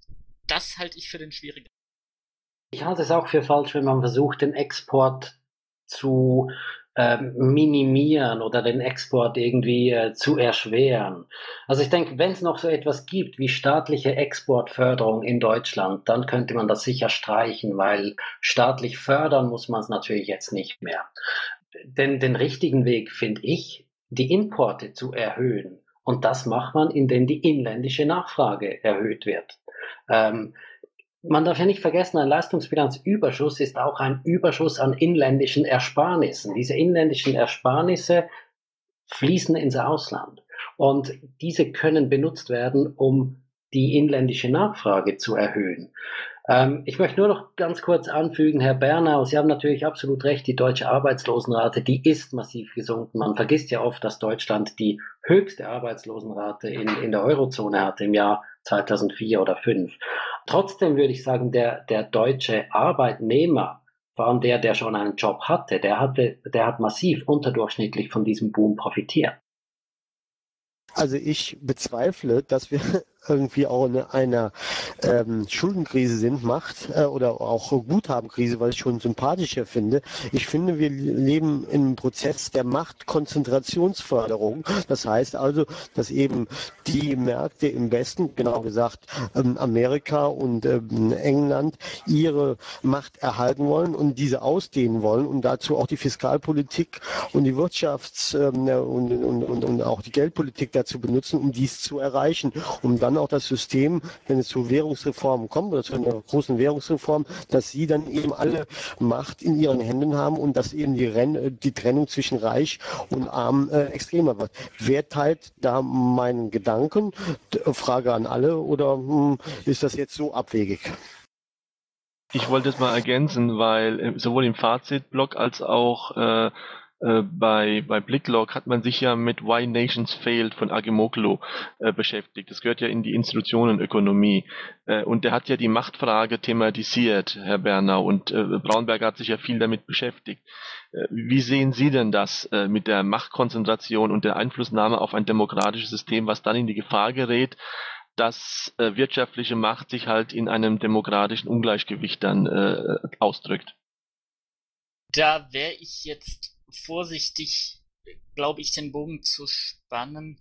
Das halte ich für den schwierigen. Ich halte es auch für falsch, wenn man versucht, den Export zu ähm, minimieren oder den Export irgendwie äh, zu erschweren. Also ich denke, wenn es noch so etwas gibt wie staatliche Exportförderung in Deutschland, dann könnte man das sicher streichen, weil staatlich fördern muss man es natürlich jetzt nicht mehr. Denn den richtigen Weg finde ich, die Importe zu erhöhen. Und das macht man, indem die inländische Nachfrage erhöht wird. Ähm, man darf ja nicht vergessen, ein Leistungsbilanzüberschuss ist auch ein Überschuss an inländischen Ersparnissen. Diese inländischen Ersparnisse fließen ins Ausland. Und diese können benutzt werden, um die inländische Nachfrage zu erhöhen. Ähm, ich möchte nur noch ganz kurz anfügen, Herr Bernau, Sie haben natürlich absolut recht, die deutsche Arbeitslosenrate, die ist massiv gesunken. Man vergisst ja oft, dass Deutschland die höchste Arbeitslosenrate in, in der Eurozone hatte im Jahr zweitausendvier oder zweitausendfünf. Trotzdem würde ich sagen, der, der deutsche Arbeitnehmer, vor allem der, der schon einen Job hatte, der hatte, der hat massiv unterdurchschnittlich von diesem Boom profitiert. Also ich bezweifle, dass wir irgendwie auch in einer ähm, Schuldenkrise sind, Macht äh, oder auch Guthabenkrise, weil ich schon sympathischer finde. Ich finde, wir leben in einem Prozess der Machtkonzentrationsförderung. Das heißt also, dass eben die Märkte im Westen, genau gesagt ähm, Amerika und ähm, England, ihre Macht erhalten wollen und diese ausdehnen wollen und dazu auch die Fiskalpolitik und die Wirtschafts- ähm, und, und, und, und auch die Geldpolitik dazu benutzen, um dies zu erreichen, um dann auch das System, wenn es zu Währungsreformen kommt oder zu einer großen Währungsreform, dass sie dann eben alle Macht in ihren Händen haben und dass eben die, Ren die Trennung zwischen Reich und Arm äh, extremer wird. Wer teilt da meinen Gedanken? Frage an alle, oder hm, ist das jetzt so abwegig? Ich wollte es mal ergänzen, weil sowohl im Fazitblog als auch äh, äh, bei, bei Blicklog hat man sich ja mit Why Nations Failed von Acemoglu äh, beschäftigt. Das gehört ja in die Institutionenökonomie. Äh, und der hat ja die Machtfrage thematisiert, Herr Bernau, und äh, Braunberger hat sich ja viel damit beschäftigt. Äh, wie sehen Sie denn das äh, mit der Machtkonzentration und der Einflussnahme auf ein demokratisches System, was dann in die Gefahr gerät, dass äh, wirtschaftliche Macht sich halt in einem demokratischen Ungleichgewicht dann äh, ausdrückt? Da wäre ich jetzt vorsichtig, glaube ich, den Bogen zu spannen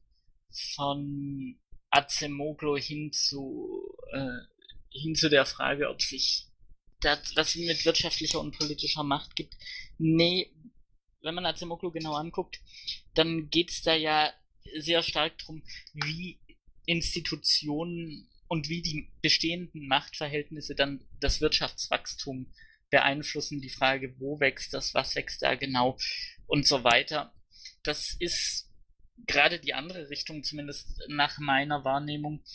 von Acemoglu hin zu äh, hin zu der Frage, ob sich das, was mit wirtschaftlicher und politischer Macht gibt. Nee, wenn man Acemoglu genau anguckt, dann geht's da ja sehr stark drum, wie Institutionen und wie die bestehenden Machtverhältnisse dann das Wirtschaftswachstum beeinflussen, die Frage, wo wächst das, was wächst da genau und so weiter. Das ist gerade die andere Richtung, zumindest nach meiner Wahrnehmung,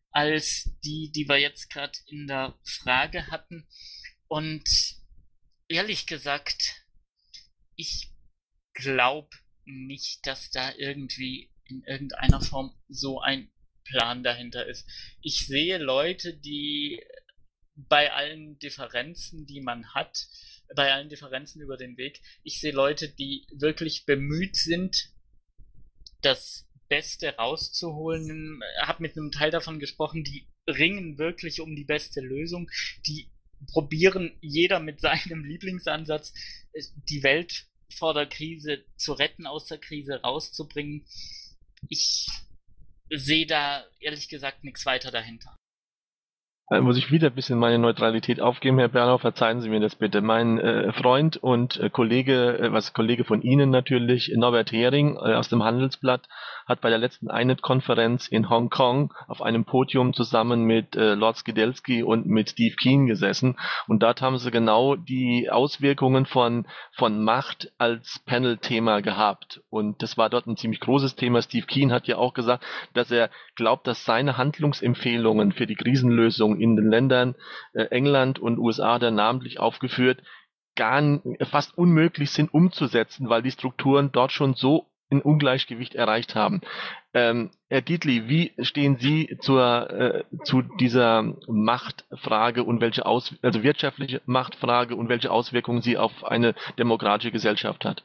als die, die wir jetzt gerade in der Frage hatten. Und ehrlich gesagt, ich glaube nicht, dass da irgendwie in irgendeiner Form so ein Plan dahinter ist. Ich sehe Leute, die bei allen Differenzen, die man hat, bei allen Differenzen über den Weg, ich sehe Leute, die wirklich bemüht sind, das Beste rauszuholen. Ich habe mit einem Teil davon gesprochen, die ringen wirklich um die beste Lösung, die probieren jeder mit seinem Lieblingsansatz, die Welt vor der Krise zu retten, aus der Krise rauszubringen. Ich sehe da ehrlich gesagt nichts weiter dahinter. Da muss ich wieder ein bisschen meine Neutralität aufgeben, Herr Bernau, verzeihen Sie mir das bitte. Mein äh, Freund und äh, Kollege, äh, was Kollege von Ihnen natürlich, Norbert Hering äh, aus dem Handelsblatt, hat bei der letzten I N E T-Konferenz in Hongkong auf einem Podium zusammen mit äh, Lord Skidelsky und mit Steve Keen gesessen. Und dort haben sie genau die Auswirkungen von, von Macht als Panel-Thema gehabt. Und das war dort ein ziemlich großes Thema. Steve Keen hat ja auch gesagt, dass er glaubt, dass seine Handlungsempfehlungen für die Krisenlösung in den Ländern äh, England und U S A, da namentlich aufgeführt, gar n- fast unmöglich sind umzusetzen, weil die Strukturen dort schon so ein Ungleichgewicht erreicht haben. Ähm, Herr Dietli, wie stehen Sie zur, äh, zu dieser Machtfrage und welche Aus also wirtschaftliche Machtfrage und welche Auswirkungen sie auf eine demokratische Gesellschaft hat?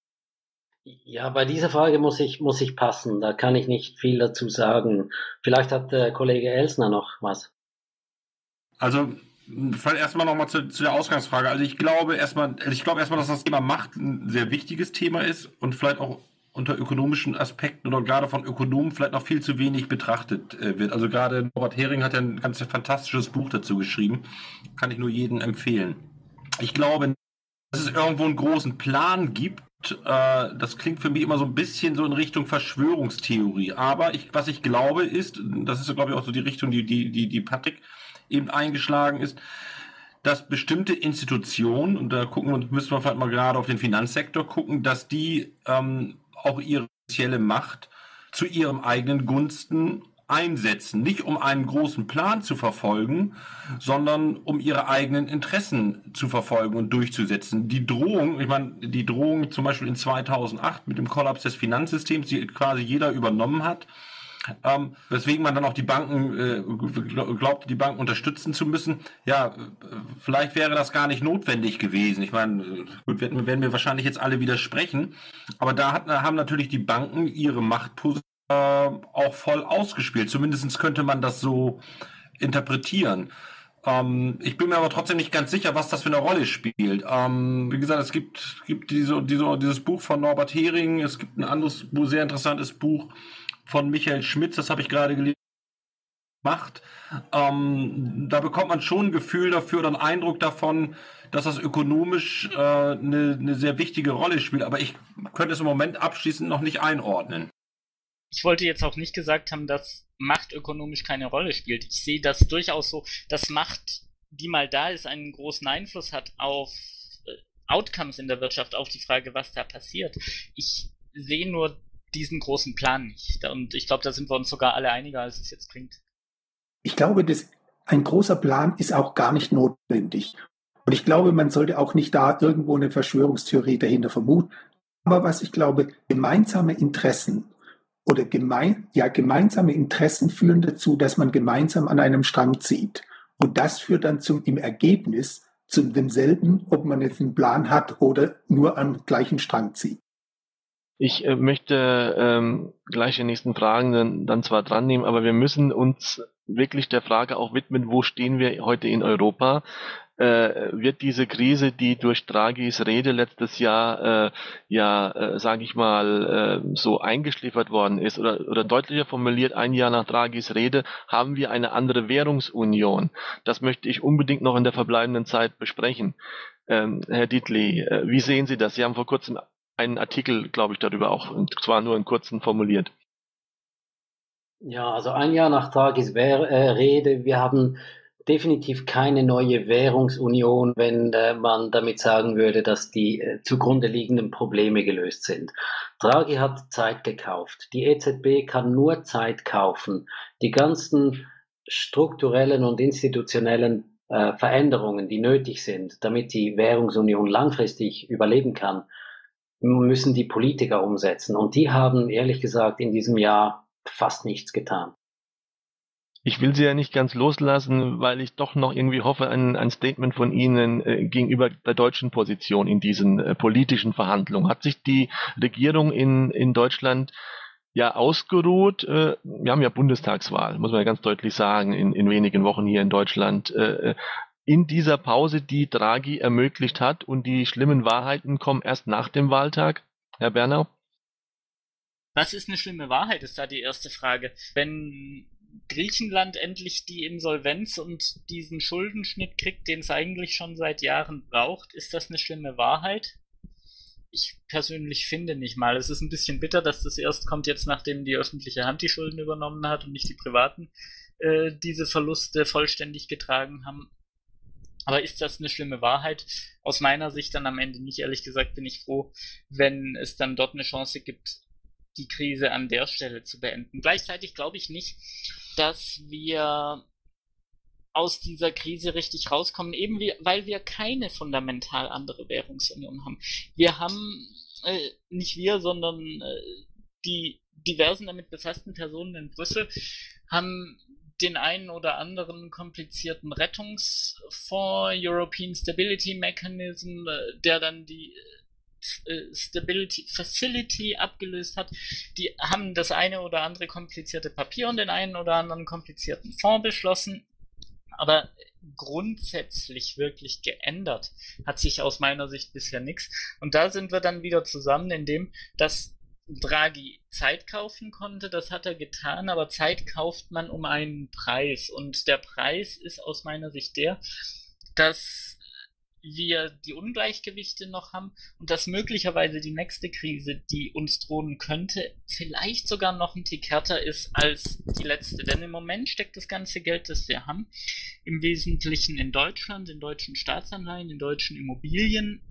Ja, bei dieser Frage muss ich, muss ich passen. Da kann ich nicht viel dazu sagen. Vielleicht hat der Kollege Elsner noch was. Also, vielleicht erstmal nochmal zu, zu der Ausgangsfrage. Also ich glaube erstmal, also ich glaube erstmal, dass das Thema Macht ein sehr wichtiges Thema ist und vielleicht auch unter ökonomischen Aspekten oder gerade von Ökonomen vielleicht noch viel zu wenig betrachtet äh, wird. Also gerade Norbert Hering hat ja ein ganz fantastisches Buch dazu geschrieben. Kann ich nur jedem empfehlen. Ich glaube, dass es irgendwo einen großen Plan gibt. Äh, das klingt für mich immer so ein bisschen so in Richtung Verschwörungstheorie. Aber ich, was ich glaube ist, das ist glaube ich auch so die Richtung, die, die, die, die Patrick eben eingeschlagen ist, dass bestimmte Institutionen, und da gucken wir, müssen wir vielleicht mal gerade auf den Finanzsektor gucken, dass die ähm, auch ihre finanzielle Macht zu ihrem eigenen Gunsten einsetzen. Nicht um einen großen Plan zu verfolgen, sondern um ihre eigenen Interessen zu verfolgen und durchzusetzen. Die Drohung, ich meine, die Drohung zum Beispiel in zweitausendacht mit dem Kollaps des Finanzsystems, die quasi jeder übernommen hat, Ähm, weswegen man dann auch die Banken äh, glaubt, die Banken unterstützen zu müssen. Ja, äh, vielleicht wäre das gar nicht notwendig gewesen. Ich meine, gut, werden, werden wir wahrscheinlich jetzt alle widersprechen, aber da hat, haben natürlich die Banken ihre Machtposition äh, auch voll ausgespielt. Zumindest könnte man das so interpretieren. Ähm, ich bin mir aber trotzdem nicht ganz sicher, was das für eine Rolle spielt. Ähm, wie gesagt, es gibt, gibt diese, diese, dieses Buch von Norbert Hering, es gibt ein anderes, sehr interessantes Buch von Michael Schmitz, das habe ich gerade gelesen, macht. Ähm, da bekommt man schon ein Gefühl dafür oder einen Eindruck davon, dass das ökonomisch äh, eine, eine sehr wichtige Rolle spielt. Aber ich könnte es im Moment abschließend noch nicht einordnen. Ich wollte jetzt auch nicht gesagt haben, dass Macht ökonomisch keine Rolle spielt. Ich sehe das durchaus so, dass Macht, die mal da ist, einen großen Einfluss hat auf äh, Outcomes in der Wirtschaft, auf die Frage, was da passiert. Ich sehe nur diesen großen Plan nicht. Und ich glaube, da sind wir uns sogar alle einiger, als es jetzt klingt. Ich glaube, dass ein großer Plan ist auch gar nicht notwendig. Und ich glaube, man sollte auch nicht da irgendwo eine Verschwörungstheorie dahinter vermuten. Aber was ich glaube, gemeinsame Interessen oder gemein, ja, gemeinsame Interessen führen dazu, dass man gemeinsam an einem Strang zieht. Und das führt dann zum, im Ergebnis zu demselben, ob man jetzt einen Plan hat oder nur am gleichen Strang zieht. Ich äh, möchte ähm, gleich die nächsten Fragen dann, dann zwar dran nehmen, aber wir müssen uns wirklich der Frage auch widmen, wo stehen wir heute in Europa? Äh, wird diese Krise, die durch Draghis Rede letztes Jahr, äh, ja, äh, sage ich mal, äh, so eingeschliffert worden ist, oder, oder deutlicher formuliert, ein Jahr nach Draghis Rede, haben wir eine andere Währungsunion. Das möchte ich unbedingt noch in der verbleibenden Zeit besprechen. Ähm, Herr Dietli, äh, wie sehen Sie das? Sie haben vor kurzem einen Artikel, glaube ich, darüber auch, und zwar nur in kurzen formuliert. Ja, also ein Jahr nach Draghis äh, Rede, wir haben definitiv keine neue Währungsunion, wenn äh, man damit sagen würde, dass die äh, zugrunde liegenden Probleme gelöst sind. Draghi hat Zeit gekauft. Die E Z B kann nur Zeit kaufen. Die ganzen strukturellen und institutionellen äh, Veränderungen, die nötig sind, damit die Währungsunion langfristig überleben kann, müssen die Politiker umsetzen. Und die haben, ehrlich gesagt, in diesem Jahr fast nichts getan. Ich will Sie ja nicht ganz loslassen, weil ich doch noch irgendwie hoffe, ein, ein Statement von Ihnen äh, gegenüber der deutschen Position in diesen äh, politischen Verhandlungen. Hat sich die Regierung in, in Deutschland ja ausgeruht? Äh, wir haben ja Bundestagswahl, muss man ja ganz deutlich sagen, in, in wenigen Wochen hier in Deutschland. Äh, in dieser Pause, die Draghi ermöglicht hat, und die schlimmen Wahrheiten kommen erst nach dem Wahltag, Herr Bernau? Was ist eine schlimme Wahrheit, ist da die erste Frage. Wenn Griechenland endlich die Insolvenz und diesen Schuldenschnitt kriegt, den es eigentlich schon seit Jahren braucht, ist das eine schlimme Wahrheit? Ich persönlich finde nicht mal. Es ist ein bisschen bitter, dass das erst kommt jetzt, nachdem die öffentliche Hand die Schulden übernommen hat und nicht die Privaten äh, diese Verluste vollständig getragen haben. Aber ist das eine schlimme Wahrheit? Aus meiner Sicht dann am Ende nicht. Ehrlich gesagt bin ich froh, wenn es dann dort eine Chance gibt, die Krise an der Stelle zu beenden. Gleichzeitig glaube ich nicht, dass wir aus dieser Krise richtig rauskommen, eben wie, weil wir keine fundamental andere Währungsunion haben. Wir haben, äh, nicht wir, sondern äh, die diversen damit befassten Personen in Brüssel haben den einen oder anderen komplizierten Rettungsfonds, European Stability Mechanism, äh, der dann die Stability Facility abgelöst hat. Die haben das eine oder andere komplizierte Papier und den einen oder anderen komplizierten Fonds beschlossen. Aber grundsätzlich wirklich geändert hat sich aus meiner Sicht bisher nichts. Und da sind wir dann wieder zusammen, indem dass Draghi Zeit kaufen konnte. Das hat er getan, aber Zeit kauft man um einen Preis. Und der Preis ist aus meiner Sicht der, dass wir die Ungleichgewichte noch haben und dass möglicherweise die nächste Krise, die uns drohen könnte, vielleicht sogar noch ein Tick härter ist als die letzte. Denn im Moment steckt das ganze Geld, das wir haben, im Wesentlichen in Deutschland, in deutschen Staatsanleihen, in deutschen Immobilien.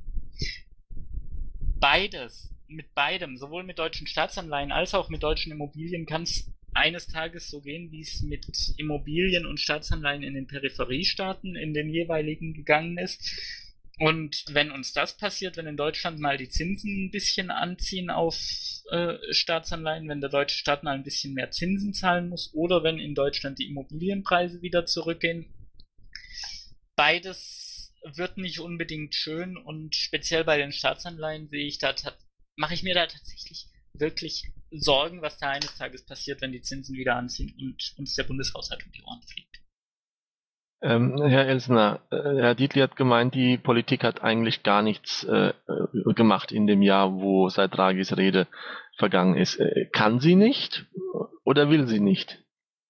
Beides, mit beidem, sowohl mit deutschen Staatsanleihen als auch mit deutschen Immobilien, kann es eines Tages so gehen, wie es mit Immobilien und Staatsanleihen in den Peripheriestaaten, in den jeweiligen gegangen ist. Und wenn uns das passiert, wenn in Deutschland mal die Zinsen ein bisschen anziehen auf äh, Staatsanleihen, wenn der deutsche Staat mal ein bisschen mehr Zinsen zahlen muss, oder wenn in Deutschland die Immobilienpreise wieder zurückgehen, beides wird nicht unbedingt schön, und speziell bei den Staatsanleihen sehe ich da, mache ich mir da tatsächlich wirklich Sorgen, was da eines Tages passiert, wenn die Zinsen wieder anziehen und uns der Bundeshaushalt um die Ohren fliegt. Ähm, Herr Elsner, äh, Herr Dietli hat gemeint, die Politik hat eigentlich gar nichts äh, gemacht in dem Jahr, wo seit Draghis Rede vergangen ist. Äh, kann sie nicht oder will sie nicht?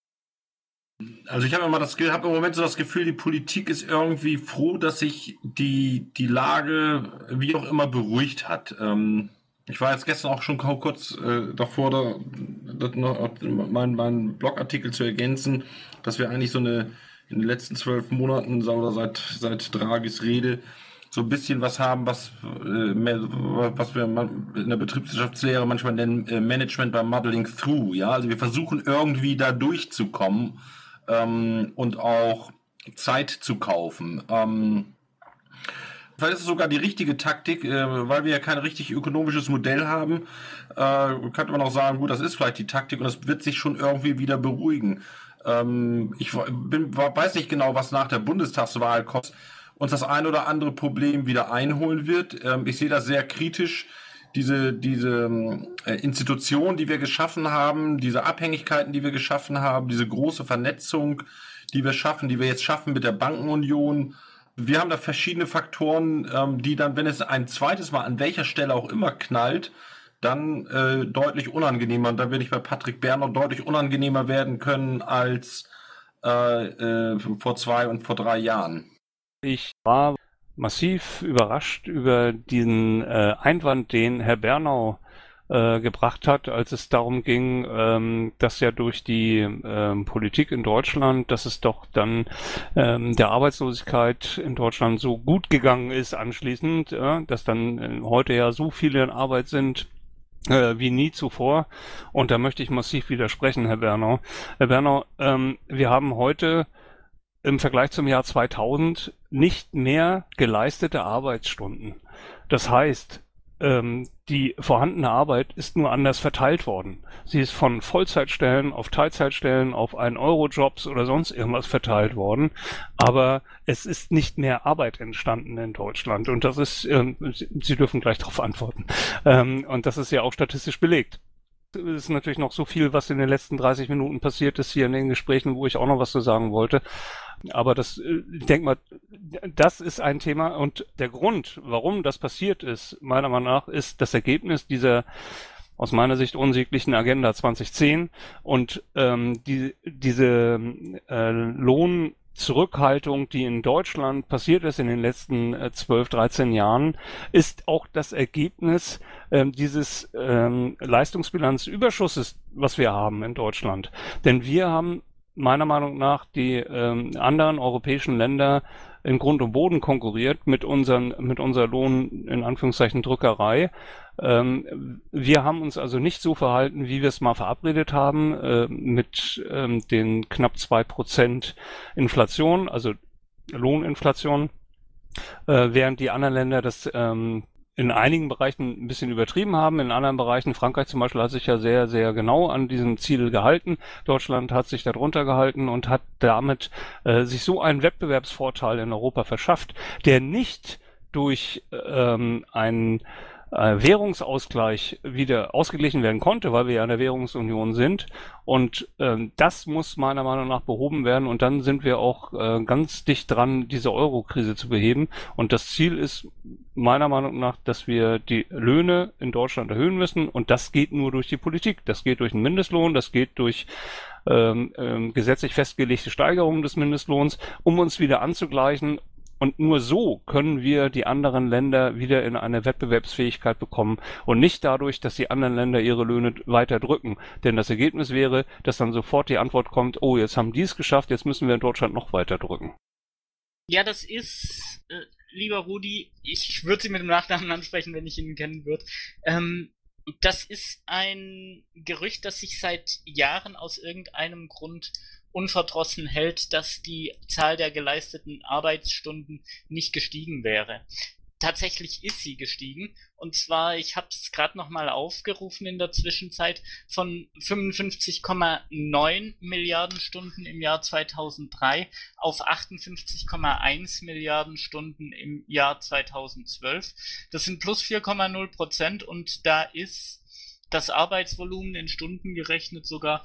Also ich habe immer das, habe im Moment so das Gefühl, die Politik ist irgendwie froh, dass sich die, die Lage wie auch immer beruhigt hat. Ähm, Ich war jetzt gestern auch schon kurz äh, davor, da, das noch, mein, mein Blogartikel zu ergänzen, dass wir eigentlich so eine in den letzten zwölf Monaten oder seit, seit Draghis Rede so ein bisschen was haben, was, äh, was wir in der Betriebswirtschaftslehre manchmal nennen äh, Management by Muddling Through. Ja? Also wir versuchen irgendwie da durchzukommen ähm, und auch Zeit zu kaufen. Ähm, Vielleicht ist es sogar die richtige Taktik, äh, weil wir ja kein richtig ökonomisches Modell haben, äh, könnte man auch sagen, gut, das ist vielleicht die Taktik und das wird sich schon irgendwie wieder beruhigen. Ähm, ich bin, weiß nicht genau, was nach der Bundestagswahl kommt, uns das ein oder andere Problem wieder einholen wird. Ähm, ich sehe das sehr kritisch, diese, diese äh, Institutionen, die wir geschaffen haben, diese Abhängigkeiten, die wir geschaffen haben, diese große Vernetzung, die wir schaffen, die wir jetzt schaffen mit der Bankenunion. Wir haben da verschiedene Faktoren, ähm, die dann, wenn es ein zweites Mal an welcher Stelle auch immer knallt, dann äh, deutlich unangenehmer, und da werde ich bei Patrick Bernau deutlich unangenehmer werden können als äh, äh, vor zwei und vor drei Jahren. Ich war massiv überrascht über diesen äh, Einwand, den Herr Bernau äh, gebracht hat, als es darum ging, ähm, dass ja durch die ähm, Politik in Deutschland, dass es doch dann ähm, der Arbeitslosigkeit in Deutschland so gut gegangen ist anschließend, äh, dass dann äh, heute ja so viele in Arbeit sind, äh, wie nie zuvor. Und da möchte ich massiv widersprechen, Herr Bernau. Herr Bernau, ähm, wir haben heute im Vergleich zum Jahr zweitausend nicht mehr geleistete Arbeitsstunden. Das heißt, ähm, die vorhandene Arbeit ist nur anders verteilt worden. Sie ist von Vollzeitstellen auf Teilzeitstellen, auf ein-Euro-Jobs oder sonst irgendwas verteilt worden. Aber es ist nicht mehr Arbeit entstanden in Deutschland. Und das ist, ähm, Sie, Sie dürfen gleich darauf antworten. Ähm, und das ist ja auch statistisch belegt. Es ist natürlich noch so viel, was in den letzten dreißig Minuten passiert ist hier in den Gesprächen, wo ich auch noch was zu sagen wollte. Aber das, ich denke mal, das ist ein Thema und der Grund, warum das passiert ist, meiner Meinung nach, ist das Ergebnis dieser aus meiner Sicht unsäglichen Agenda zwanzig zehn und ähm, die, diese äh, Lohnzurückhaltung, die in Deutschland passiert ist in den letzten äh, zwölf, dreizehn Jahren, ist auch das Ergebnis äh, dieses ähm, Leistungsbilanzüberschusses, was wir haben in Deutschland. Denn wir haben meiner Meinung nach die ähm, anderen europäischen Länder in Grund und Boden konkurriert mit unseren mit unserer Lohn in Anführungszeichen Drückerei. Ähm, wir haben uns also nicht so verhalten, wie wir es mal verabredet haben, äh, mit ähm, den knapp zwei Prozent Inflation, also Lohninflation, äh, während die anderen Länder das ähm, in einigen Bereichen ein bisschen übertrieben haben, in anderen Bereichen, Frankreich zum Beispiel hat sich ja sehr, sehr genau an diesem Ziel gehalten. Deutschland hat sich darunter gehalten und hat damit äh, sich so einen Wettbewerbsvorteil in Europa verschafft, der nicht durch ähm, einen äh, Währungsausgleich wieder ausgeglichen werden konnte, weil wir ja in der Währungsunion sind. Und ähm, das muss meiner Meinung nach behoben werden. Und dann sind wir auch äh, ganz dicht dran, diese Euro-Krise zu beheben. Und das Ziel ist meiner Meinung nach, dass wir die Löhne in Deutschland erhöhen müssen. Und das geht nur durch die Politik. Das geht durch einen Mindestlohn, das geht durch ähm, ähm, gesetzlich festgelegte Steigerungen des Mindestlohns, um uns wieder anzugleichen. Und nur so können wir die anderen Länder wieder in eine Wettbewerbsfähigkeit bekommen und nicht dadurch, dass die anderen Länder ihre Löhne weiter drücken. Denn das Ergebnis wäre, dass dann sofort die Antwort kommt, oh, jetzt haben die es geschafft, jetzt müssen wir in Deutschland noch weiter drücken. Ja, das ist, äh, lieber Rudi, ich würde Sie mit dem Nachnamen ansprechen, wenn ich ihn kennen würde. Ähm, das ist ein Gerücht, das sich seit Jahren aus irgendeinem Grund unverdrossen hält, dass die Zahl der geleisteten Arbeitsstunden nicht gestiegen wäre. Tatsächlich ist sie gestiegen, und zwar, ich habe es gerade nochmal aufgerufen in der Zwischenzeit, von fünfundfünfzig Komma neun Milliarden Stunden im Jahr zweitausenddrei auf achtundfünfzig Komma eins Milliarden Stunden im Jahr zweitausendzwölf. Das sind plus vier Komma null Prozent, und da ist das Arbeitsvolumen in Stunden gerechnet sogar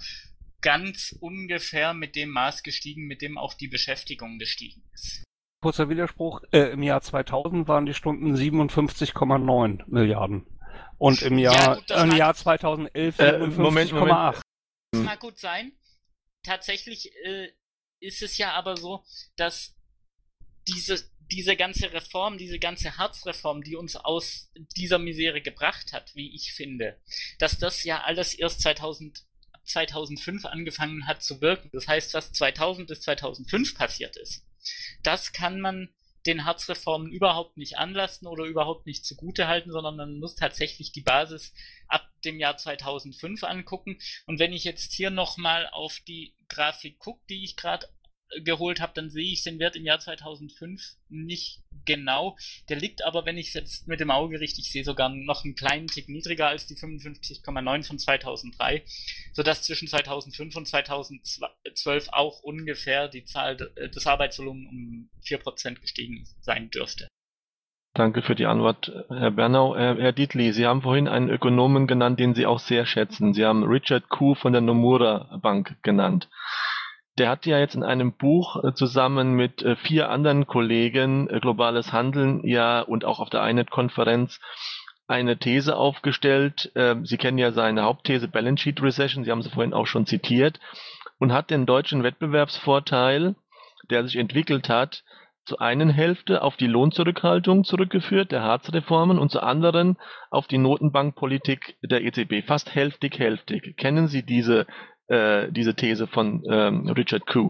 ganz ungefähr mit dem Maß gestiegen, mit dem auch die Beschäftigung gestiegen ist. Kurzer Widerspruch, äh, im Jahr zweitausend waren die Stunden siebenundfünfzig Komma neun Milliarden und im Jahr, ja, gut, im Jahr zweitausendelf siebenundfünfzig Komma acht. Das mag gut sein. Tatsächlich äh, ist es ja aber so, dass diese, diese ganze Reform, diese ganze Hartz-Reform, die uns aus dieser Misere gebracht hat, wie ich finde, dass das ja alles erst zweitausend zweitausendfünf angefangen hat zu wirken. Das heißt, was zweitausend bis zweitausendfünf passiert ist, das kann man den Hartz-Reformen überhaupt nicht anlasten oder überhaupt nicht zugutehalten, sondern man muss tatsächlich die Basis ab dem Jahr zweitausendfünf angucken. Und wenn ich jetzt hier nochmal auf die Grafik gucke, die ich gerade geholt habe, dann sehe ich den Wert im Jahr zweitausendfünf nicht genau. Der liegt aber, wenn ich es jetzt mit dem Auge richtig sehe, sogar noch einen kleinen Tick niedriger als die fünfundfünfzig Komma neun von zweitausenddrei, sodass zwischen zweitausendfünf und zweitausendzwölf auch ungefähr die Zahl des Arbeitsvolumens um vier Prozent gestiegen sein dürfte. Danke für die Antwort, Herr Bernau. Herr, Herr Dietli, Sie haben vorhin einen Ökonomen genannt, den Sie auch sehr schätzen. Sie haben Richard Koo von der Nomura Bank genannt. Der hat ja jetzt in einem Buch äh, zusammen mit äh, vier anderen Kollegen äh, Globales Handeln ja und auch auf der I N E T-Konferenz eine These aufgestellt. Äh, Sie kennen ja seine Hauptthese Balance Sheet Recession, Sie haben sie vorhin auch schon zitiert, und hat den deutschen Wettbewerbsvorteil, der sich entwickelt hat, zur einen Hälfte auf die Lohnzurückhaltung zurückgeführt, der Hartz-Reformen, und zur anderen auf die Notenbankpolitik der E Z B. Fast hälftig, hälftig. Kennen Sie diese Äh, diese These von ähm, Richard Koo?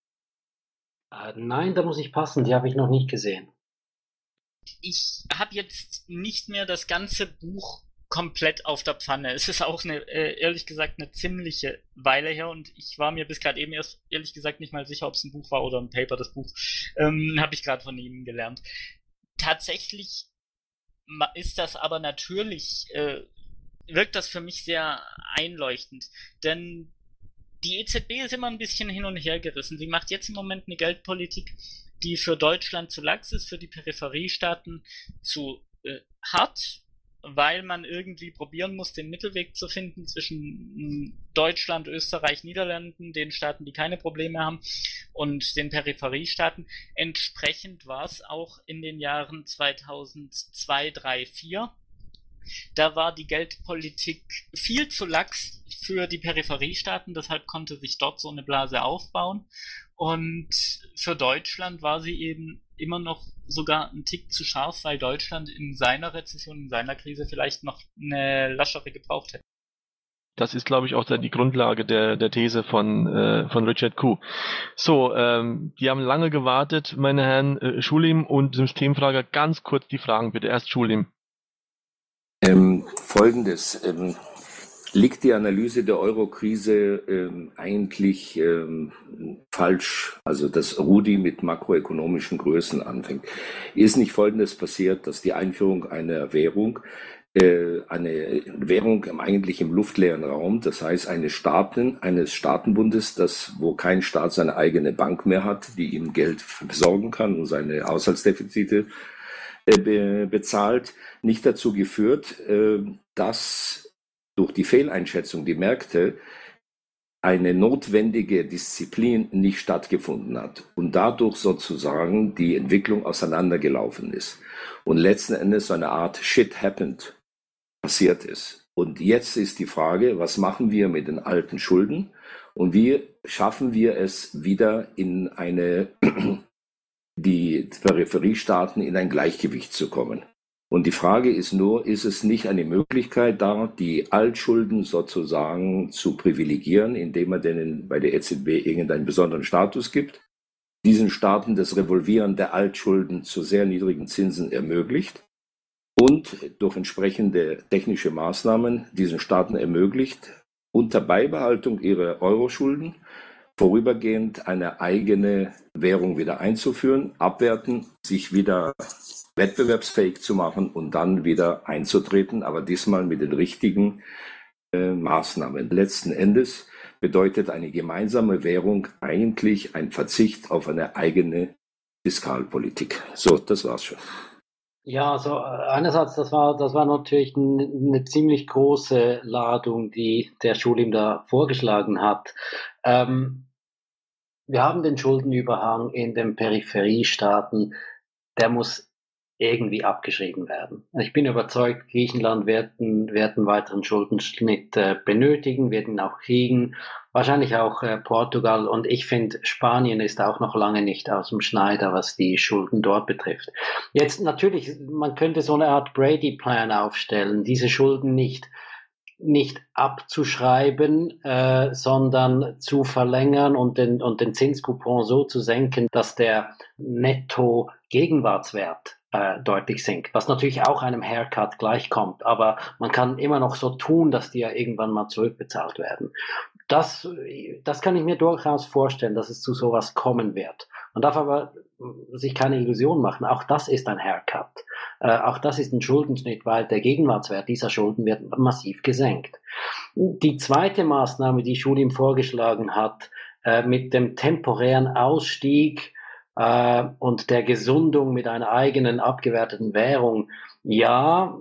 Äh, nein, da muss ich passen, die habe ich noch nicht gesehen. Ich habe jetzt nicht mehr das ganze Buch komplett auf der Pfanne. Es ist auch eine, äh, ehrlich gesagt, eine ziemliche Weile her und ich war mir bis gerade eben erst, ehrlich gesagt, nicht mal sicher, ob es ein Buch war oder ein Paper. Das Buch ähm, habe ich gerade von ihm gelernt. Tatsächlich ist das aber natürlich, äh, wirkt das für mich sehr einleuchtend, denn die E Z B ist immer ein bisschen hin und her gerissen. Sie macht jetzt im Moment eine Geldpolitik, die für Deutschland zu lax ist, für die Peripheriestaaten zu äh, hart, weil man irgendwie probieren muss, den Mittelweg zu finden zwischen Deutschland, Österreich, Niederlanden, den Staaten, die keine Probleme haben, und den Peripheriestaaten. Entsprechend war es auch in den Jahren zweitausendzwei, drei, vier. Da war die Geldpolitik viel zu lax für die Peripheriestaaten, deshalb konnte sich dort so eine Blase aufbauen. Und für Deutschland war sie eben immer noch sogar ein Tick zu scharf, weil Deutschland in seiner Rezession, in seiner Krise vielleicht noch eine laschere gebraucht hätte. Das ist, glaube ich, auch die Grundlage der, der These von, äh, von Richard Kuh. So, ähm, die haben lange gewartet, meine Herren. äh, Schulim und Systemfrager, ganz kurz die Fragen bitte. Erst Schulim. Ähm, Folgendes. Ähm, liegt die Analyse der Euro-Krise ähm, eigentlich ähm, falsch? Also, dass Rudi mit makroökonomischen Größen anfängt. Ist nicht Folgendes passiert, dass die Einführung einer Währung, äh, eine Währung eigentlich im luftleeren Raum, das heißt eine Staaten, eines Staatenbundes, das, wo kein Staat seine eigene Bank mehr hat, die ihm Geld besorgen kann und seine Haushaltsdefizite Be- bezahlt, nicht dazu geführt, äh, dass durch die Fehleinschätzung die Märkte eine notwendige Disziplin nicht stattgefunden hat und dadurch sozusagen die Entwicklung auseinandergelaufen ist und letzten Endes so eine Art Shit happened passiert ist. Und jetzt ist die Frage, was machen wir mit den alten Schulden und wie schaffen wir es wieder in eine die Peripheriestaaten in ein Gleichgewicht zu kommen. Und die Frage ist nur, ist es nicht eine Möglichkeit da, die Altschulden sozusagen zu privilegieren, indem man denen bei der E Z B irgendeinen besonderen Status gibt, diesen Staaten das Revolvieren der Altschulden zu sehr niedrigen Zinsen ermöglicht und durch entsprechende technische Maßnahmen diesen Staaten ermöglicht, unter Beibehaltung ihrer Euroschulden vorübergehend eine eigene Währung wieder einzuführen, abwerten, sich wieder wettbewerbsfähig zu machen und dann wieder einzutreten, aber diesmal mit den richtigen äh, Maßnahmen. Letzten Endes bedeutet eine gemeinsame Währung eigentlich ein Verzicht auf eine eigene Fiskalpolitik. So, das war's schon. Ja, also äh, einerseits, das war, das war natürlich n- eine ziemlich große Ladung, die der Schulim da vorgeschlagen hat. Ähm, wir haben den Schuldenüberhang in den Peripheriestaaten, der muss irgendwie abgeschrieben werden. Ich bin überzeugt, Griechenland wird einen, wird einen weiteren Schuldenschnitt äh, benötigen, wird ihn auch kriegen, wahrscheinlich auch äh, Portugal, und ich finde, Spanien ist auch noch lange nicht aus dem Schneider, was die Schulden dort betrifft. Jetzt natürlich, man könnte so eine Art Brady-Plan aufstellen, diese Schulden nicht nicht abzuschreiben, äh, sondern zu verlängern und den, und den Zinskupon so zu senken, dass der Netto-Gegenwartswert äh, deutlich sinkt, was natürlich auch einem Haircut gleichkommt, aber man kann immer noch so tun, dass die ja irgendwann mal zurückbezahlt werden. Das, das kann ich mir durchaus vorstellen, dass es zu sowas kommen wird. Man darf aber sich keine Illusion machen, auch das ist ein Haircut. Äh, auch das ist ein Schuldenschnitt, weil der Gegenwartswert dieser Schulden wird massiv gesenkt. Die zweite Maßnahme, die Schulim vorgeschlagen hat, äh, mit dem temporären Ausstieg äh, und der Gesundung mit einer eigenen abgewerteten Währung, ja,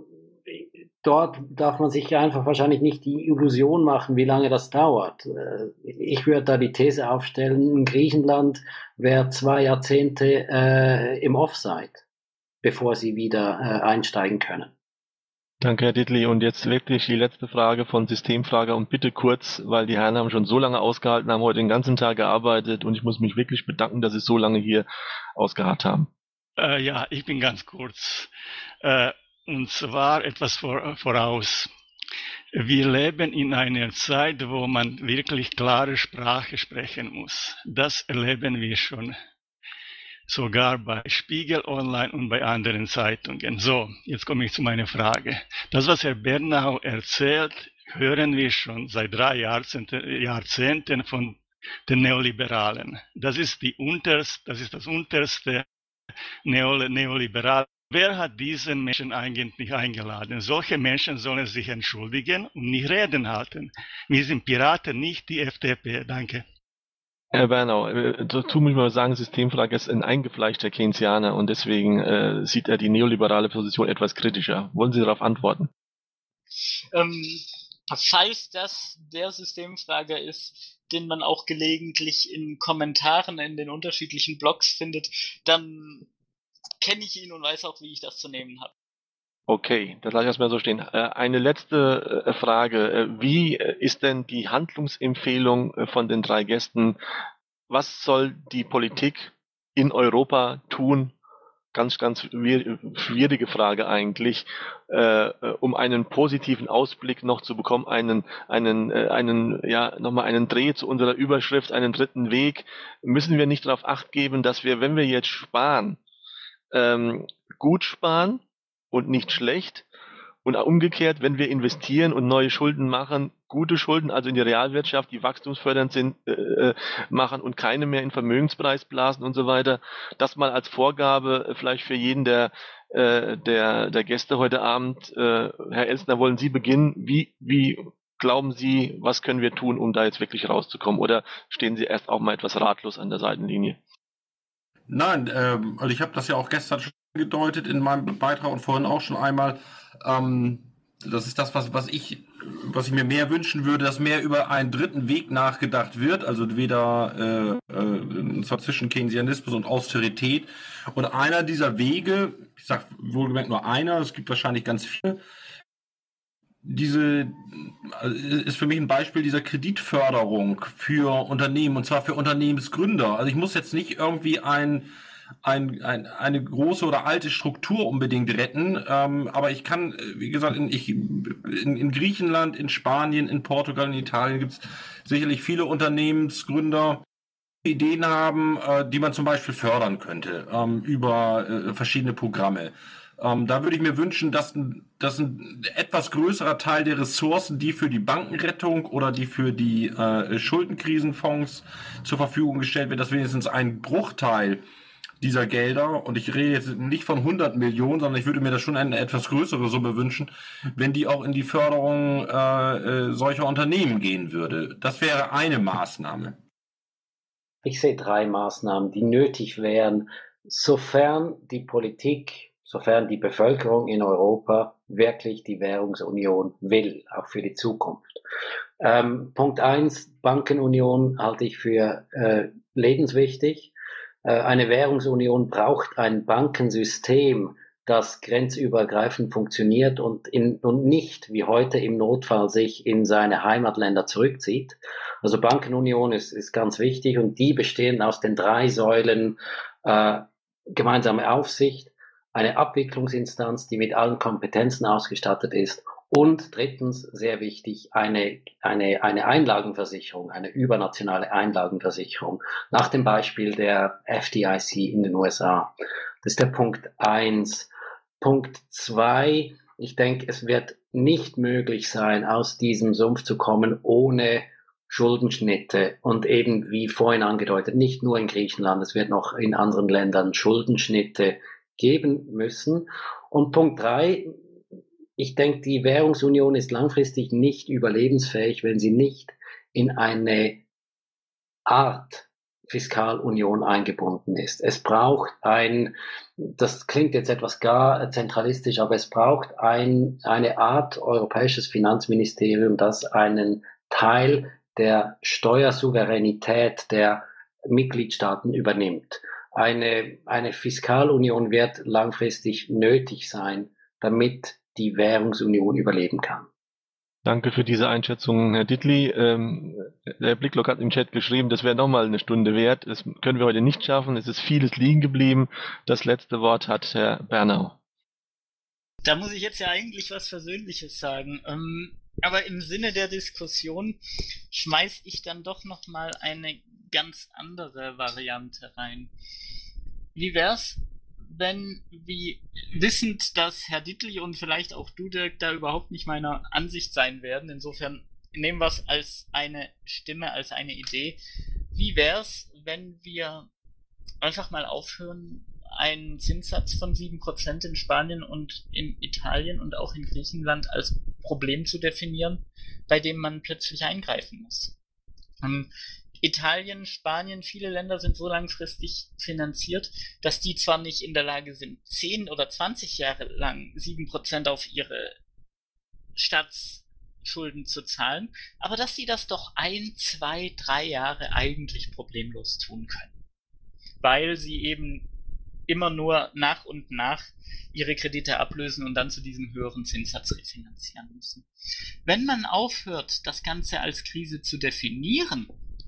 dort darf man sich einfach wahrscheinlich nicht die Illusion machen, wie lange das dauert. Ich würde da die These aufstellen, Griechenland wäre zwei Jahrzehnte äh, im Offside, bevor sie wieder äh, einsteigen können. Danke, Herr Dittli. Und jetzt wirklich die letzte Frage von Systemfrager und bitte kurz, weil die Herren haben schon so lange ausgehalten, haben heute den ganzen Tag gearbeitet und ich muss mich wirklich bedanken, dass sie so lange hier ausgeharrt haben. Äh, ja, ich bin ganz kurz. Äh, Und zwar etwas vor, voraus. Wir leben in einer Zeit, wo man wirklich klare Sprache sprechen muss. Das erleben wir schon sogar bei Spiegel Online und bei anderen Zeitungen. So, jetzt komme ich zu meiner Frage. Das, was Herr Bernau erzählt, hören wir schon seit drei Jahrzehnten, Jahrzehnten von den Neoliberalen. Das ist die unterste, das ist das unterste Neoliberal. Wer hat diesen Menschen eigentlich eingeladen? Solche Menschen sollen sich entschuldigen und nicht Reden halten. Wir sind Piraten, nicht die F D P. Danke. Herr Bernau, äh, dazu muss ich mal sagen, Systemfrage ist ein eingefleischter Keynesianer und deswegen äh, sieht er die neoliberale Position etwas kritischer. Wollen Sie darauf antworten? Ähm, falls das der Systemfrage ist, den man auch gelegentlich in Kommentaren in den unterschiedlichen Blogs findet, dann kenne ich ihn und weiß auch, wie ich das zu nehmen habe. Okay, das lasse ich erstmal so stehen. Eine letzte Frage. Wie ist denn die Handlungsempfehlung von den drei Gästen? Was soll die Politik in Europa tun? Ganz, ganz schwierige Frage eigentlich, um einen positiven Ausblick noch zu bekommen, einen, einen, einen, ja, nochmal einen Dreh zu unserer Überschrift, einen dritten Weg. Müssen wir nicht darauf Acht geben, dass wir, wenn wir jetzt sparen, ähm, gut sparen und nicht schlecht und umgekehrt, wenn wir investieren und neue Schulden machen, gute Schulden, also in die Realwirtschaft, die wachstumsfördernd sind, äh, machen und keine mehr in Vermögenspreis blasen und so weiter, das mal als Vorgabe vielleicht für jeden der, äh, der, der Gäste heute Abend. Äh, Herr Elsner, wollen Sie beginnen? Wie, wie glauben Sie, was können wir tun, um da jetzt wirklich rauszukommen? Oder stehen Sie erst auch mal etwas ratlos an der Seitenlinie? Nein, ähm, also ich habe das ja auch gestern schon gedeutet in meinem Beitrag und vorhin auch schon einmal. Ähm, das ist das, was, was ich, was ich mir mehr wünschen würde, dass mehr über einen dritten Weg nachgedacht wird, also weder äh, äh, zwar zwischen Keynesianismus und Austerität. Und einer dieser Wege, ich sage wohlgemerkt nur einer, es gibt wahrscheinlich ganz viele, diese ist für mich ein Beispiel dieser Kreditförderung für Unternehmen, und zwar für Unternehmensgründer. Also ich muss jetzt nicht irgendwie ein, ein, ein, eine große oder alte Struktur unbedingt retten, ähm, aber ich kann, wie gesagt, in, ich, in, in Griechenland, in Spanien, in Portugal, in Italien gibt es sicherlich viele Unternehmensgründer, die Ideen haben, äh, die man zum Beispiel fördern könnte ähm, über äh, verschiedene Programme. Ähm, da würde ich mir wünschen, dass, dass ein etwas größerer Teil der Ressourcen, die für die Bankenrettung oder die für die äh, Schuldenkrisenfonds zur Verfügung gestellt wird, dass wenigstens ein Bruchteil dieser Gelder, und ich rede jetzt nicht von hundert Millionen, sondern ich würde mir da schon eine etwas größere Summe wünschen, wenn die auch in die Förderung äh, äh, solcher Unternehmen gehen würde. Das wäre eine Maßnahme. Ich sehe drei Maßnahmen, die nötig wären, sofern die Politik, sofern die Bevölkerung in Europa wirklich die Währungsunion will, auch für die Zukunft. Ähm, Punkt eins, Bankenunion halte ich für äh, lebenswichtig. Äh, eine Währungsunion braucht ein Bankensystem, das grenzübergreifend funktioniert und, in, und nicht wie heute im Notfall sich in seine Heimatländer zurückzieht. Also Bankenunion ist, ist ganz wichtig, und die bestehen aus den drei Säulen äh, gemeinsame Aufsicht, eine Abwicklungsinstanz, die mit allen Kompetenzen ausgestattet ist, und drittens, sehr wichtig, eine, eine, eine Einlagenversicherung, eine übernationale Einlagenversicherung, nach dem Beispiel der F D I C in den U S A. Das ist der Punkt eins. Punkt zwei, ich denke, es wird nicht möglich sein, aus diesem Sumpf zu kommen, ohne Schuldenschnitte, und eben, wie vorhin angedeutet, nicht nur in Griechenland, es wird noch in anderen Ländern Schuldenschnitte geben müssen. Und Punkt drei, ich denke, die Währungsunion ist langfristig nicht überlebensfähig, wenn sie nicht in eine Art Fiskalunion eingebunden ist. Es braucht ein, das klingt jetzt etwas gar zentralistisch, aber es braucht ein, eine Art europäisches Finanzministerium, das einen Teil der Steuersouveränität der Mitgliedstaaten übernimmt. Eine, eine Fiskalunion wird langfristig nötig sein, damit die Währungsunion überleben kann. Danke für diese Einschätzung, Herr Dittli. Ähm, der Blicklock hat im Chat geschrieben, das wäre nochmal eine Stunde wert. Das können wir heute nicht schaffen. Es ist vieles liegen geblieben. Das letzte Wort hat Herr Bernau. Da muss ich jetzt ja eigentlich was Versöhnliches sagen. Ähm, aber im Sinne der Diskussion schmeiß ich dann doch nochmal eine ganz andere Variante rein. wie wär's, wenn, wie wissend, dass Herr Dietli und vielleicht auch du, Dirk, da überhaupt nicht meiner Ansicht sein werden, insofern nehmen wir es als eine Stimme, als eine Idee. Wie wär's, wenn wir einfach mal aufhören, einen Zinssatz von sieben Prozent in Spanien und in Italien und auch in Griechenland als Problem zu definieren, bei dem man plötzlich eingreifen muss? Ähm, Italien, Spanien, viele Länder sind so langfristig finanziert, dass die zwar nicht in der Lage sind, zehn oder zwanzig Jahre lang sieben Prozent auf ihre Staatsschulden zu zahlen, aber dass sie das doch ein, zwei, drei Jahre eigentlich problemlos tun können. Weil sie eben immer nur nach und nach ihre Kredite ablösen und dann zu diesem höheren Zinssatz refinanzieren müssen. Wenn man aufhört, das Ganze als Krise zu definieren,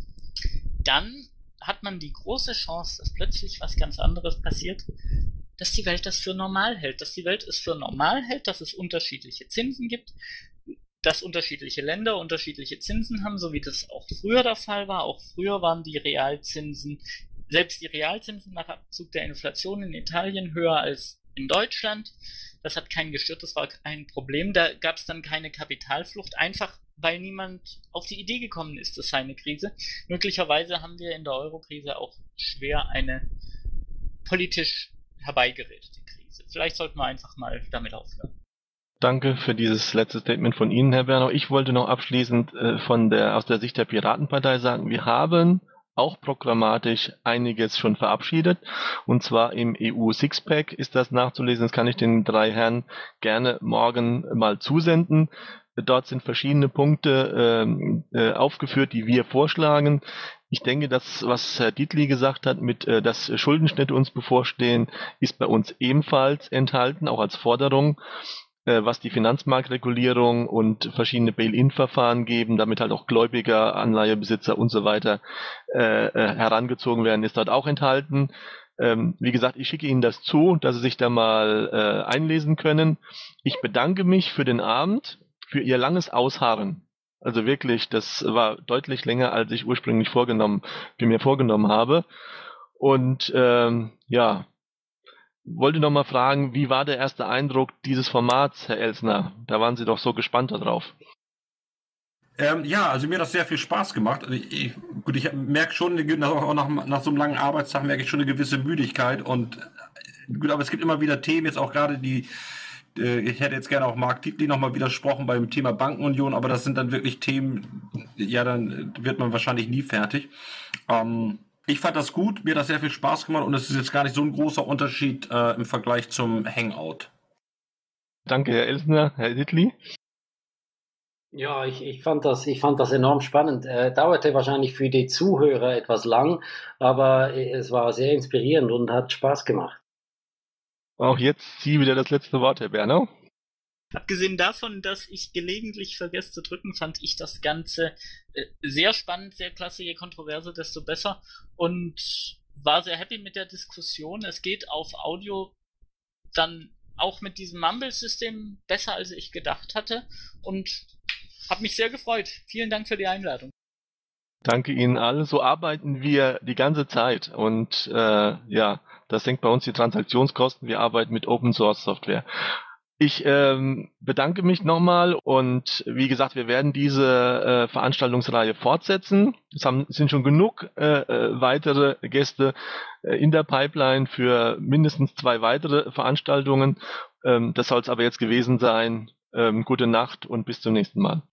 dann hat man die große Chance, dass plötzlich was ganz anderes passiert, dass die Welt das für normal hält, dass die Welt es für normal hält, dass es unterschiedliche Zinsen gibt, dass unterschiedliche Länder unterschiedliche Zinsen haben, so wie das auch früher der Fall war. Auch früher waren die Realzinsen, selbst die Realzinsen nach Abzug der Inflation in Italien höher als in Deutschland. Das hat keinen gestört, das war kein Problem. Da gab es dann keine Kapitalflucht, einfach weil niemand auf die Idee gekommen ist, das sei eine Krise. Möglicherweise haben wir in der Euro-Krise auch schwer eine politisch herbeigeredete Krise. Vielleicht sollten wir einfach mal damit aufhören. Danke für dieses letzte Statement von Ihnen, Herr Bernau. Ich wollte noch abschließend äh, von der, aus der Sicht der Piratenpartei sagen, wir haben auch programmatisch einiges schon verabschiedet. Und zwar im E U-Sixpack ist das nachzulesen. Das kann ich den drei Herren gerne morgen mal zusenden. Dort sind verschiedene Punkte äh, äh, aufgeführt, die wir vorschlagen. Ich denke, das, was Herr Dietli gesagt hat, mit äh, dass Schuldenschnitte uns bevorstehen, ist bei uns ebenfalls enthalten, auch als Forderung, äh, was die Finanzmarktregulierung und verschiedene Bail-in-Verfahren geben, damit halt auch Gläubiger, Anleihebesitzer und so weiter äh, äh, herangezogen werden, ist dort auch enthalten. Ähm, wie gesagt, ich schicke Ihnen das zu, dass Sie sich da mal äh, einlesen können. Ich bedanke mich für den Abend, für Ihr langes Ausharren. Also wirklich, das war deutlich länger, als ich ursprünglich vorgenommen, für mir vorgenommen habe. Und ähm, ja, wollte noch mal fragen, wie war der erste Eindruck dieses Formats, Herr Elsner? Da waren Sie doch so gespannt darauf. Ähm, ja, also mir hat das sehr viel Spaß gemacht. Also ich, ich, gut, ich merke schon, auch nach, nach so einem langen Arbeitstag merke ich schon eine gewisse Müdigkeit. Und gut, aber es gibt immer wieder Themen, jetzt auch gerade die, äh, ich hätte jetzt gerne auch Marc Dietli nochmal widersprochen beim Thema Bankenunion, aber das sind dann wirklich Themen, ja, dann wird man wahrscheinlich nie fertig. Ähm, ich fand das gut, mir hat das sehr viel Spaß gemacht und es ist jetzt gar nicht so ein großer Unterschied äh, im Vergleich zum Hangout. Danke, Herr Elsner. Herr Dietli? Ja, ich, ich fand das, ich fand das enorm spannend. Äh, dauerte wahrscheinlich für die Zuhörer etwas lang, aber es war sehr inspirierend und hat Spaß gemacht. Auch jetzt Sie wieder das letzte Wort, Herr Bernau. Abgesehen davon, dass ich gelegentlich vergesse zu drücken, fand ich das Ganze äh, sehr spannend, sehr klasse. Je kontroverser, desto besser. Und war sehr happy mit der Diskussion. Es geht auf Audio dann auch mit diesem Mumble-System besser, als ich gedacht hatte. Und habe mich sehr gefreut. Vielen Dank für die Einladung. Danke Ihnen alle. So arbeiten wir die ganze Zeit. Und äh, ja, das senkt bei uns die Transaktionskosten. Wir arbeiten mit Open-Source-Software. Ich ähm, bedanke mich nochmal und wie gesagt, wir werden diese äh, Veranstaltungsreihe fortsetzen. Es haben, sind schon genug äh, äh, weitere Gäste äh, in der Pipeline für mindestens zwei weitere Veranstaltungen. Ähm, das soll es aber jetzt gewesen sein. Ähm, gute Nacht und bis zum nächsten Mal.